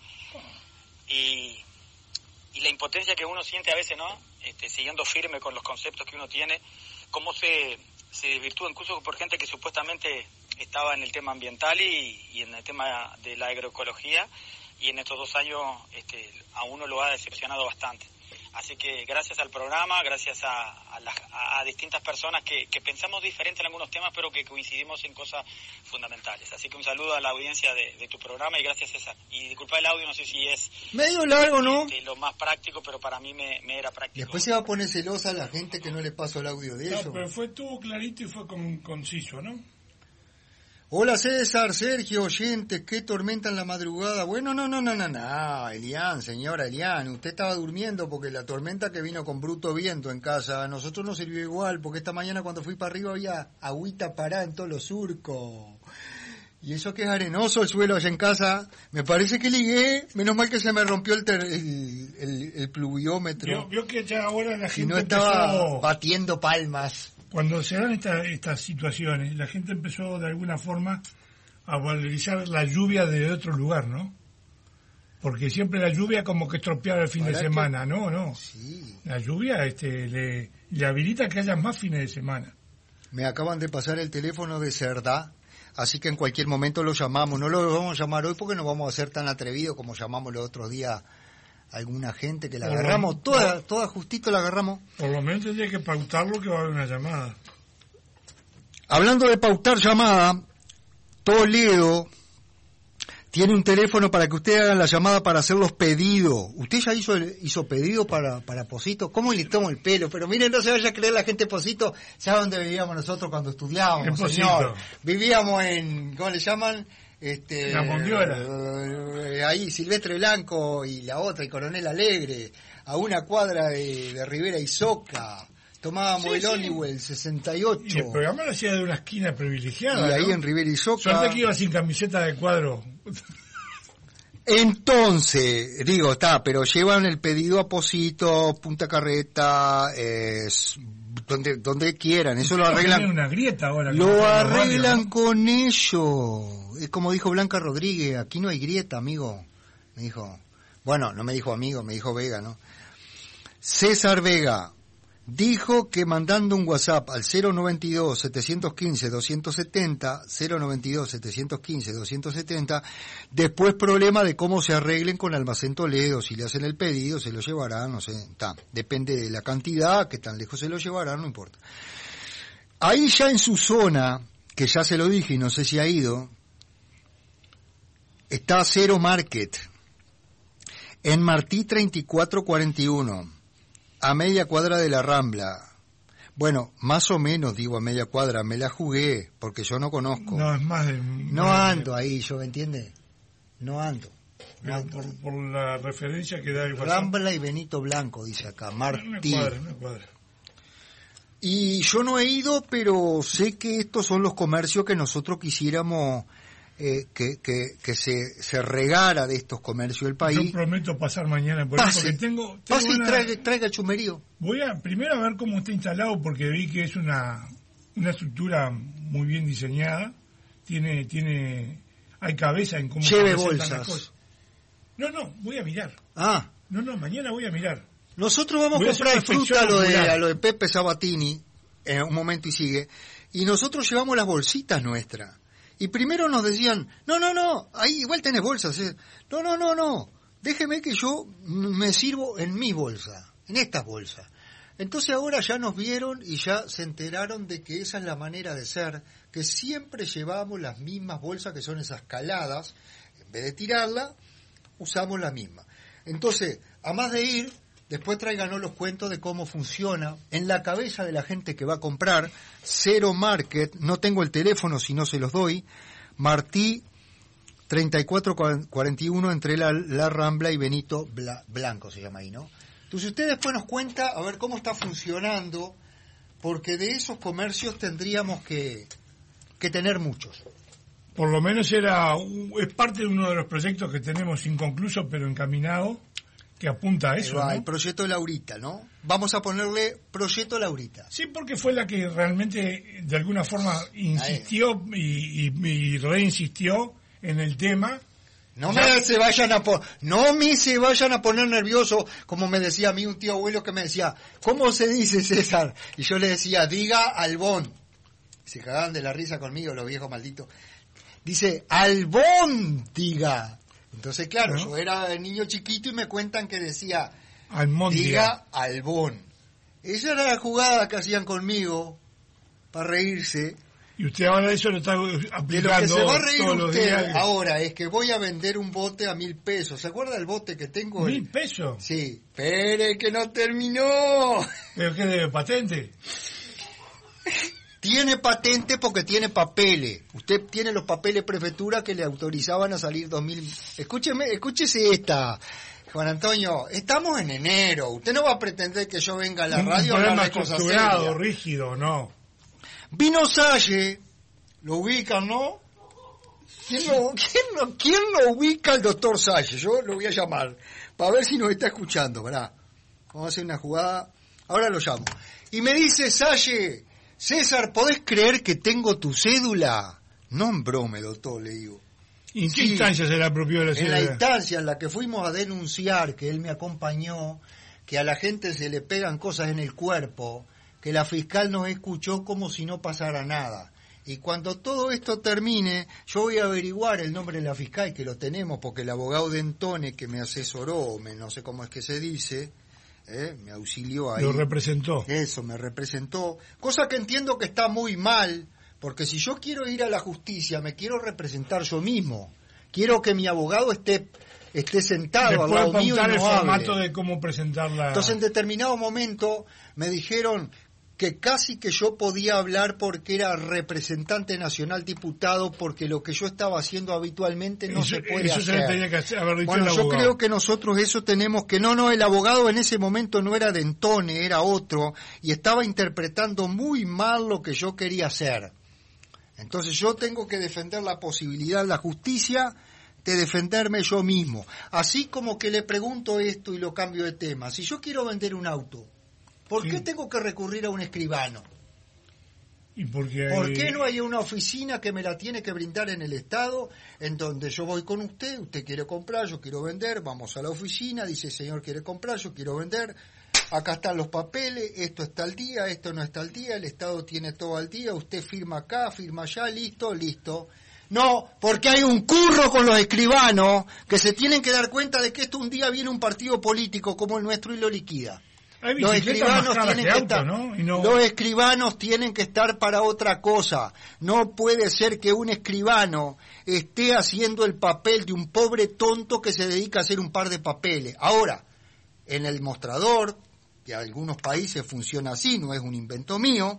la impotencia que uno siente a veces, ¿no? Siguiendo firme con los conceptos que uno tiene, cómo se desvirtúa incluso por gente que supuestamente estaba en el tema ambiental y en el tema de la agroecología, y en estos 2 años a uno lo ha decepcionado bastante. Así que gracias al programa, gracias a distintas personas que pensamos diferente en algunos temas, pero que coincidimos en cosas fundamentales. Así que un saludo a la audiencia de tu programa y gracias, César. Y disculpa el audio, no sé si es medio largo, ¿no? Lo más práctico, pero para mí me era práctico. Después se va a poner celosa la gente que no le pasó el audio de eso. No, pero fue todo clarito y fue conciso, ¿no? Hola César, Sergio, oyentes, qué tormenta en la madrugada. Bueno, no, Elian, señora Elian, usted estaba durmiendo porque la tormenta que vino con bruto viento en casa, a nosotros nos sirvió igual, porque esta mañana cuando fui para arriba había agüita parada en todos los surcos. Y eso que es arenoso el suelo allá en casa, me parece que ligué, menos mal que se me rompió el pluviómetro. Vio que ya ahora la gente si no estaba batiendo palmas. Cuando se dan estas situaciones, la gente empezó de alguna forma a valorizar la lluvia de otro lugar, ¿no? Porque siempre la lluvia como que estropeaba el fin de semana, ¿no? Sí. La lluvia le habilita que haya más fines de semana. Me acaban de pasar el teléfono de Cerdá, así que en cualquier momento lo llamamos. No lo vamos a llamar hoy porque no vamos a ser tan atrevidos como llamamos los otros días a alguna gente, que la agarramos, toda justito la agarramos. Por lo menos tendría que pautarlo, que va a haber una llamada. Hablando de pautar llamada, Toledo tiene un teléfono para que usted haga la llamada para hacer los pedidos. Usted ya hizo pedido para Posito. ¿Cómo le tomo el pelo? Pero miren, no se vaya a creer la gente Posito. ¿Sabe dónde vivíamos nosotros cuando estudiábamos, señor? Vivíamos en, ¿cómo le llaman? La Mondiola. Ahí, Silvestre Blanco y la otra, y Coronel Alegre, a una cuadra de Rivera y Soca. Tomábamos el ómnibus, el 68. Y el programa lo hacía de una esquina privilegiada. Y ahí, ¿no? en Rivera y Soca. Suerte que iba sin camiseta de cuadro. Entonces, digo, pero llevan el pedido a Posito, Punta Carreta, donde quieran, eso lo arreglan. Tiene una grieta ahora. Lo arreglan con ellos. Es como dijo Blanca Rodríguez, aquí no hay grieta, amigo. Me dijo, bueno, no me dijo amigo, me dijo Vega, ¿no? César Vega dijo que mandando un WhatsApp al 092-715-270, 092-715-270, después problema de cómo se arreglen con Almacén Toledo, si le hacen el pedido, se lo llevarán, no sé, depende de la cantidad, que tan lejos se lo llevarán, no importa. Ahí ya en su zona, que ya se lo dije y no sé si ha ido, está Cero Market, en Martí 3441. A media cuadra de la Rambla. Bueno, más o menos, digo, a media cuadra. Me la jugué, porque yo no conozco. No, es más de... No ando ahí, ¿yo me entiende? No ando. Por la referencia que da el WhatsApp. Rambla y Benito Blanco, dice acá. Martí. Una cuadra. Y yo no he ido, pero sé que estos son los comercios que nosotros quisiéramos... que se regara de estos comercios del país. Yo prometo pasar mañana por pase, ahí, porque pase y traiga el chumerío. Voy a primero a ver cómo está instalado, porque vi que es una estructura muy bien diseñada. Hay cabeza en cómo lleve se bolsas. Las cosas. No, voy a mirar. No, mañana voy a mirar. Nosotros vamos a comprar fruta a lo de Pepe Sabatini en un momento y sigue, y nosotros llevamos las bolsitas nuestras. Y primero nos decían, no, ahí igual tenés bolsas. No, déjeme que yo me sirvo en mi bolsa, en estas bolsas. Entonces ahora ya nos vieron y ya se enteraron de que esa es la manera de ser, que siempre llevamos las mismas bolsas, que son esas caladas. En vez de tirarla, usamos la misma. Entonces, a más de ir, después tráiganos los cuentos de cómo funciona en la cabeza de la gente que va a comprar. Cero Market, no tengo el teléfono si no se los doy, Martí 3441 entre la Rambla y Benito Blanco se llama ahí, ¿no? Entonces usted después nos cuenta a ver cómo está funcionando, porque de esos comercios tendríamos que tener muchos. Por lo menos es parte de uno de los proyectos que tenemos inconcluso pero encaminado, que apunta a eso, ¿no? El proyecto Laurita, ¿no? Vamos a ponerle proyecto Laurita. Sí, porque fue la que realmente de alguna forma insistió y reinsistió en el tema. No me se vayan a poner nervioso, como me decía a mí un tío abuelo que me decía, ¿cómo se dice, César? Y yo le decía, diga Albón. Se cagaban de la risa conmigo los viejos malditos. Dice, albóndiga. Entonces, claro, yo era niño chiquito y me cuentan que decía, diga Albón. Esa era la jugada que hacían conmigo para reírse. Y usted ahora eso lo está aplicando. De lo que se va a reír usted días. Ahora es que voy a vender un bote a 1.000 pesos. ¿Se acuerda del bote que tengo? 1.000 pesos. Sí. Espere que no terminó. ¿Pero qué debe, patente? Tiene patente porque tiene papeles. Usted tiene los papeles prefectura que le autorizaban a salir 2.000. Escúchese esta, Juan Antonio. Estamos en enero. Usted no va a pretender que yo venga a la radio a hablar de cosas serias. Rígido, no. Vino Salle, lo ubican, ¿no? ¿Quién lo ubica al doctor Salle? Yo lo voy a llamar para ver si nos está escuchando, ¿verdad? Vamos a hacer una jugada. Ahora lo llamo. Y me dice Salle, César, ¿podés creer que tengo tu cédula? No en brome, doctor, le digo. ¿Y en qué instancia se le apropió la cédula? En la instancia en la que fuimos a denunciar, que él me acompañó, que a la gente se le pegan cosas en el cuerpo, que la fiscal nos escuchó como si no pasara nada. Y cuando todo esto termine, yo voy a averiguar el nombre de la fiscal, que lo tenemos, porque el abogado Dentone que me asesoró, no sé cómo es que se dice, me auxilió ahí. Lo representó. Eso, me representó. Cosa que entiendo que está muy mal, porque si yo quiero ir a la justicia, me quiero representar yo mismo. Quiero que mi abogado esté sentado al lado mío y no el formato hable. De cómo presentarla. Entonces, en determinado momento, me dijeron que casi que yo podía hablar porque era representante nacional diputado, porque lo que yo estaba haciendo habitualmente no se puede hacer. Se le tenía que haber dicho bueno, el yo abogado. creo que nosotros eso tenemos que... No, el abogado en ese momento no era Dentone, era otro, y estaba interpretando muy mal lo que yo quería hacer. Entonces yo tengo que defender la posibilidad, la justicia, de defenderme yo mismo. Así como que le pregunto esto y lo cambio de tema. Si yo quiero vender un auto, ¿por qué tengo que recurrir a un escribano? ¿Y por qué no hay una oficina que me la tiene que brindar en el Estado, en donde yo voy con usted quiere comprar, yo quiero vender, vamos a la oficina, dice, señor quiere comprar, yo quiero vender, acá están los papeles, esto está al día, esto no está al día, el Estado tiene todo al día, usted firma acá, firma allá, listo. No, porque hay un curro con los escribanos que se tienen que dar cuenta de que esto un día viene un partido político como el nuestro y lo liquida. Los escribanos tienen que estar, los escribanos tienen que estar para otra cosa. No puede ser que un escribano esté haciendo el papel de un pobre tonto que se dedica a hacer un par de papeles. Ahora, en el mostrador, que en algunos países funciona así, no es un invento mío,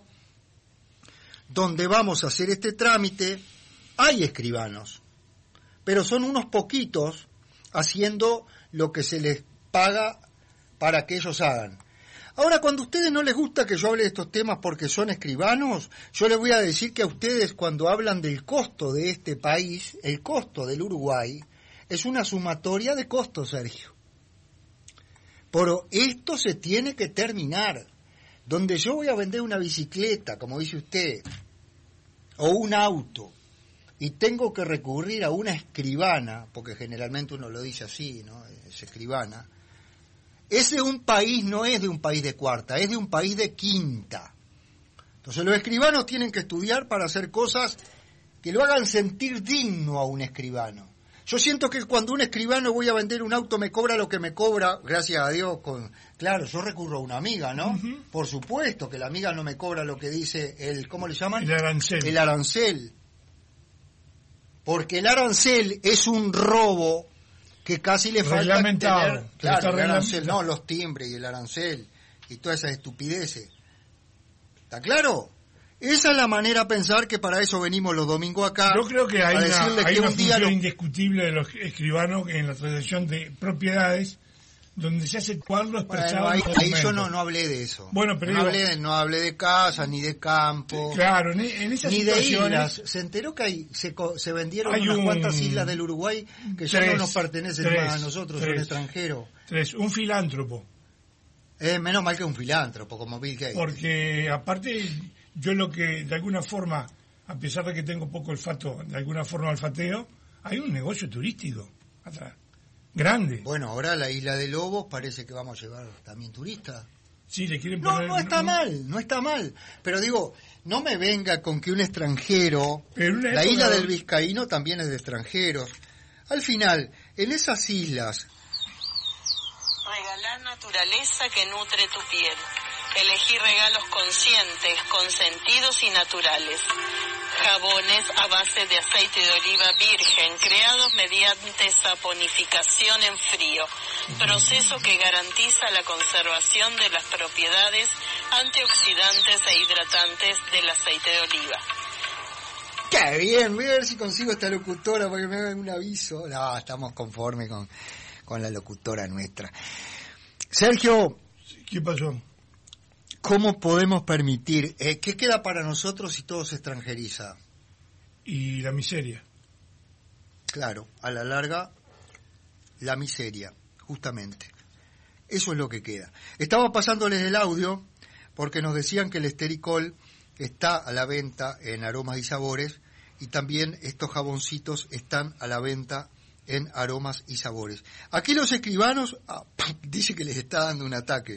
donde vamos a hacer este trámite, hay escribanos, pero son unos poquitos haciendo lo que se les paga para que ellos hagan. Ahora, cuando a ustedes no les gusta que yo hable de estos temas porque son escribanos, yo les voy a decir que a ustedes cuando hablan del costo de este país, el costo del Uruguay, es una sumatoria de costos, Sergio. Pero esto se tiene que terminar. Donde yo voy a vender una bicicleta, como dice usted, o un auto, y tengo que recurrir a una escribana, porque generalmente uno lo dice así, ¿no? Es escribana. Es de un país, no es de un país de cuarta, es de un país de quinta. Entonces los escribanos tienen que estudiar para hacer cosas que lo hagan sentir digno a un escribano. Yo siento que cuando un escribano voy a vender un auto me cobra lo que me cobra, gracias a Dios, claro, yo recurro a una amiga, ¿no? Uh-huh. Por supuesto que la amiga no me cobra lo que dice ¿cómo le llaman? El arancel. El arancel. Porque el arancel es un robo que casi le falta tener, claro, el arancel, no, los timbres y el arancel y todas esas estupideces. ¿Está claro? Esa es la manera de pensar, que para eso venimos los domingos acá. Yo creo que hay una función indiscutible de los escribanos en la transacción de propiedades, donde se hace cuadro expresado. Bueno, ahí yo no hablé de eso. Bueno, pero no hablé de casa, ni de campo. Claro, en esas ni situaciones, de islas. Se enteró que se vendieron unas cuantas islas del Uruguay que ya no nos pertenecen más a nosotros, son extranjeros. Un filántropo. Menos mal que un filántropo, como Bill Gates. Porque aparte, yo lo que de alguna forma, a pesar de que tengo poco olfato, de alguna forma olfateo, hay un negocio turístico atrás. Grande. Bueno, ahora la Isla de Lobos parece que vamos a llevar también turistas. Sí, le quieren poner... No está mal. Pero digo, no me venga con que un extranjero... La isla del Vizcaíno también es de extranjeros. Al final, en esas islas... Regalá naturaleza que nutre tu piel. Elegí regalos conscientes, consentidos y naturales. Jabones a base de aceite de oliva virgen, creados mediante saponificación en frío, proceso que garantiza la conservación de las propiedades antioxidantes e hidratantes del aceite de oliva. ¡Qué bien! Voy a ver si consigo esta locutora para que me hagan un aviso. No, estamos conformes con la locutora nuestra. Sergio, ¿qué pasó? ¿Cómo podemos permitir? ¿Qué queda para nosotros si todo se extranjeriza? Y la miseria. Claro, a la larga, la miseria, justamente. Eso es lo que queda. Estaba pasándoles el audio porque nos decían que el Estericol está a la venta en Aromas y Sabores, y también estos jaboncitos están a la venta en Aromas y Sabores. Aquí los escribanos, dice que les está dando un ataque.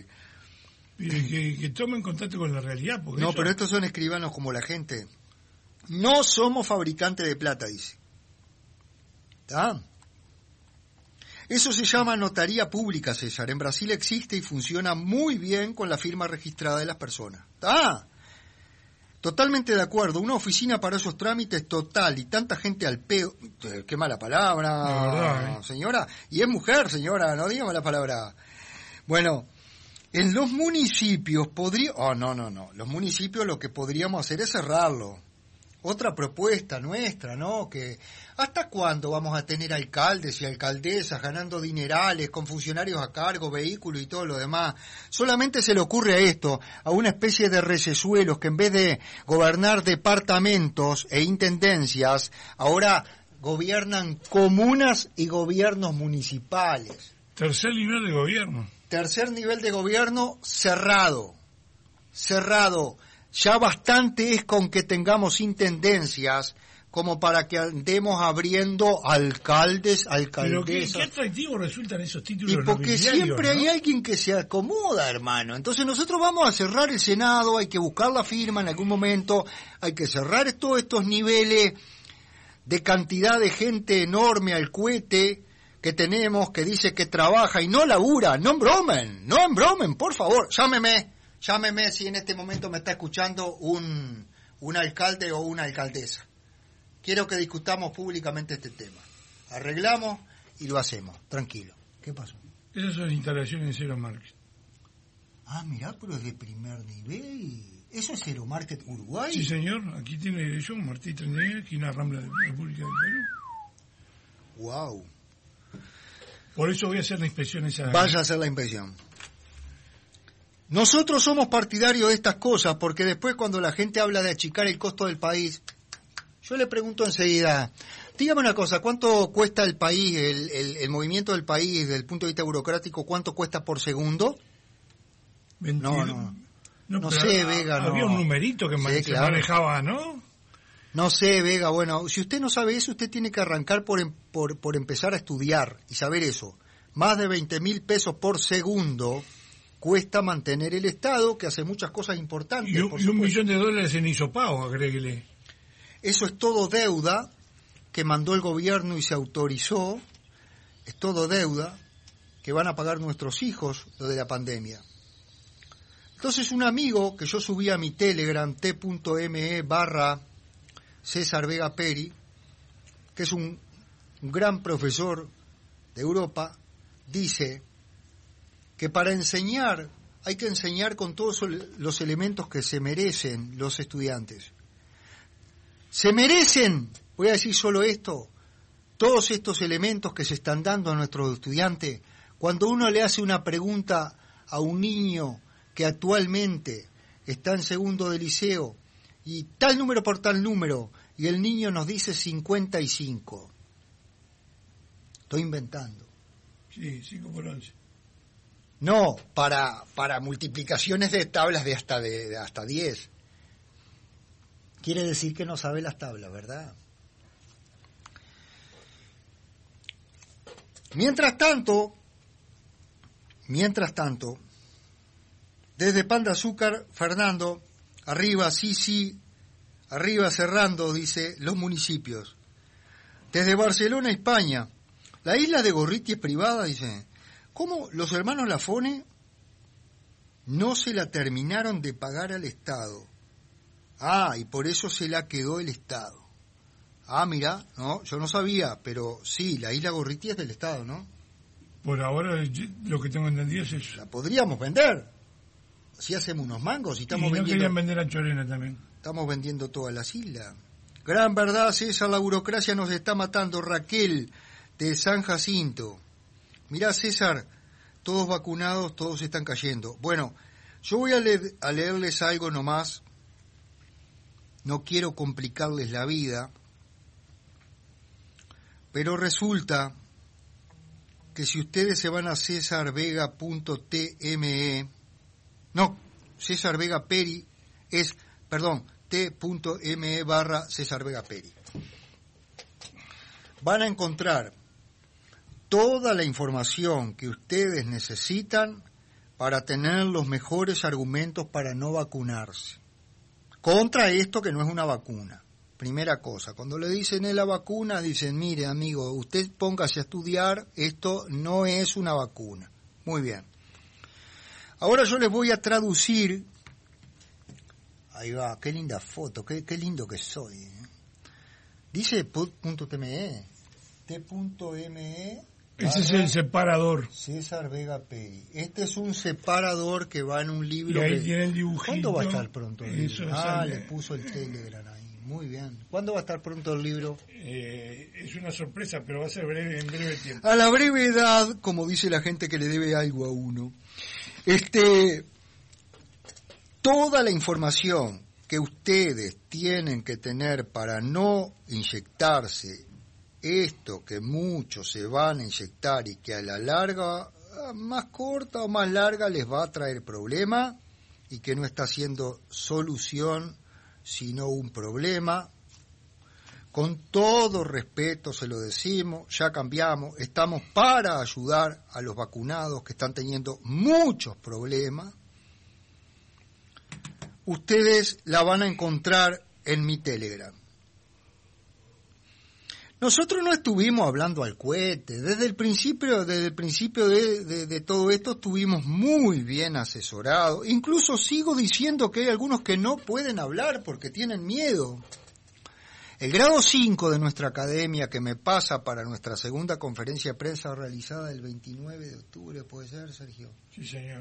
Que tomen contacto con la realidad. Porque no, pero estos son escribanos como la gente. No somos fabricantes de plata, dice. ¿Está? Eso se llama notaría pública, César. En Brasil existe y funciona muy bien con la firma registrada de las personas. ¿Está? Totalmente de acuerdo. Una oficina para esos trámites total y tanta gente al pedo. Qué mala palabra, verdad, señora. Y es mujer, señora, no diga mala palabra. Bueno... En los municipios no. Los municipios lo que podríamos hacer es cerrarlo. Otra propuesta nuestra, ¿no? Que ¿hasta cuándo vamos a tener alcaldes y alcaldesas ganando dinerales con funcionarios a cargo, vehículos y todo lo demás? Solamente se le ocurre a esto, a una especie de recesuelos que en vez de gobernar departamentos e intendencias, ahora gobiernan comunas y gobiernos municipales. Tercer nivel de gobierno. Tercer nivel de gobierno cerrado. Ya bastante es con que tengamos intendencias como para que andemos abriendo alcaldes, alcaldesas. Pero qué atractivo resultan esos títulos. Y porque siempre, ¿no?, hay alguien que se acomoda, hermano. Entonces nosotros vamos a cerrar el Senado, hay que buscar la firma en algún momento, hay que cerrar todos estos niveles de cantidad de gente enorme al cohete que tenemos, que dice que trabaja y no labura. No embromen, por favor. Llámeme si en este momento me está escuchando un alcalde o una alcaldesa. Quiero que discutamos públicamente este tema. Arreglamos y lo hacemos. Tranquilo. ¿Qué pasó? Esas son instalaciones en Zero Market. Ah, mirá, pero es de primer nivel. ¿Eso es Zero Market Uruguay? Sí, señor. Aquí tiene dirección Martí 39, aquí en la Rambla de la República del Perú. Wow. Por eso voy a hacer la inspección esa. Vaya a hacer la inspección. Nosotros somos partidarios de estas cosas porque después cuando la gente habla de achicar el costo del país, yo le pregunto enseguida, dígame una cosa, ¿cuánto cuesta el país, el movimiento del país desde el punto de vista burocrático, cuánto cuesta por segundo? 22. No sé, Vega. Había un numerito que se manejaba, ¿no? No sé, Vega, bueno, si usted no sabe eso, usted tiene que arrancar por empezar a estudiar y saber eso. Más de 20.000 pesos por segundo cuesta mantener el Estado, que hace muchas cosas importantes. Y $1 millón en hisopago, agréguele. Eso es todo deuda que mandó el gobierno y se autorizó, es todo deuda que van a pagar nuestros hijos lo de la pandemia. Entonces un amigo que yo subí a mi Telegram, t.me/César Vega Peri, que es un gran profesor de Europa, dice que para enseñar hay que enseñar con todos los elementos que se merecen los estudiantes. Se merecen, voy a decir solo esto, todos estos elementos que se están dando a nuestros estudiantes. Cuando uno le hace una pregunta a un niño que actualmente está en segundo de liceo, y tal número por tal número, y el niño nos dice 55. Estoy inventando. Sí, 5 por 11. No, para multiplicaciones de tablas de hasta 10. Quiere decir que no sabe las tablas, ¿verdad? Mientras tanto, desde Pan de Azúcar, Fernando, arriba, sí, arriba cerrando, dice, los municipios. Desde Barcelona, España, la isla de Gorriti es privada, dice. ¿Cómo los hermanos Lafone no se la terminaron de pagar al Estado? Ah, y por eso se la quedó el Estado. Ah, mira, no, yo no sabía, pero sí, la isla Gorriti es del Estado, ¿no? Por ahora lo que tengo entendido es eso. La podríamos vender. Si hacemos unos mangos y estamos vendiendo... querían vender a Chorena también. Estamos vendiendo todas las islas. Gran verdad, César, la burocracia nos está matando. Raquel, de San Jacinto. Mirá, César, todos vacunados, todos están cayendo. Bueno, yo voy a leerles algo nomás. No quiero complicarles la vida, pero resulta que si ustedes se van a cesarvega.tme, no, César Vega Peri es, perdón, t.me/César Vega Peri, van a encontrar toda la información que ustedes necesitan para tener los mejores argumentos para no vacunarse. Contra esto que no es una vacuna. Primera cosa, cuando le dicen es la vacuna, dicen, mire amigo, usted póngase a estudiar, esto no es una vacuna. Muy bien. Ahora yo les voy a traducir, ahí va, qué linda foto, qué lindo que soy. Dice .tme, t.me. Ese es el separador. César Vega Peri. Este es un separador que va en un libro. Y ahí tiene el dibujito. ¿Cuándo va a estar pronto el libro? Sale. Le puso el Telegram ahí. Muy bien. ¿Cuándo va a estar pronto el libro? Es una sorpresa, pero va a ser en breve tiempo. A la brevedad, como dice la gente que le debe algo a uno. Toda la información que ustedes tienen que tener para no inyectarse esto que muchos se van a inyectar y que a la larga, más corta o más larga, les va a traer problema y que no está siendo solución sino un problema. Con todo respeto se lo decimos, ya cambiamos, estamos para ayudar a los vacunados que están teniendo muchos problemas. Ustedes la van a encontrar en mi Telegram. Nosotros no estuvimos hablando al cohete, desde el principio de todo esto estuvimos muy bien asesorados, incluso sigo diciendo que hay algunos que no pueden hablar porque tienen miedo. El grado 5 de nuestra academia, que me pasa para nuestra segunda conferencia de prensa realizada el 29 de octubre, ¿puede ser, Sergio? Sí, señor.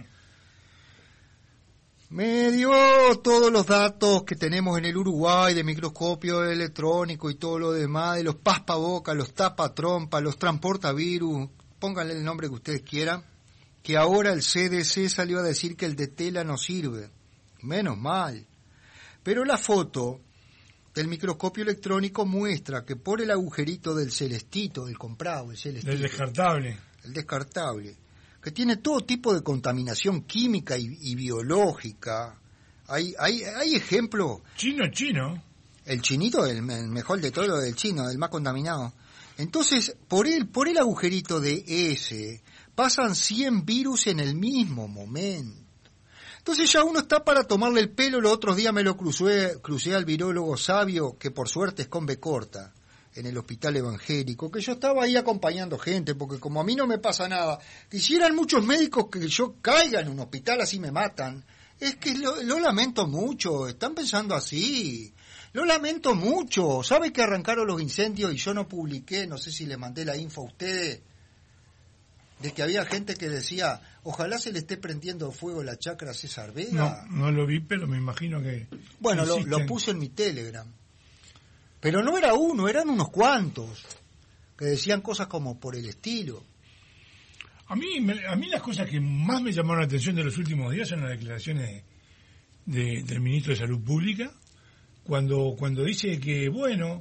Me dio todos los datos que tenemos en el Uruguay de microscopio electrónico y todo lo demás, de los paspabocas, los tapatrompas, los transportavirus, pónganle el nombre que ustedes quieran, que ahora el CDC salió a decir que el de tela no sirve. Menos mal. Pero la foto del microscopio electrónico muestra que por el agujerito del celestito, del comprado, el celestito, del descartable. El descartable, que tiene todo tipo de contaminación química y biológica. Hay ejemplos. Chino. El chinito, el mejor de todo, el chino, el más contaminado. Entonces, por el agujerito de ese, pasan 100 virus en el mismo momento. Entonces ya uno está para tomarle el pelo. Los otros días me lo crucé al virólogo Sabio, que por suerte es con B corta, en el hospital evangélico, que yo estaba ahí acompañando gente, porque como a mí no me pasa nada, quisieran muchos médicos que yo caiga en un hospital, así me matan. Es que lo lamento mucho, están pensando así, lo lamento mucho. ¿Sabe que arrancaron los incendios y yo no publiqué, no sé si le mandé la info a ustedes, de que había gente que decía, ojalá se le esté prendiendo fuego la chacra a César Vega? No lo vi, pero me imagino que... Bueno, lo puse en mi Telegram. Pero no era uno, eran unos cuantos que decían cosas como por el estilo. A mí las cosas que más me llamaron la atención de los últimos días son las declaraciones del ministro de Salud Pública, cuando dice que, bueno,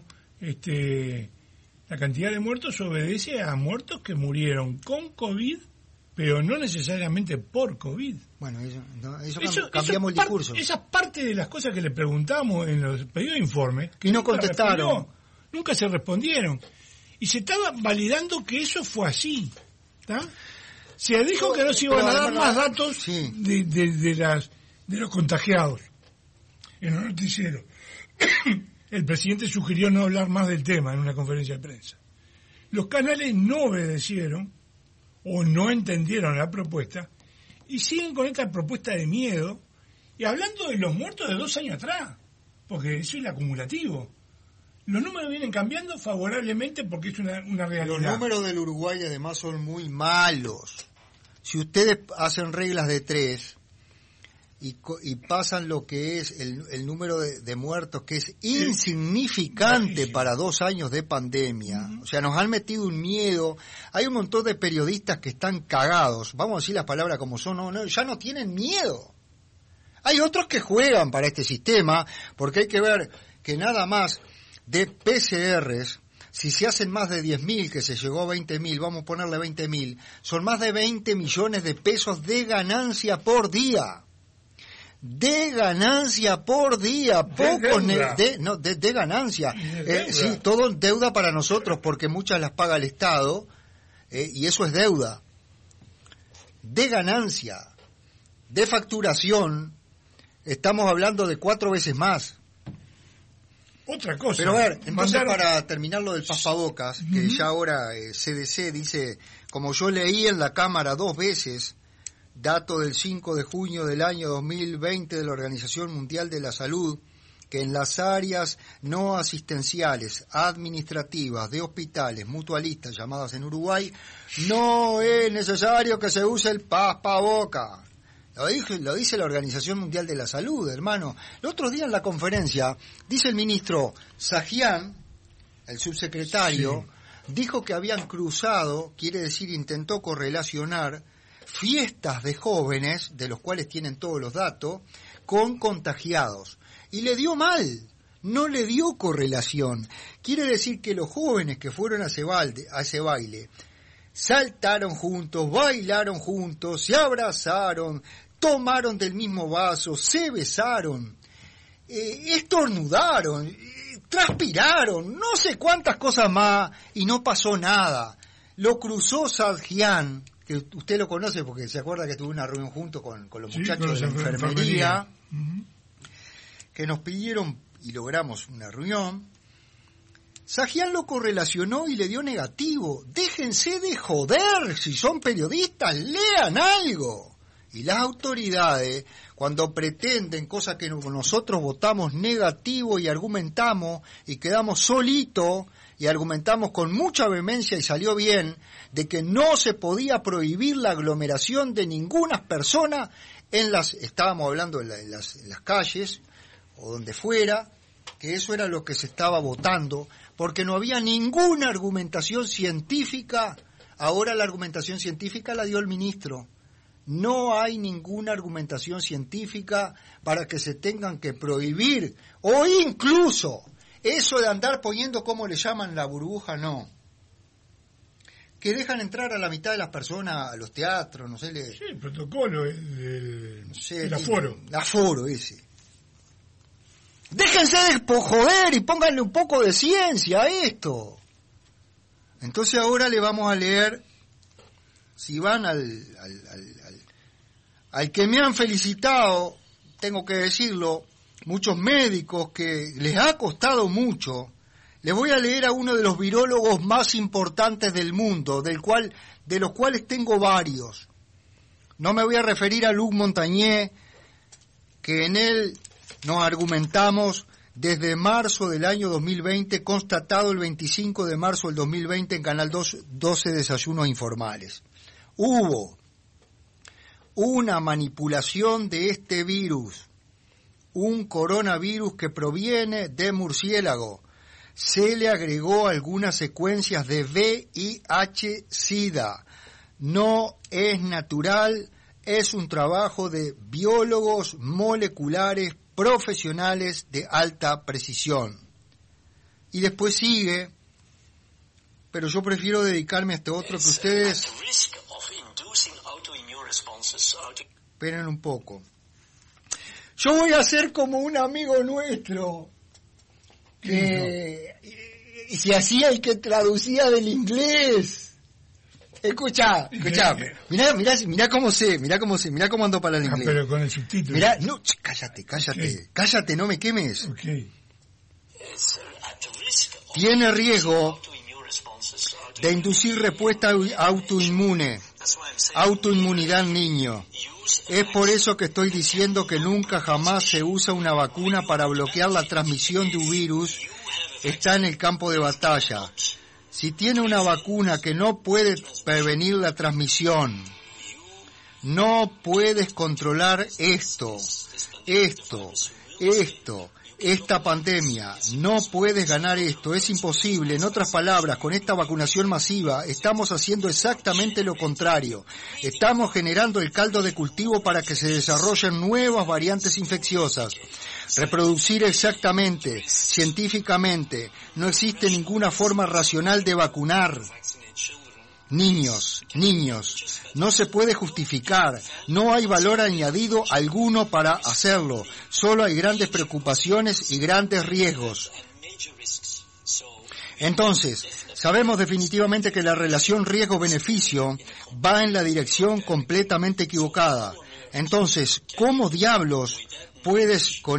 la cantidad de muertos obedece a muertos que murieron con COVID, pero no necesariamente por COVID. Bueno, eso cambiamos el discurso. Esa parte de las cosas que le preguntamos en los pedidos de informe, que no contestaron. Nunca se respondieron. Y se estaba validando que eso fue así. ¿Tá? Se dijo que no se iban a dar más datos de los contagiados en los noticieros. El presidente sugirió no hablar más del tema en una conferencia de prensa. Los canales no obedecieron o no entendieron la propuesta y siguen con esta propuesta de miedo y hablando de los muertos de 2 años atrás, porque eso es el acumulativo. Los números vienen cambiando favorablemente porque es una realidad. Los números del Uruguay además son muy malos. Si ustedes hacen reglas de 3 y pasan lo que es el número de muertos, que es insignificante para 2 años de pandemia, o sea, nos han metido un miedo. Hay un montón de periodistas que están cagados, vamos a decir las palabras como son, ya no tienen miedo. Hay otros que juegan para este sistema, porque hay que ver que nada más de PCRs, si se hacen más de 10.000, que se llegó a 20.000, vamos a ponerle 20.000, son más de 20 millones de pesos de ganancia por día. De ganancia por día, de ganancia. Sí, todo deuda para nosotros, porque muchas las paga el Estado, y eso es deuda. De ganancia, de facturación, estamos hablando de 4 veces más. Otra cosa. Pero a ver, entonces para terminar lo del pasabocas, que ya ahora CDC dice, como yo leí en la Cámara 2 veces, dato del 5 de junio del año 2020 de la Organización Mundial de la Salud, que en las áreas no asistenciales, administrativas, de hospitales, mutualistas llamadas en Uruguay, no es necesario que se use el pasaboca. Lo dice la Organización Mundial de la Salud, hermano. El otro día en la conferencia, dice el ministro Sajian, el subsecretario, dijo que habían cruzado, quiere decir, intentó correlacionar fiestas de jóvenes, de los cuales tienen todos los datos, con contagiados. Y le dio mal. no le dio correlación. Quiere decir que los jóvenes que fueron a ese baile saltaron juntos, bailaron juntos, se abrazaron, tomaron del mismo vaso, se besaron, estornudaron, transpiraron, no sé cuántas cosas más, y no pasó nada. Lo cruzó Sadjian, que usted lo conoce porque se acuerda que tuve una reunión junto con los muchachos de la enfermería, que nos pidieron y logramos una reunión. Sadjian lo correlacionó y le dio negativo. Déjense de joder, si son periodistas, lean algo. Y las autoridades, cuando pretenden cosas que nosotros votamos negativo y argumentamos y quedamos solitos y argumentamos con mucha vehemencia y salió bien, de que no se podía prohibir la aglomeración de ninguna persona estábamos hablando en las calles o donde fuera, que eso era lo que se estaba votando, porque no había ninguna argumentación científica. Ahora la argumentación científica la dio el ministro. No hay ninguna argumentación científica para que se tengan que prohibir, o incluso eso de andar poniendo, como le llaman, la burbuja, no. Que dejan entrar a la mitad de las personas a los teatros, no sé. Sí, el protocolo, el aforo. El aforo ese. Déjense de joder y pónganle un poco de ciencia a esto. Entonces ahora le vamos a leer, si van al que me han felicitado, tengo que decirlo, muchos médicos que les ha costado mucho, les voy a leer a uno de los virólogos más importantes del mundo, de los cuales tengo varios. No me voy a referir a Luc Montagnier, que en él nos argumentamos desde marzo del año 2020, constatado el 25 de marzo del 2020 en Canal 12 Desayunos Informales. Hubo una manipulación de este virus, un coronavirus que proviene de murciélago. Se le agregó algunas secuencias de VIH-Sida. No es natural, es un trabajo de biólogos moleculares profesionales de alta precisión. Y después sigue, pero yo prefiero dedicarme a este otro que ustedes... Esperen un poco. Yo voy a ser como un amigo nuestro que se hacía el que traducía del inglés. Escuchá. Mirá cómo ando para el inglés. Pero con el subtítulo. Mirá, no, cállate, no me quemes. Okay. Tiene riesgo de inducir respuesta autoinmunidad en niños. Es por eso que estoy diciendo que nunca jamás se usa una vacuna para bloquear la transmisión de un virus. Está en el campo de batalla. Si tiene una vacuna que no puede prevenir la transmisión, no puedes controlar esta pandemia, no puedes ganar esto, es imposible. En otras palabras, con esta vacunación masiva estamos haciendo exactamente lo contrario. Estamos generando el caldo de cultivo para que se desarrollen nuevas variantes infecciosas. Reproducir exactamente, científicamente, no existe ninguna forma racional de vacunar niños, no se puede justificar, no hay valor añadido alguno para hacerlo, solo hay grandes preocupaciones y grandes riesgos. Entonces, sabemos definitivamente que la relación riesgo-beneficio va en la dirección completamente equivocada. Entonces, ¿cómo diablos puedes con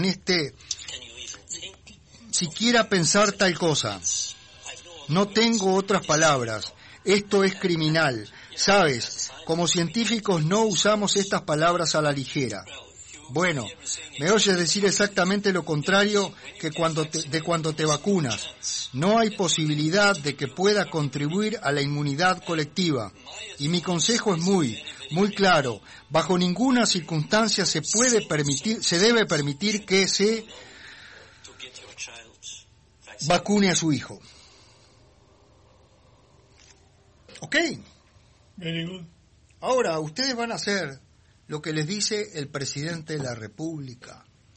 siquiera pensar tal cosa? No tengo otras palabras. Esto es criminal. ¿Sabes? Como científicos no usamos estas palabras a la ligera. Bueno, me oyes decir exactamente lo contrario que cuando te vacunas. No hay posibilidad de que pueda contribuir a la inmunidad colectiva. Y mi consejo es muy claro. Bajo ninguna circunstancia se debe permitir que se vacune a su hijo. ¿Ok? Very good. Ahora, ustedes van a hacer lo que les dice el presidente de la República.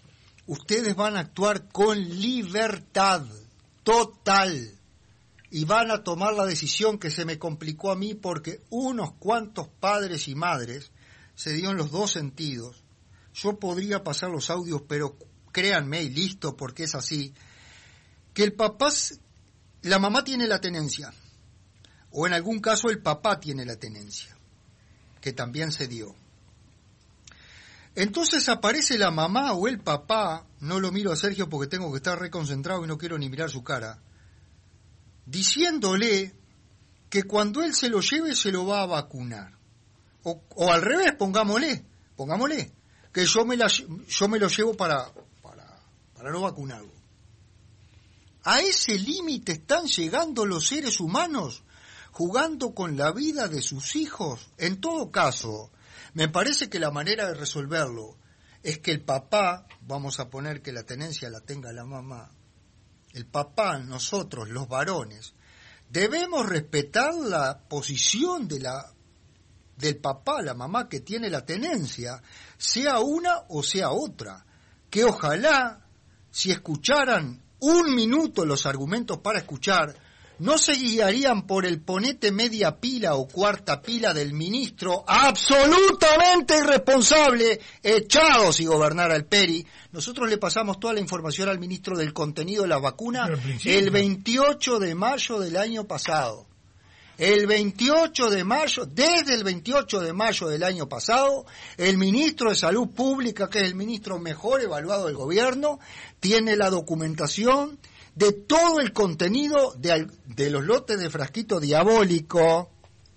ustedes van a actuar con libertad total y van a tomar la decisión que se me complicó a mí porque unos cuantos padres y madres se dio en los dos sentidos. Yo podría pasar los audios, pero créanme y listo, porque es así, que la mamá tiene la tenencia, o en algún caso el papá tiene la tenencia, que también se dio. Entonces aparece la mamá o el papá, no lo miro a Sergio porque tengo que estar reconcentrado y no quiero ni mirar su cara, diciéndole que cuando él se lo lleve se lo va a vacunar. O al revés, pongámosle, que yo me lo llevo para no vacunarlo. A ese límite están llegando los seres humanos, jugando con la vida de sus hijos. En todo caso, me parece que la manera de resolverlo es que el papá, vamos a poner que la tenencia la tenga la mamá, el papá, nosotros, los varones, debemos respetar la posición del papá, la mamá que tiene la tenencia, sea una o sea otra, que ojalá, si escucharan un minuto los argumentos para escuchar, no se guiarían por el ponete media pila o cuarta pila del ministro absolutamente irresponsable, echado si gobernara el Peri. Nosotros le pasamos toda la información al ministro del contenido de la vacuna el 28 de mayo del año pasado. Desde el 28 de mayo del año pasado, el ministro de Salud Pública, que es el ministro mejor evaluado del gobierno, tiene la documentación de todo el contenido de los lotes de frasquito diabólico,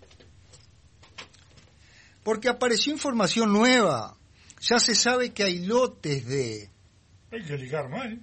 porque apareció información nueva. Ya se sabe que hay lotes de... Hay que ligar mal.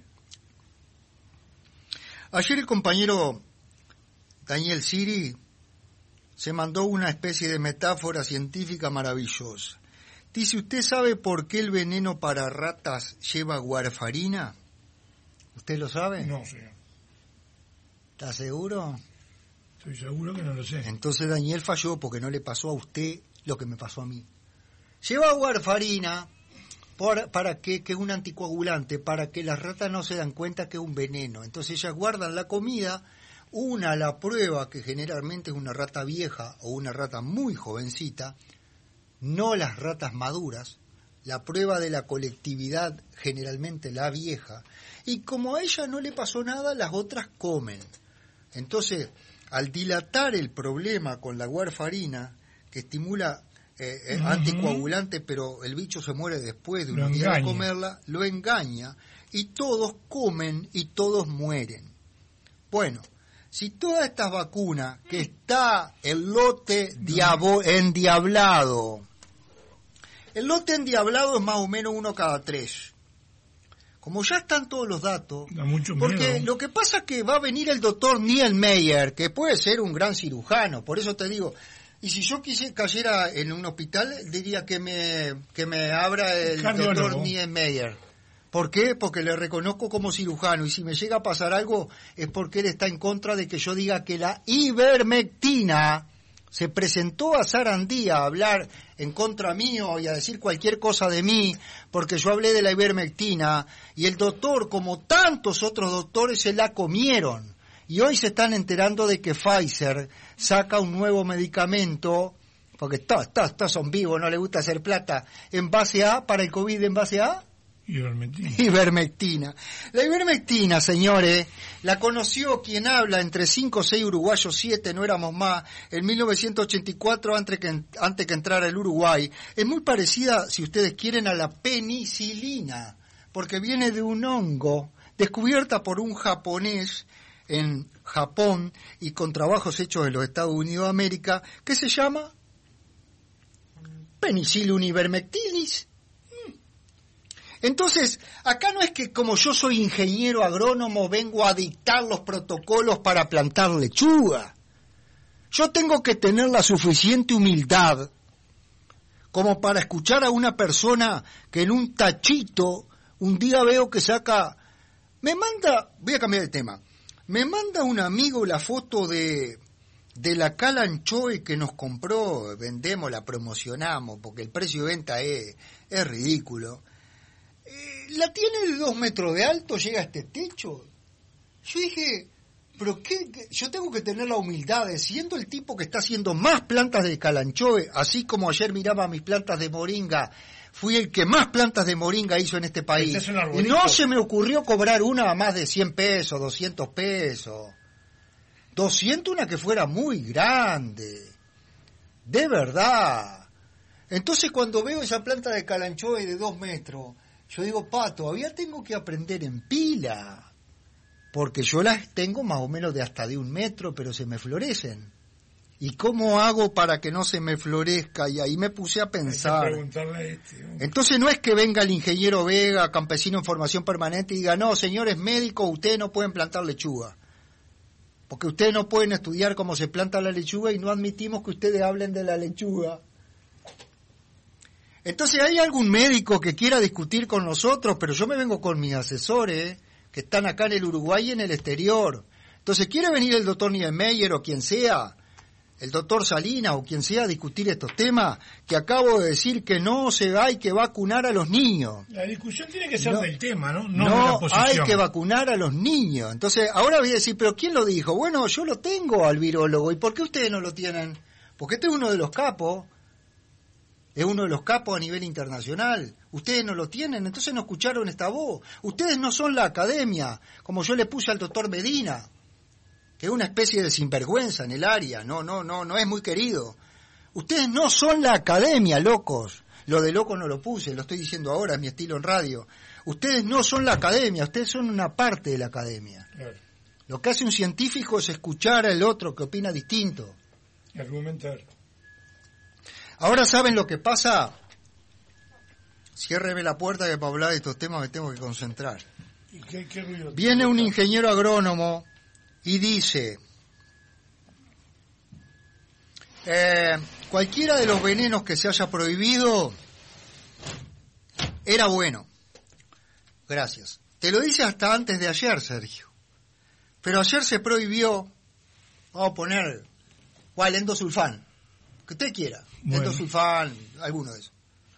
Ayer el compañero Daniel Siri se mandó una especie de metáfora científica maravillosa. Dice, ¿usted sabe por qué el veneno para ratas lleva warfarina? ¿Usted lo sabe? No, señor. ¿Está seguro? Estoy seguro que no lo sé. Entonces Daniel falló porque no le pasó a usted lo que me pasó a mí. Lleva warfarina para que es un anticoagulante, para que las ratas no se dan cuenta que es un veneno. Entonces ellas guardan la comida, una la prueba, que generalmente es una rata vieja o una rata muy jovencita, no las ratas maduras, la prueba de la colectividad, generalmente la vieja, y como a ella no le pasó nada, las otras comen. Entonces, al dilatar el problema con la warfarina, que estimula anticoagulante, pero el bicho se muere después de un día de comerla, lo engaña, y todos comen y todos mueren. Bueno, si todas estas vacunas, que está el lote endiablado, el lote endiablado es más o menos 1 cada 3. Como ya están todos los datos, porque lo que pasa es que va a venir el doctor Niemeyer, que puede ser un gran cirujano, por eso te digo, y si yo cayera en un hospital, diría que me abra el doctor Niemeyer. ¿Por qué? Porque le reconozco como cirujano, y si me llega a pasar algo es porque él está en contra de que yo diga que la ivermectina se presentó a Sarandí a hablar en contra mío y a decir cualquier cosa de mí, porque yo hablé de la ivermectina, y el doctor, como tantos otros doctores, se la comieron. Y hoy se están enterando de que Pfizer saca un nuevo medicamento, porque todos son vivos, no le gusta hacer plata, en base a, para el COVID, en base a... Ivermectina. La ivermectina, señores, la conoció quien habla entre 5 o 6 uruguayos, 7, no éramos más, en 1984, antes que entrara el Uruguay. Es muy parecida, si ustedes quieren, a la penicilina, porque viene de un hongo, descubierta por un japonés en Japón y con trabajos hechos en los Estados Unidos de América, que se llama Penicillium ivermectinis. Entonces, acá no es que como yo soy ingeniero agrónomo vengo a dictar los protocolos para plantar lechuga. Yo tengo que tener la suficiente humildad como para escuchar a una persona que en un tachito un día veo que saca... voy a cambiar de tema. Me manda un amigo la foto de la Calanchoe que nos compró, vendemos, la promocionamos, porque el precio de venta es ridículo. la tiene de 2 metros de alto, llega a este techo. Yo dije, pero qué, yo tengo que tener la humildad de, siendo el tipo que está haciendo más plantas de calanchoe, así como ayer miraba mis plantas de moringa, fui el que más plantas de moringa hizo en este país. Y no se me ocurrió cobrar una a más de 100 pesos, 200 pesos. 200 una que fuera muy grande. De verdad. Entonces cuando veo esa planta de calanchoe de 2 metros, yo digo, todavía tengo que aprender en pila. Porque yo las tengo más o menos de hasta de 1 metro, pero se me florecen. ¿Y cómo hago para que no se me florezca? Y ahí me puse a pensar. Entonces no es que venga el ingeniero Vega, campesino en formación permanente, y diga, no, señores médicos, ustedes no pueden plantar lechuga. Porque ustedes no pueden estudiar cómo se planta la lechuga y no admitimos que ustedes hablen de la lechuga. Entonces hay algún médico que quiera discutir con nosotros, pero yo me vengo con mis asesores, que están acá en el Uruguay y en el exterior. Entonces, ¿quiere venir el doctor Niemeyer o quien sea, el doctor Salinas o quien sea, a discutir estos temas? Que acabo de decir que no se hay que vacunar a los niños. La discusión tiene que ser del tema, ¿no? No de la posición. Hay que vacunar a los niños. Entonces, ahora voy a decir, ¿pero quién lo dijo? Bueno, yo lo tengo al virólogo. ¿Y por qué ustedes no lo tienen? Porque este es uno de los capos. Es uno de los capos a nivel internacional. Ustedes no lo tienen, entonces no escucharon esta voz. Ustedes no son la academia, como yo le puse al doctor Medina, que es una especie de sinvergüenza en el área. No es muy querido. Ustedes no son la academia, locos. Lo de loco no lo puse, lo estoy diciendo ahora, es mi estilo en radio. Ustedes no son la academia, ustedes son una parte de la academia. Claro. Lo que hace un científico es escuchar al otro que opina distinto. Y argumentar. Ahora, ¿saben lo que pasa? Ciérreme la puerta, que para hablar de estos temas me tengo que concentrar. ¿Y qué ruido? Viene un ingeniero agrónomo y dice, cualquiera de los venenos que se haya prohibido era bueno. Gracias. Te lo dice hasta antes de ayer, Sergio. Pero ayer se prohibió, vamos a poner, ¿cuál? Endosulfán. Que usted quiera. Bueno. Endosulfán, alguno de esos.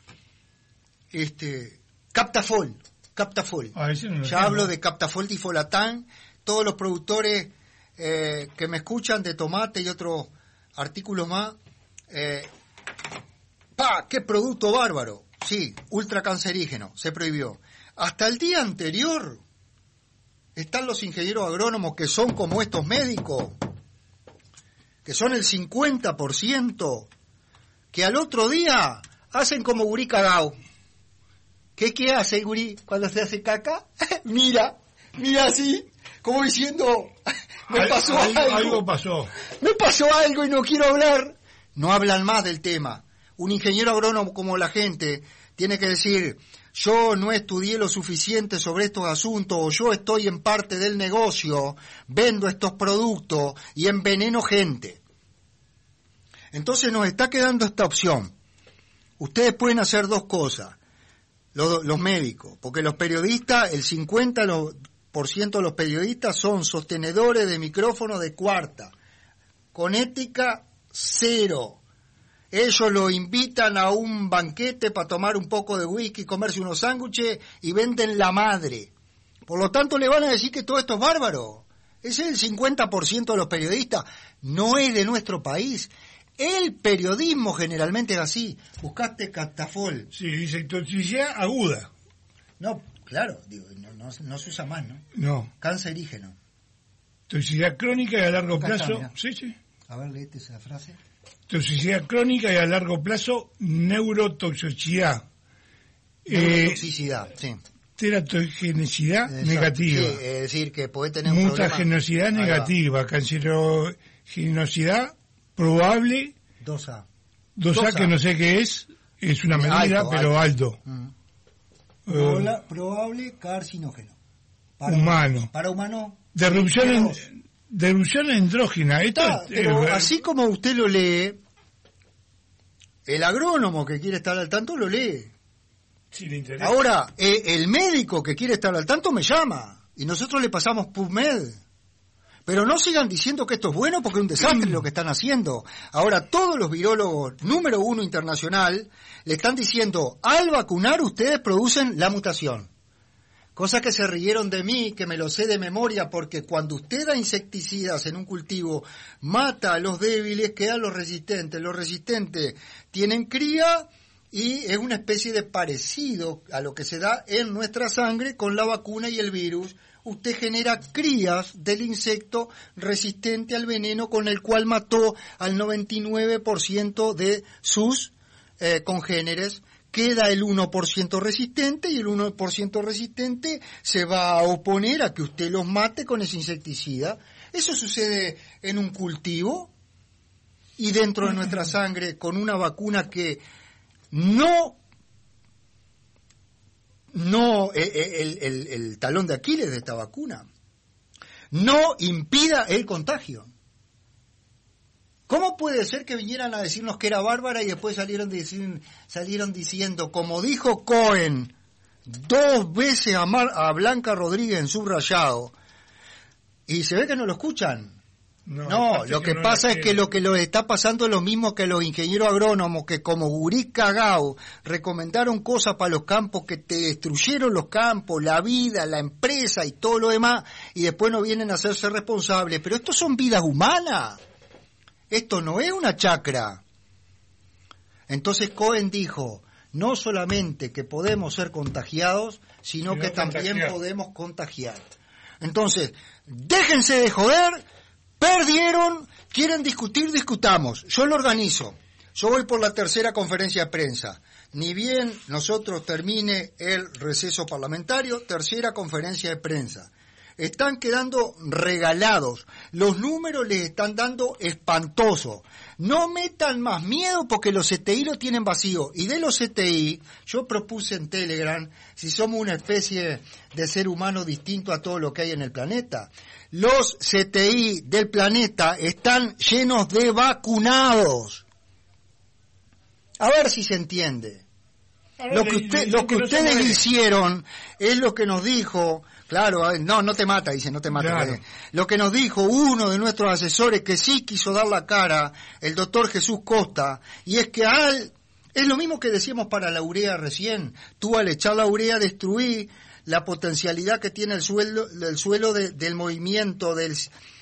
Captafol. Ya hablo de Captafol Difolatán. Todos los productores que me escuchan de tomate y otros artículos más, ¡qué producto bárbaro! Sí, ultracancerígeno, se prohibió. Hasta el día anterior están los ingenieros agrónomos que son como estos médicos, que son el 50%, que al otro día hacen como gurí cagao. ¿Qué hace el gurí cuando se hace caca? mira así, como diciendo, algo pasó. Me pasó algo y no quiero hablar. No hablan más del tema. Un ingeniero agrónomo como la gente tiene que decir, yo no estudié lo suficiente sobre estos asuntos, o yo estoy en parte del negocio, vendo estos productos y enveneno gente. Entonces nos está quedando esta opción. Ustedes pueden hacer dos cosas, los médicos, porque los periodistas, el 50% de los periodistas son sostenedores de micrófono de cuarta, con ética cero. Ellos lo invitan a un banquete para tomar un poco de whisky, comerse unos sándwiches y venden la madre. Por lo tanto le van a decir que todo esto es bárbaro. Ese es el 50% de los periodistas. No es de nuestro país. El periodismo generalmente es así. Buscaste Captafol. Sí, dice toxicidad aguda. No, claro, digo, no se usa más, ¿no? No. Cancerígeno. Toxicidad crónica y a largo plazo. Sí. A ver, léete esa frase. Toxicidad crónica y a largo plazo, neurotoxicidad. Neurotoxicidad, sí. Teratogenicidad negativa. Sí, es decir, que puede tener un problema. Mutagenosidad negativa, cancerogenosidad probable. 2A. 2A, que no sé qué es una medida, pero alto. Probable carcinógeno. Para humano. Derrupción endógena. Pero así como usted lo lee, el agrónomo que quiere estar al tanto lo lee. Si le interesa. Ahora, el médico que quiere estar al tanto me llama y nosotros le pasamos PubMed. Pero no sigan diciendo que esto es bueno porque es un desastre lo que están haciendo. Ahora todos los virólogos número 1 internacional le están diciendo, al vacunar ustedes producen la mutación. Cosa que se rieron de mí, que me lo sé de memoria, porque cuando usted da insecticidas en un cultivo, mata a los débiles, quedan los resistentes. Los resistentes tienen cría y es una especie de parecido a lo que se da en nuestra sangre con la vacuna y el virus. Usted genera crías del insecto resistente al veneno con el cual mató al 99% de sus congéneres. Queda el 1% resistente y el 1% resistente se va a oponer a que usted los mate con ese insecticida. Eso sucede en un cultivo y dentro de nuestra sangre con una vacuna que el talón de Aquiles de esta vacuna no impida el contagio. ¿Cómo puede ser que vinieran a decirnos que era bárbara y después salieron diciendo, como dijo Cohen 2 veces a Blanca Rodríguez en subrayado, y se ve que no lo escuchan? No, lo que pasa es que lo que les está pasando es lo mismo que los ingenieros agrónomos que como gurí cagao recomendaron cosas para los campos que te destruyeron los campos, la vida, la empresa y todo lo demás, y después no vienen a hacerse responsables. Pero estos son vidas humanas. Esto no es una chacra. Entonces Cohen dijo, no solamente que podemos ser contagiados, sino que también podemos contagiar. Entonces, déjense de joder. Perdieron, quieren discutir, discutamos. Yo lo organizo. Yo voy por la 3ª conferencia de prensa. Ni bien nosotros termine el receso parlamentario, 3ª conferencia de prensa. Están quedando regalados. Los números les están dando espantosos. No metan más miedo porque los CTI lo tienen vacío. Y de los CTI, yo propuse en Telegram, si somos una especie de ser humano distinto a todo lo que hay en el planeta. Los CTI del planeta están llenos de vacunados. A ver si se entiende. Lo que ustedes hicieron es lo que nos dijo, claro, no te mata, dice, no te mata. Claro. Lo que nos dijo uno de nuestros asesores que sí quiso dar la cara, el doctor Jesús Costa, y es que es lo mismo que decíamos para la urea recién. Tú al echar la urea destruí la potencialidad que tiene el suelo del movimiento del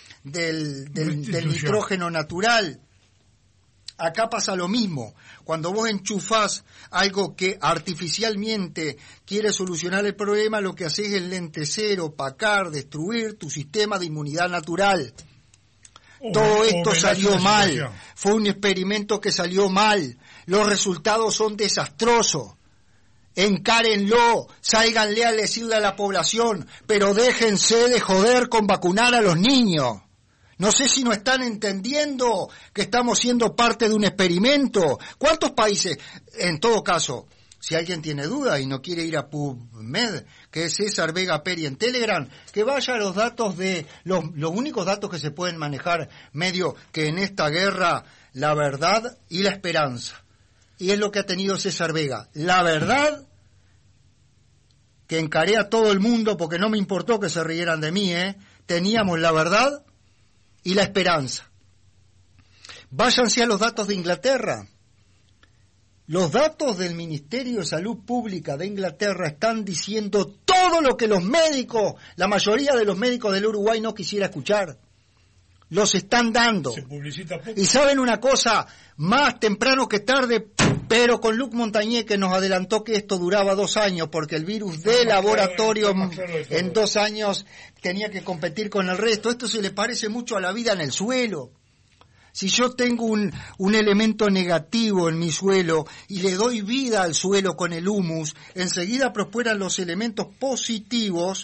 nitrógeno natural. Acá pasa lo mismo. Cuando vos enchufás algo que artificialmente quiere solucionar el problema, lo que haces es lentecer, opacar, destruir tu sistema de inmunidad natural. Todo esto salió mal. Fue un experimento que salió mal. Los resultados son desastrosos. Encárenlo, sálganle a decirle a la población, pero déjense de joder con vacunar a los niños. No sé si no están entendiendo que estamos siendo parte de un experimento. ¿Cuántos países? En todo caso, si alguien tiene dudas y no quiere ir a PubMed, que es César Vega Peri en Telegram, que vaya a los datos de los únicos datos que se pueden manejar medio que en esta guerra, la verdad y la esperanza. Y es lo que ha tenido César Vega. La verdad, que encaré a todo el mundo porque no me importó que se rieran de mí, teníamos la verdad y la esperanza. Váyanse a los datos de Inglaterra. Los datos del Ministerio de Salud Pública de Inglaterra están diciendo todo lo que los médicos, la mayoría de los médicos del Uruguay no quisiera escuchar. Los están dando. Se publicita poco. Y saben una cosa, más temprano que tarde, pero con Luc Montagnier que nos adelantó que esto duraba 2 años porque el virus de laboratorio en 2 años tenía que competir con el resto. Esto se le parece mucho a la vida en el suelo. Si yo tengo un elemento negativo en mi suelo y le doy vida al suelo con el humus, enseguida prosperan los elementos positivos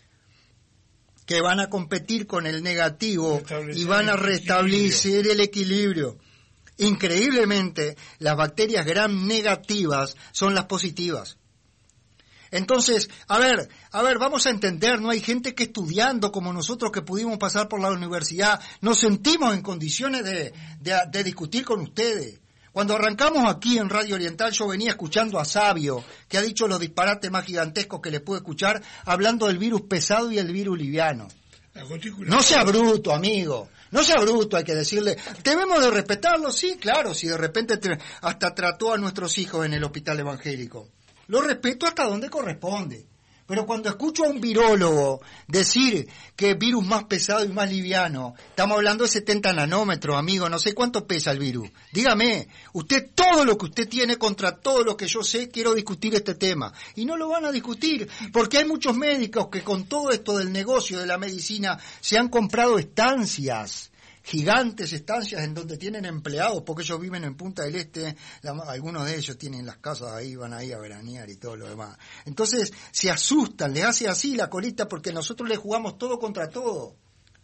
que van a competir con el negativo y van a restablecer el equilibrio. Increíblemente, las bacterias gram negativas son las positivas. Entonces, a ver, vamos a entender, no hay gente que estudiando como nosotros que pudimos pasar por la universidad, nos sentimos en condiciones de discutir con ustedes. Cuando arrancamos aquí en Radio Oriental, yo venía escuchando a Sabio, que ha dicho los disparates más gigantescos que le pude escuchar, hablando del virus pesado y el virus liviano. No sea bruto, amigo. No sea bruto, hay que decirle. Debemos de respetarlo, sí, claro, si de repente hasta trató a nuestros hijos en el hospital evangélico. Lo respeto hasta donde corresponde. Pero cuando escucho a un virólogo decir que el virus más pesado y más liviano, estamos hablando de 70 nanómetros, amigo, no sé cuánto pesa el virus. Dígame, usted todo lo que usted tiene contra todo lo que yo sé, quiero discutir este tema. Y no lo van a discutir, porque hay muchos médicos que con todo esto del negocio de la medicina se han comprado estancias, gigantes estancias en donde tienen empleados, porque ellos viven en Punta del Este, algunos de ellos tienen las casas ahí, van ahí a veranear y todo lo demás. Entonces se asustan, les hace así la colita porque nosotros les jugamos todo contra todo.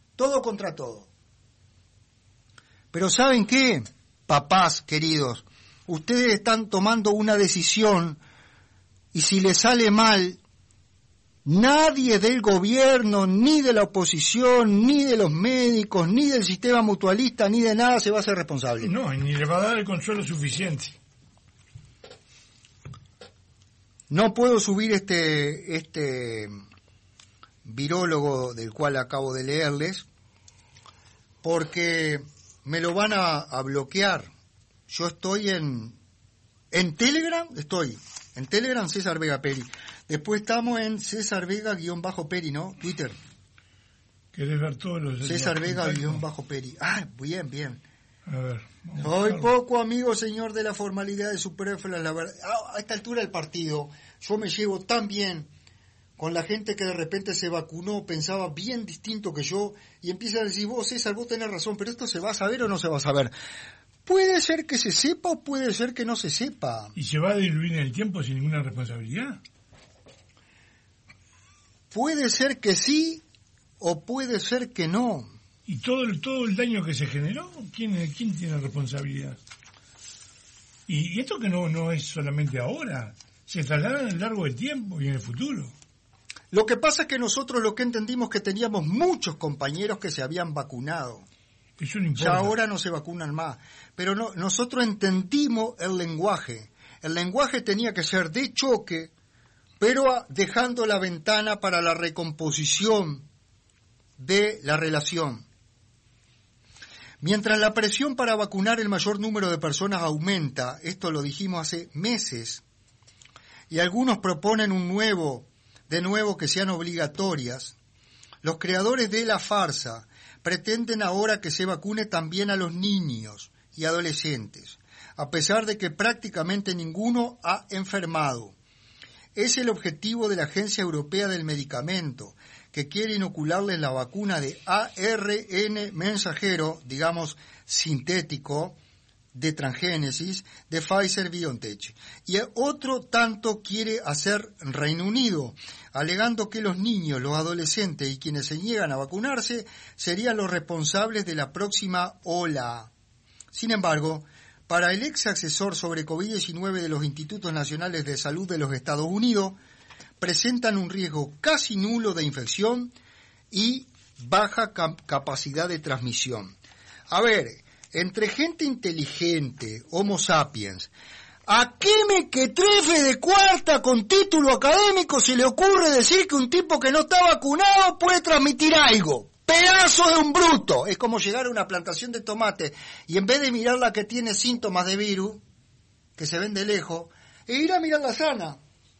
Pero ¿saben qué? Papás queridos, ustedes están tomando una decisión y si les sale mal, nadie del gobierno, ni de la oposición, ni de los médicos, ni del sistema mutualista, ni de nada se va a hacer responsable. No, ni le va a dar el consuelo suficiente. No puedo subir este virólogo del cual acabo de leerles, porque me lo van a bloquear. Yo estoy en Telegram, César Vega Peri. Después estamos en César Vega-Peri, ¿no? Twitter. ¿Querés ver todos los... César Vega-Peri. Ah, bien. A ver. Soy poco amigo, señor, de la formalidad de superfluas, la verdad. A esta altura del partido, yo me llevo tan bien con la gente que de repente se vacunó, pensaba bien distinto que yo, y empieza a decir, vos, César, vos tenés razón, pero ¿esto se va a saber o no se va a saber? Puede ser que se sepa o puede ser que no se sepa. ¿Y se va a diluir en el tiempo sin ninguna responsabilidad? Puede ser que sí o puede ser que no. ¿Y todo el daño que se generó? ¿Quién tiene responsabilidad? Y esto que no es solamente ahora, se traslada a lo largo del tiempo y en el futuro. Lo que pasa es que nosotros lo que entendimos que teníamos muchos compañeros que se habían vacunado. Eso no importa. Ya ahora no se vacunan más. Pero no, nosotros entendimos el lenguaje. El lenguaje tenía que ser de choque, pero dejando la ventana para la recomposición de la relación. Mientras la presión para vacunar el mayor número de personas aumenta, esto lo dijimos hace meses, y algunos proponen de nuevo que sean obligatorias, los creadores de la farsa pretenden ahora que se vacune también a los niños y adolescentes, a pesar de que prácticamente ninguno ha enfermado. Es el objetivo de la Agencia Europea del Medicamento, que quiere inocularles la vacuna de ARN mensajero, digamos sintético, de transgénesis, de Pfizer-BioNTech. Y otro tanto quiere hacer Reino Unido, alegando que los niños, los adolescentes y quienes se niegan a vacunarse serían los responsables de la próxima ola. Sin embargo, para el ex asesor sobre COVID-19 de los Institutos Nacionales de Salud de los Estados Unidos, presentan un riesgo casi nulo de infección y baja capacidad de transmisión. A ver, entre gente inteligente, Homo sapiens, ¿a qué mequetrefe de cuarta con título académico se le ocurre decir que un tipo que no está vacunado puede transmitir algo? ¡Pedazo de un bruto! Es como llegar a una plantación de tomate y en vez de mirar la que tiene síntomas de virus, que se ven de lejos, e ir a mirar la sana.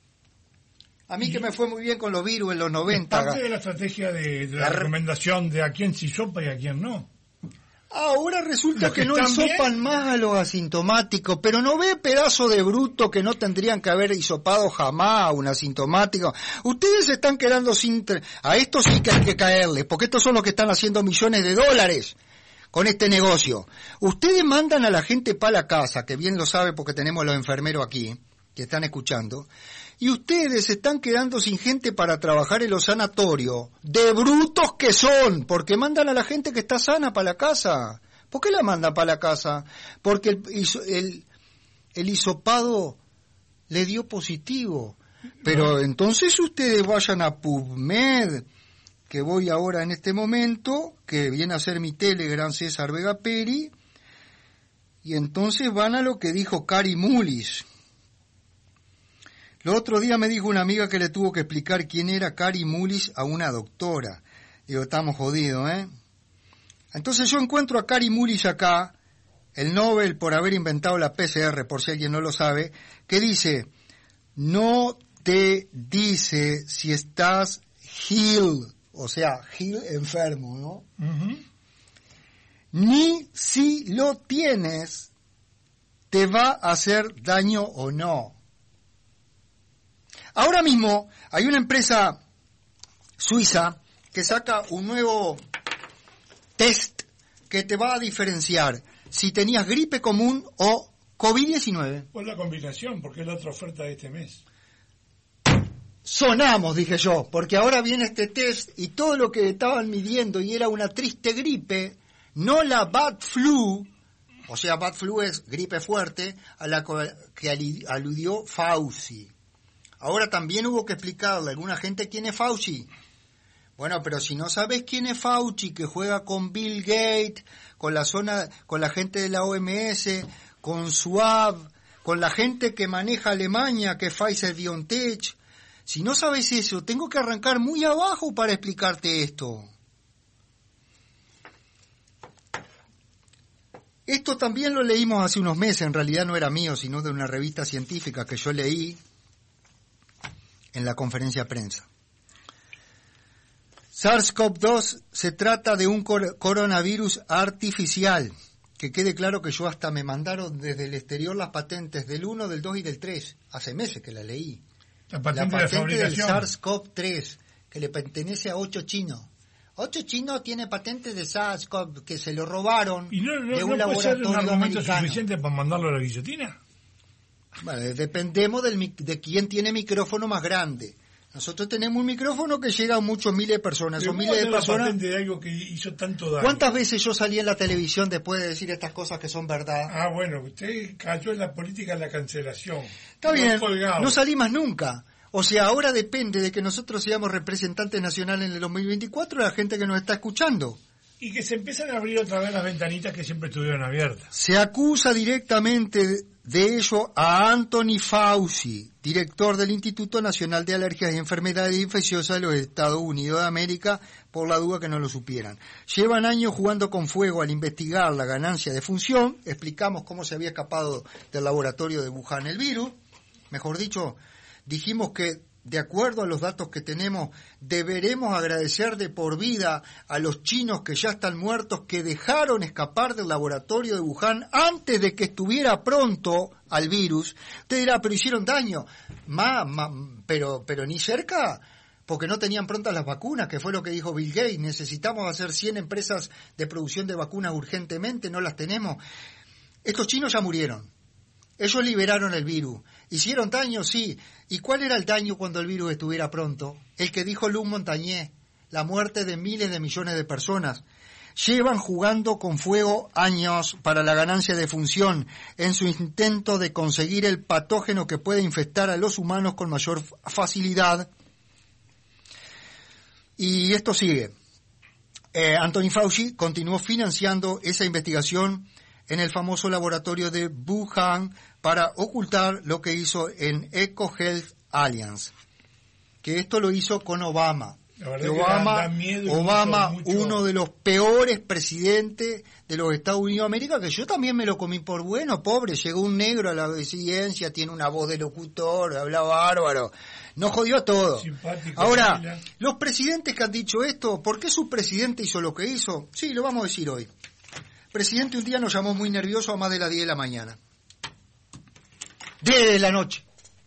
A mí que me fue muy bien con los virus en los 90. Es parte de la estrategia de la recomendación de a quién se hisopa y a quién no. Ahora resulta que no hisopan más a los asintomáticos, pero no ve pedazo de bruto que no tendrían que haber hisopado jamás a un asintomático. Ustedes se están quedando sin... A estos sí que hay que caerles, porque estos son los que están haciendo millones de dólares con este negocio. Ustedes mandan a la gente para la casa, que bien lo sabe porque tenemos los enfermeros aquí, que están escuchando, y ustedes se están quedando sin gente para trabajar en los sanatorios, de brutos que son, porque mandan a la gente que está sana para la casa. ¿Por qué la mandan para la casa? Porque el hisopado le dio positivo. Pero entonces ustedes vayan a PubMed, que voy ahora en este momento, que viene a ser mi Telegram, César Vega Peri, y entonces van a lo que dijo Kary Mullis. El otro día me dijo una amiga que le tuvo que explicar quién era Kary Mullis a una doctora. Digo, estamos jodidos, ¿eh? Entonces yo encuentro a Kary Mullis acá, el Nobel por haber inventado la PCR, por si alguien no lo sabe, que dice, no te dice si estás ill, o sea, ill, enfermo, ¿no? Uh-huh. Ni si lo tienes, te va a hacer daño o no. Ahora mismo hay una empresa suiza que saca un nuevo test que te va a diferenciar si tenías gripe común o COVID-19. Pues la combinación, porque es la otra oferta de este mes. Sonamos, dije yo, porque ahora viene este test y todo lo que estaban midiendo y era una triste gripe, no la bad flu, o sea, bad flu es gripe fuerte, a la que aludió Fauci. Ahora también hubo que explicarle a alguna gente quién es Fauci. Bueno, pero si no sabes quién es Fauci, que juega con Bill Gates, con la gente de la OMS, con Schwab, con la gente que maneja Alemania, que es Pfizer-BioNTech, si no sabes eso, tengo que arrancar muy abajo para explicarte esto. Esto también lo leímos hace unos meses, en realidad no era mío, sino de una revista científica que yo leí en la conferencia de prensa. SARS-CoV-2 se trata de un coronavirus artificial. Que quede claro que yo hasta me mandaron desde el exterior las patentes del 1, del 2 y del 3. Hace meses que la leí. La patente del SARS-CoV-3, que le pertenece a 8 chinos. 8 chinos tiene patente de SARS-CoV que se lo robaron de un laboratorio puede ser un argumento americano. Suficiente para mandarlo a la guillotina? Bueno, dependemos de quién tiene micrófono más grande. Nosotros tenemos un micrófono que llega a muchos miles de personas. Son miles de personas. Patente de algo que hizo tanto daño. ¿Cuántas veces yo salí en la televisión después de decir estas cosas que son verdad? Ah, bueno, usted cayó en la política de la cancelación. Está bien, no salí más nunca. O sea, ahora depende de que nosotros seamos representantes nacionales en el 2024 de la gente que nos está escuchando. Y que se empiezan a abrir otra vez las ventanitas que siempre estuvieron abiertas. Se acusa directamente de ello a Anthony Fauci, director del Instituto Nacional de Alergias y Enfermedades Infecciosas de los Estados Unidos de América, por la duda que no lo supieran. Llevan años jugando con fuego al investigar la ganancia de función. Explicamos cómo se había escapado del laboratorio de Wuhan el virus. Mejor dicho, dijimos que, de acuerdo a los datos que tenemos, deberemos agradecer de por vida a los chinos que ya están muertos, que dejaron escapar del laboratorio de Wuhan antes de que estuviera pronto al virus. Usted dirá, pero hicieron daño. Pero ni cerca, porque no tenían prontas las vacunas, que fue lo que dijo Bill Gates. Necesitamos hacer 100 empresas de producción de vacunas urgentemente, no las tenemos. Estos chinos ya murieron. Ellos liberaron el virus. ¿Hicieron daño? Sí. ¿Y cuál era el daño cuando el virus estuviera pronto? El que dijo Luc Montagnier, la muerte de miles de millones de personas. Llevan jugando con fuego años para la ganancia de función en su intento de conseguir el patógeno que puede infectar a los humanos con mayor facilidad. Y esto sigue. Anthony Fauci continuó financiando esa investigación en el famoso laboratorio de Wuhan para ocultar lo que hizo en EcoHealth Alliance, que esto lo hizo con Obama. Obama, uno de los peores presidentes de los Estados Unidos de América, que yo también me lo comí por bueno, pobre, llegó un negro a la presidencia, tiene una voz de locutor, habla bárbaro, nos jodió a todo. Simpático. Ahora, los presidentes que han dicho esto, ¿por qué su presidente hizo lo que hizo? Sí, lo vamos a decir hoy. El presidente un día nos llamó muy nervioso a más de las 10 de la mañana. De la noche.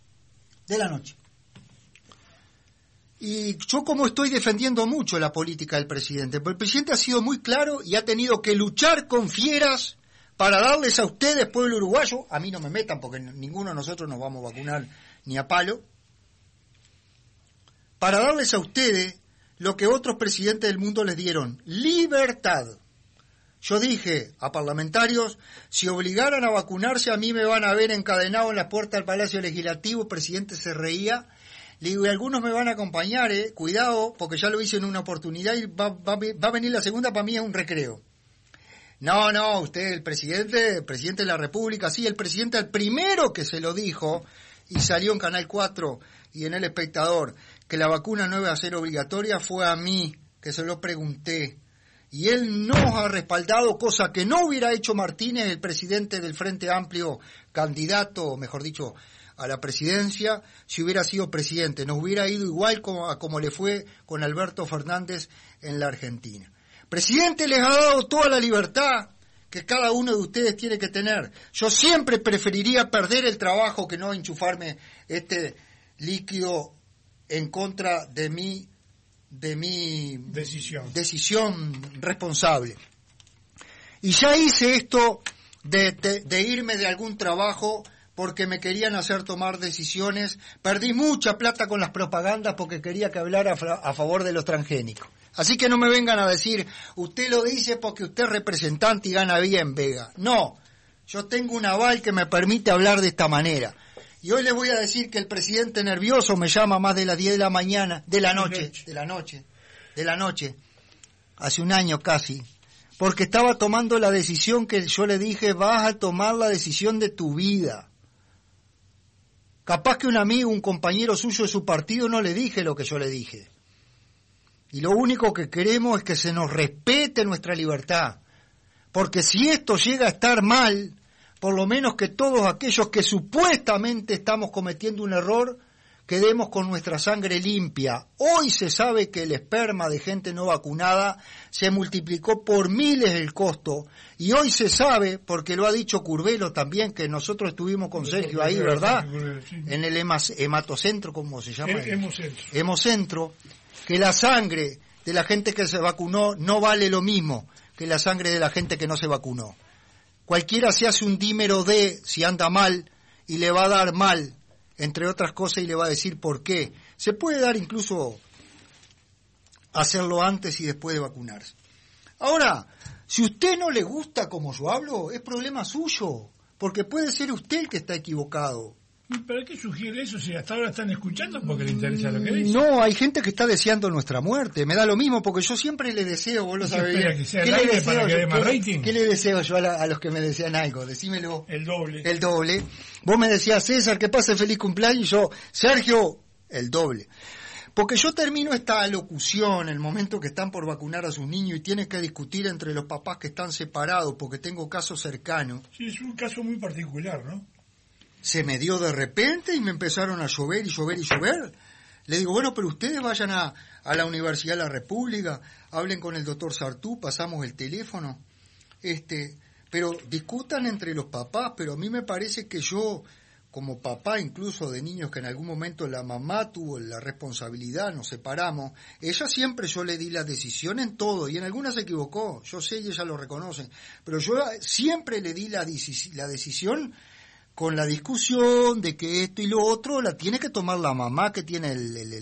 Y yo como estoy defendiendo mucho la política del presidente, porque el presidente ha sido muy claro y ha tenido que luchar con fieras para darles a ustedes, pueblo uruguayo, a mí no me metan porque ninguno de nosotros nos vamos a vacunar ni a palo, para darles a ustedes lo que otros presidentes del mundo les dieron, libertad. Yo dije a parlamentarios, si obligaran a vacunarse a mí me van a ver encadenado en la puerta del Palacio Legislativo. El presidente se reía. Le digo, y algunos me van a acompañar, cuidado, porque ya lo hice en una oportunidad y va a venir la segunda, para mí es un recreo. No, usted, el presidente de la República, sí, el presidente, el primero que se lo dijo, y salió en Canal 4 y en El Espectador, que la vacuna no iba a ser obligatoria, fue a mí, que se lo pregunté, y él nos ha respaldado, cosa que no hubiera hecho Martínez, el presidente del Frente Amplio, candidato, mejor dicho, a la presidencia, si hubiera sido presidente. Nos hubiera ido igual como le fue con Alberto Fernández en la Argentina. Presidente les ha dado toda la libertad que cada uno de ustedes tiene que tener. Yo siempre preferiría perder el trabajo que no enchufarme este líquido en contra de mi decisión responsable. Y ya hice esto de irme de algún trabajo porque me querían hacer tomar decisiones. Perdí mucha plata con las propagandas porque quería que hablara a favor de los transgénicos. Así que no me vengan a decir, usted lo dice porque usted es representante y gana bien, Vega. No, yo tengo un aval que me permite hablar de esta manera. Y hoy les voy a decir que el presidente nervioso me llama más de las 10 de la mañana, de la noche, hace un año casi, porque estaba tomando la decisión que yo le dije, vas a tomar la decisión de tu vida. Capaz que un amigo, un compañero suyo de su partido no le dije lo que yo le dije. Y lo único que queremos es que se nos respete nuestra libertad. Porque si esto llega a estar mal, por lo menos que todos aquellos que supuestamente estamos cometiendo un error, quedemos con nuestra sangre limpia. Hoy se sabe que el esperma de gente no vacunada se multiplicó por miles el costo. Y hoy se sabe, porque lo ha dicho Curvelo también, que nosotros estuvimos con Sergio ahí, ¿verdad? En el hematocentro, ¿cómo se llama? Hemocentro, que la sangre de la gente que se vacunó no vale lo mismo que la sangre de la gente que no se vacunó. Cualquiera se hace un dímero D si anda mal y le va a dar mal, entre otras cosas, y le va a decir por qué. Se puede dar incluso hacerlo antes y después de vacunarse. Ahora, si usted no le gusta como yo hablo, es problema suyo, porque puede ser usted el que está equivocado. ¿Para qué sugiere eso si hasta ahora están escuchando porque le interesa lo que dice? No, hay gente que está deseando nuestra muerte. Me da lo mismo porque yo siempre le deseo, vos lo sabés. ¿Qué le deseo para que dé más rating? ¿Qué le deseo yo a los que me desean algo? Decímelo. El doble. El doble. Vos me decías, César, que pase feliz cumpleaños, y yo, Sergio, el doble. Porque yo termino esta locución en el momento que están por vacunar a sus niños y tienen que discutir entre los papás que están separados porque tengo casos cercanos. Sí, es un caso muy particular, ¿no? Se me dio de repente y me empezaron a llover y llover y llover. Le digo, bueno, pero ustedes vayan a la Universidad de la República, hablen con el doctor Sartú, pasamos el teléfono, pero discutan entre los papás. Pero a mí me parece que yo, como papá incluso de niños que en algún momento la mamá tuvo la responsabilidad, nos separamos, ella siempre yo le di la decisión en todo, y en algunas se equivocó, yo sé y ella lo reconoce, pero yo siempre le di la decisión con la discusión de que esto y lo otro la tiene que tomar la mamá que tiene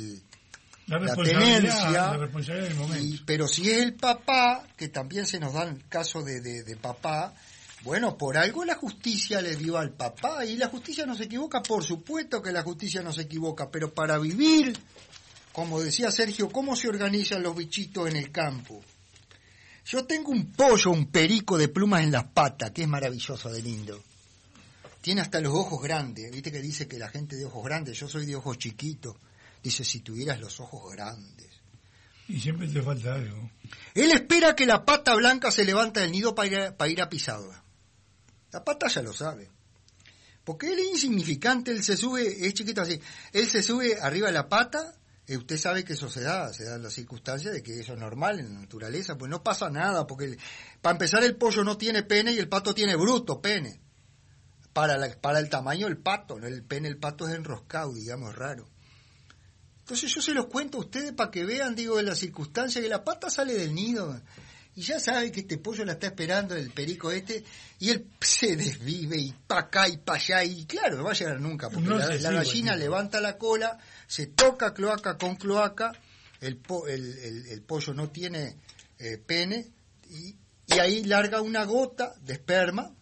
la tenencia, la responsabilidad del momento. Pero si es el papá, que también se nos dan casos de papá, bueno, por algo la justicia le dio al papá, y la justicia no se equivoca, por supuesto que la justicia no se equivoca, pero para vivir, como decía Sergio, ¿cómo se organizan los bichitos en el campo? Yo tengo un pollo, un perico de plumas en las patas, que es maravilloso de lindo. Tiene hasta los ojos grandes. Viste que dice que la gente de ojos grandes, yo soy de ojos chiquitos. Dice, si tuvieras los ojos grandes. Y siempre te falta algo. Él espera que la pata blanca se levanta del nido para ir a pisarla. La pata ya lo sabe. Porque él es insignificante, él se sube, es chiquito así. Él se sube arriba de la pata, usted sabe que eso se da la circunstancia de que eso es normal en la naturaleza, pues no pasa nada, porque para empezar el pollo no tiene pene y el pato tiene bruto pene. Para el tamaño del pato, ¿no? El pene, el pato es enroscado, digamos, raro. Entonces yo se los cuento a ustedes para que vean, digo, de la circunstancia que la pata sale del nido y ya sabe que este pollo la está esperando el perico y él se desvive y para acá y para allá, y claro, no va a llegar nunca, porque la gallina levanta la cola, se toca cloaca con cloaca, el pollo no tiene pene y ahí larga una gota de esperma.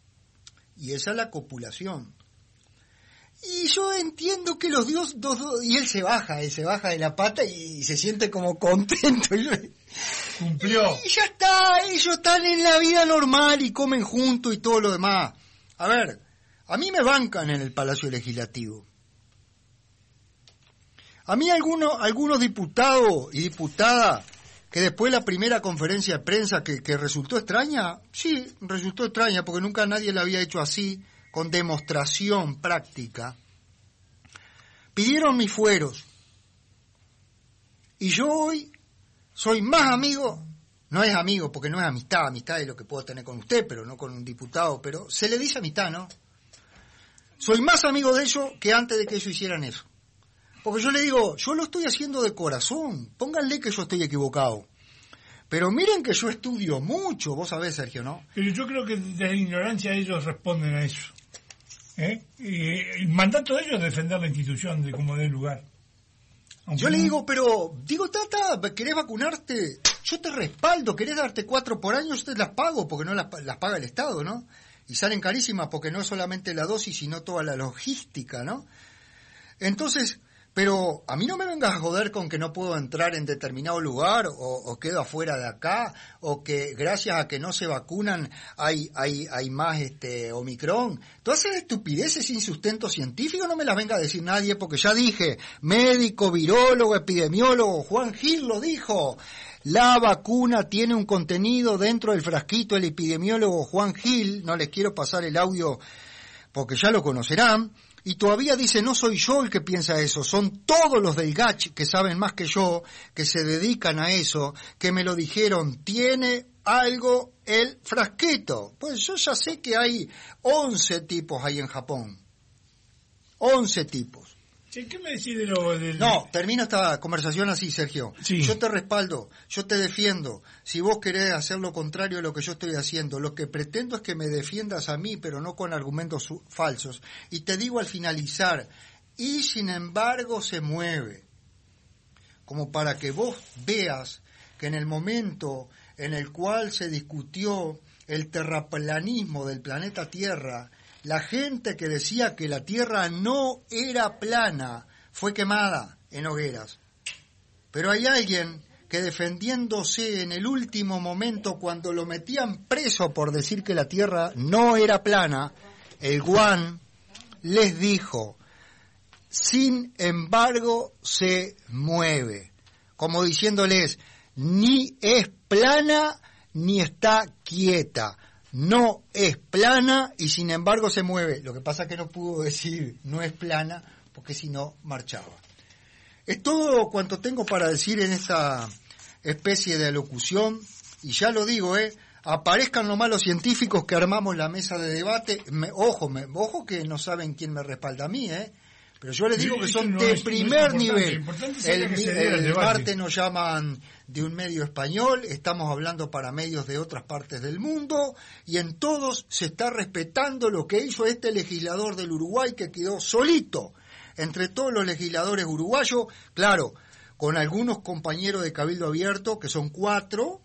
Y esa es la copulación. Y yo entiendo que los dioses, y él se baja de la pata y se siente como contento. Cumplió. Y ya está, ellos están en la vida normal y comen juntos y todo lo demás. A ver, a mí me bancan en el Palacio Legislativo. A mí algunos diputados y diputadas Que después la primera conferencia de prensa que resultó extraña, sí, resultó extraña porque nunca nadie la había hecho así, con demostración práctica. Pidieron mis fueros. Y yo hoy soy más amigo, no es amigo porque no es amistad, amistad es lo que puedo tener con usted, pero no con un diputado, pero se le dice amistad, ¿no? Soy más amigo de ellos que antes de que ellos hicieran eso. Porque yo le digo, yo lo estoy haciendo de corazón, pónganle que yo estoy equivocado. Pero miren que yo estudio mucho, vos sabés, Sergio, ¿no? Pero yo creo que de la ignorancia ellos responden a eso. Y el mandato de ellos es defender la institución de como dé lugar. Aunque yo le digo, pero, digo, Tata, ¿querés vacunarte? Yo te respaldo, ¿querés darte 4 por año? Yo te las pago, porque no las paga el Estado, ¿no? Y salen carísimas porque no es solamente la dosis, sino toda la logística, ¿no? Entonces, pero a mí no me vengas a joder con que no puedo entrar en determinado lugar o quedo afuera de acá o que gracias a que no se vacunan hay más Omicron. Todas esas estupideces sin sustento científico no me las venga a decir nadie porque ya dije, médico, virólogo, epidemiólogo, Juan Gil lo dijo. La vacuna tiene un contenido dentro del frasquito, el epidemiólogo Juan Gil, no les quiero pasar el audio porque ya lo conocerán. Y todavía dice, no soy yo el que piensa eso, son todos los del GACH que saben más que yo, que se dedican a eso, que me lo dijeron, tiene algo el frasquito. Pues yo ya sé que hay 11 tipos ahí en Japón. 11 tipos. ¿Qué me decís de lo del...? No, termino esta conversación así, Sergio. Sí. Yo te respaldo, yo te defiendo. Si vos querés hacer lo contrario de lo que yo estoy haciendo, lo que pretendo es que me defiendas a mí, pero no con argumentos falsos. Y te digo al finalizar, y sin embargo se mueve. Como para que vos veas que en el momento en el cual se discutió el terraplanismo del planeta Tierra, la gente que decía que la Tierra no era plana fue quemada en hogueras. Pero hay alguien que defendiéndose en el último momento cuando lo metían preso por decir que la Tierra no era plana, el Guan les dijo, sin embargo se mueve, como diciéndoles, ni es plana ni está quieta. No es plana y sin embargo se mueve. Lo que pasa es que no pudo decir no es plana porque si no marchaba. Es todo cuanto tengo para decir en esta especie de alocución y ya lo digo, aparezcan nomás los científicos que armamos la mesa de debate. Ojo que no saben quién me respalda a mí, pero yo les digo que son de primer nivel. El martes nos llaman de un medio español, estamos hablando para medios de otras partes del mundo, y en todos se está respetando lo que hizo este legislador del Uruguay que quedó solito entre todos los legisladores uruguayos, claro, con algunos compañeros de Cabildo Abierto, que son 4,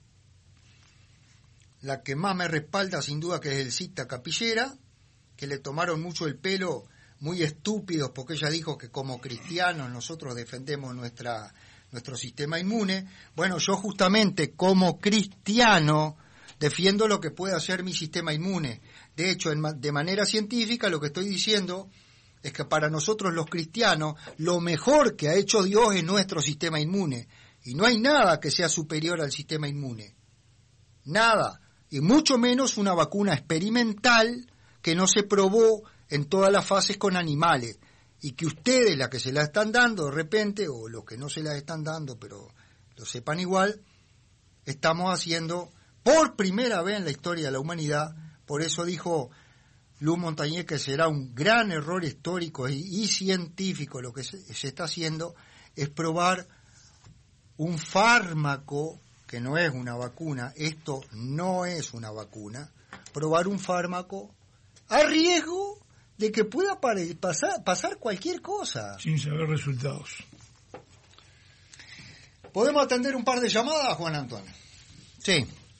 la que más me respalda sin duda que es el Cita Capillera, que le tomaron mucho el pelo, muy estúpidos, porque ella dijo que como cristianos nosotros defendemos nuestro sistema inmune. Bueno, yo justamente como cristiano defiendo lo que puede hacer mi sistema inmune. De hecho, de manera científica lo que estoy diciendo es que para nosotros los cristianos lo mejor que ha hecho Dios es nuestro sistema inmune. Y no hay nada que sea superior al sistema inmune. Nada. Y mucho menos una vacuna experimental que no se probó en todas las fases con animales, y que ustedes, la que se la están dando de repente, o los que no se la están dando, pero lo sepan igual, estamos haciendo por primera vez en la historia de la humanidad. Por eso dijo Luz Montañez que será un gran error histórico y científico lo que se está haciendo, es probar un fármaco que no es una vacuna, esto no es una vacuna, probar un fármaco a riesgo de que pueda pasar cualquier cosa. Sin saber resultados. ¿Podemos atender un par de llamadas, Juan Antonio? Sí.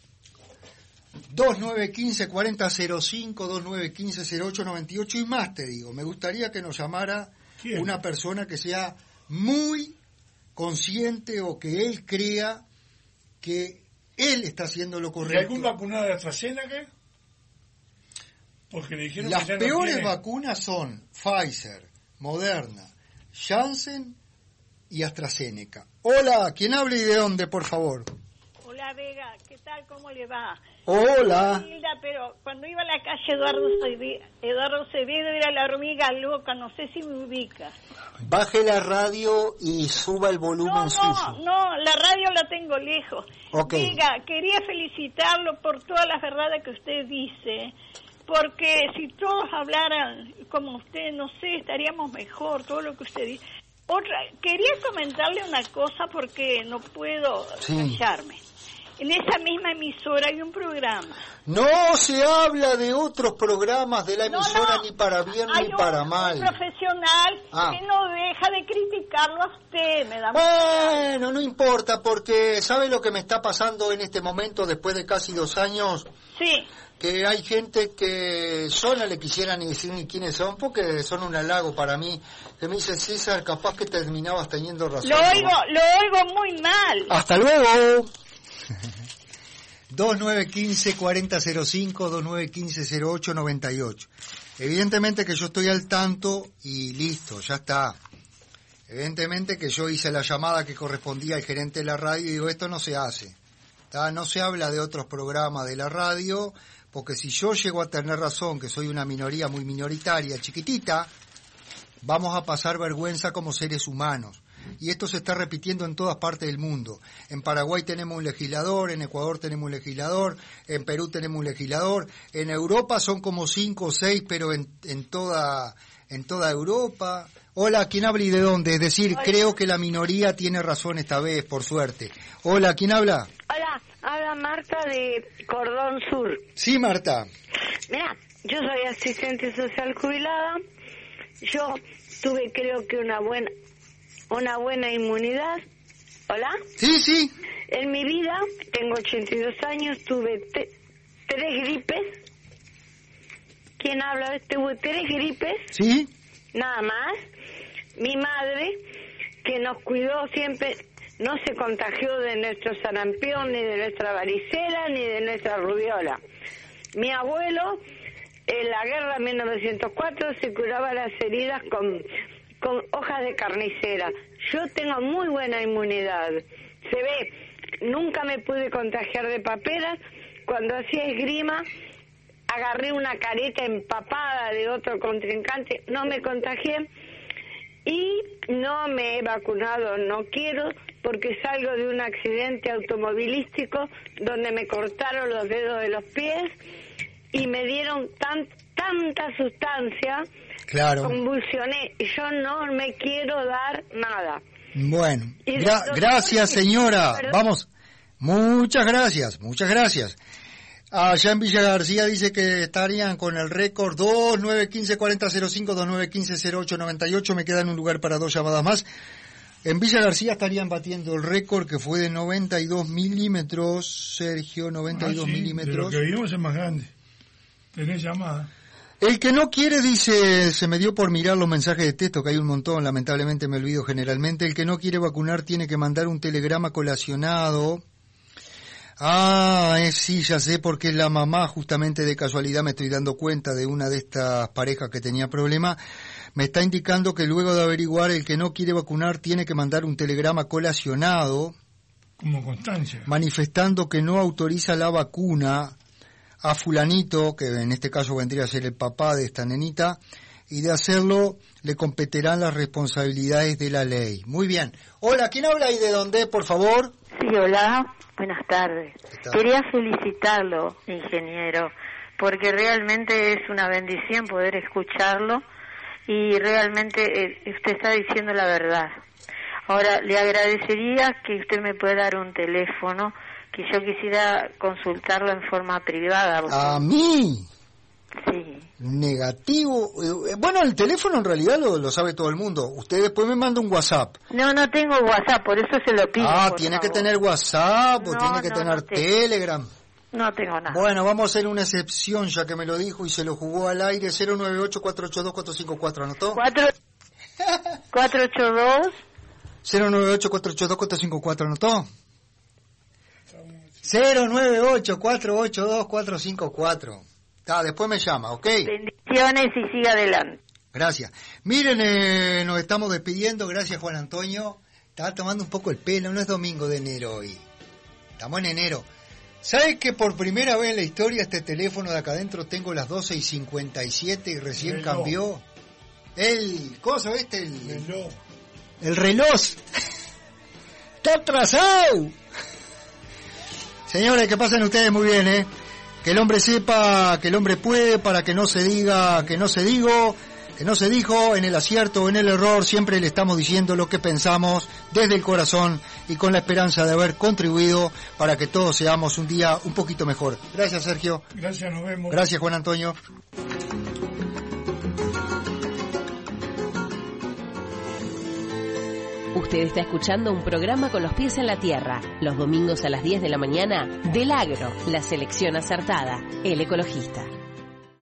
2915-4005, 2915-0898 y más, te digo. Me gustaría que nos llamara una persona que sea muy consciente o que él crea que él está haciendo lo correcto. ¿Y algún vacunado de AstraZeneca? Porque le dijeron las que ya peores no tiene... vacunas son Pfizer, Moderna, Janssen y AstraZeneca. Hola, ¿quién habla y de dónde, por favor? Hola, Vega, ¿qué tal? ¿Cómo le va? Hola. Hilda, pero cuando iba a la calle Eduardo Acevedo era la hormiga loca, no sé si me ubica. Baje la radio y suba el volumen suyo. No, la radio la tengo lejos. Okay. Vega, quería felicitarlo por todas las verdades que usted dice, porque si todos hablaran como usted, no sé, estaríamos mejor, todo lo que usted dice. Quería comentarle una cosa porque no puedo callarme. En esa misma emisora hay un programa. No se habla de otros programas de la emisora ni para bien ni para mal. Hay un profesional que no deja de criticarlo a usted. Bueno, no importa, porque ¿sabe lo que me está pasando en este momento después de casi 2 años? Sí. Que hay gente que yo no le quisiera ni decir ni quiénes son, porque son un halago para mí, que me dice, César, capaz que terminabas teniendo razón. Lo oigo muy mal. Hasta luego. 2915-4005, 2915-0898. Evidentemente que yo estoy al tanto y listo, ya está. Evidentemente que yo hice la llamada que correspondía al gerente de la radio y digo, esto no se hace. No se habla de otros programas de la radio, porque si yo llego a tener razón, que soy una minoría muy minoritaria, chiquitita, vamos a pasar vergüenza como seres humanos. Y esto se está repitiendo en todas partes del mundo. En Paraguay tenemos un legislador, en Ecuador tenemos un legislador, en Perú tenemos un legislador, en Europa son como 5 o 6, pero en toda Europa. Hola, ¿quién habla y de dónde? Es decir, hola. Creo que la minoría tiene razón esta vez, por suerte. Hola, ¿quién habla? Hola, habla Marta de Cordón Sur. Sí, Marta. Mira, yo soy asistente social jubilada. Yo tuve, creo que una buena inmunidad. ¿Hola? Sí, sí. En mi vida, tengo 82 años, tuve 3 gripes. ¿Quién habla? Tuve 3 gripes. Sí. Nada más. Mi madre, que nos cuidó siempre, no se contagió de nuestro sarampión, ni de nuestra varicela, ni de nuestra rubiola. Mi abuelo, en la guerra de 1904, se curaba las heridas con hojas de carnicera. Yo tengo muy buena inmunidad. Se ve, nunca me pude contagiar de paperas. Cuando hacía esgrima, agarré una careta empapada de otro contrincante, no me contagié. Y no me he vacunado, no quiero, porque salgo de un accidente automovilístico donde me cortaron los dedos de los pies y me dieron tanta sustancia. Claro. Convulsioné. Yo no me quiero dar nada. Bueno, gracias, señora. Perdón. Vamos. Muchas gracias. Allá en Villa García dice que estarían con el récord 2915-4005, 2915-0898. Me queda en un lugar para 2 llamadas más. En Villa García estarían batiendo el récord que fue de 92 milímetros. Sergio, 92 milímetros. Lo que vimos es más grande. Tenés llamada. El que no quiere, dice, se me dio por mirar los mensajes de texto, que hay un montón, lamentablemente me olvido generalmente. El que no quiere vacunar tiene que mandar un telegrama colacionado. Sí, ya sé, porque la mamá, justamente de casualidad me estoy dando cuenta de una de estas parejas que tenía problema, me está indicando que luego de averiguar, el que no quiere vacunar tiene que mandar un telegrama colacionado. Como constancia. Manifestando que no autoriza la vacuna a fulanito, que en este caso vendría a ser el papá de esta nenita, y de hacerlo le competirán las responsabilidades de la ley. Muy bien. Hola, ¿quién habla y de dónde, por favor? Sí, hola, buenas tardes. Quería felicitarlo, ingeniero, porque realmente es una bendición poder escucharlo y realmente usted está diciendo la verdad. Ahora, le agradecería que usted me pueda dar un teléfono, que yo quisiera consultarlo en forma privada. ¿A mí? Sí. Negativo. Bueno, el teléfono en realidad lo sabe todo el mundo. Usted después me manda un WhatsApp. No tengo WhatsApp, por eso se lo pido. Tiene que tener WhatsApp o tiene que tener Telegram. No tengo nada. Bueno, vamos a hacer una excepción, ya que me lo dijo y se lo jugó al aire. 098-482-454, ¿anotó? 482 098-482-454, ¿anotó? 098-482-454. Después me llama, ¿ok? Bendiciones y siga adelante. Gracias. Miren, nos estamos despidiendo. Gracias, Juan Antonio. Estaba tomando un poco el pelo, no es domingo de enero hoy. Estamos en enero. ¿Sabes que por primera vez en la historia este teléfono de acá adentro tengo las 12:57 y recién cambió? El coso el reloj. Está atrasado. Señores, que pasen ustedes muy bien, Que el hombre sepa, que el hombre puede, para que no se diga, que no se dijo, en el acierto o en el error, siempre le estamos diciendo lo que pensamos desde el corazón y con la esperanza de haber contribuido para que todos seamos un día un poquito mejor. Gracias, Sergio. Gracias, nos vemos. Gracias, Juan Antonio. Usted está escuchando un programa con los pies en la tierra, los domingos a las 10 de la mañana, del Agro, la selección acertada, el ecologista.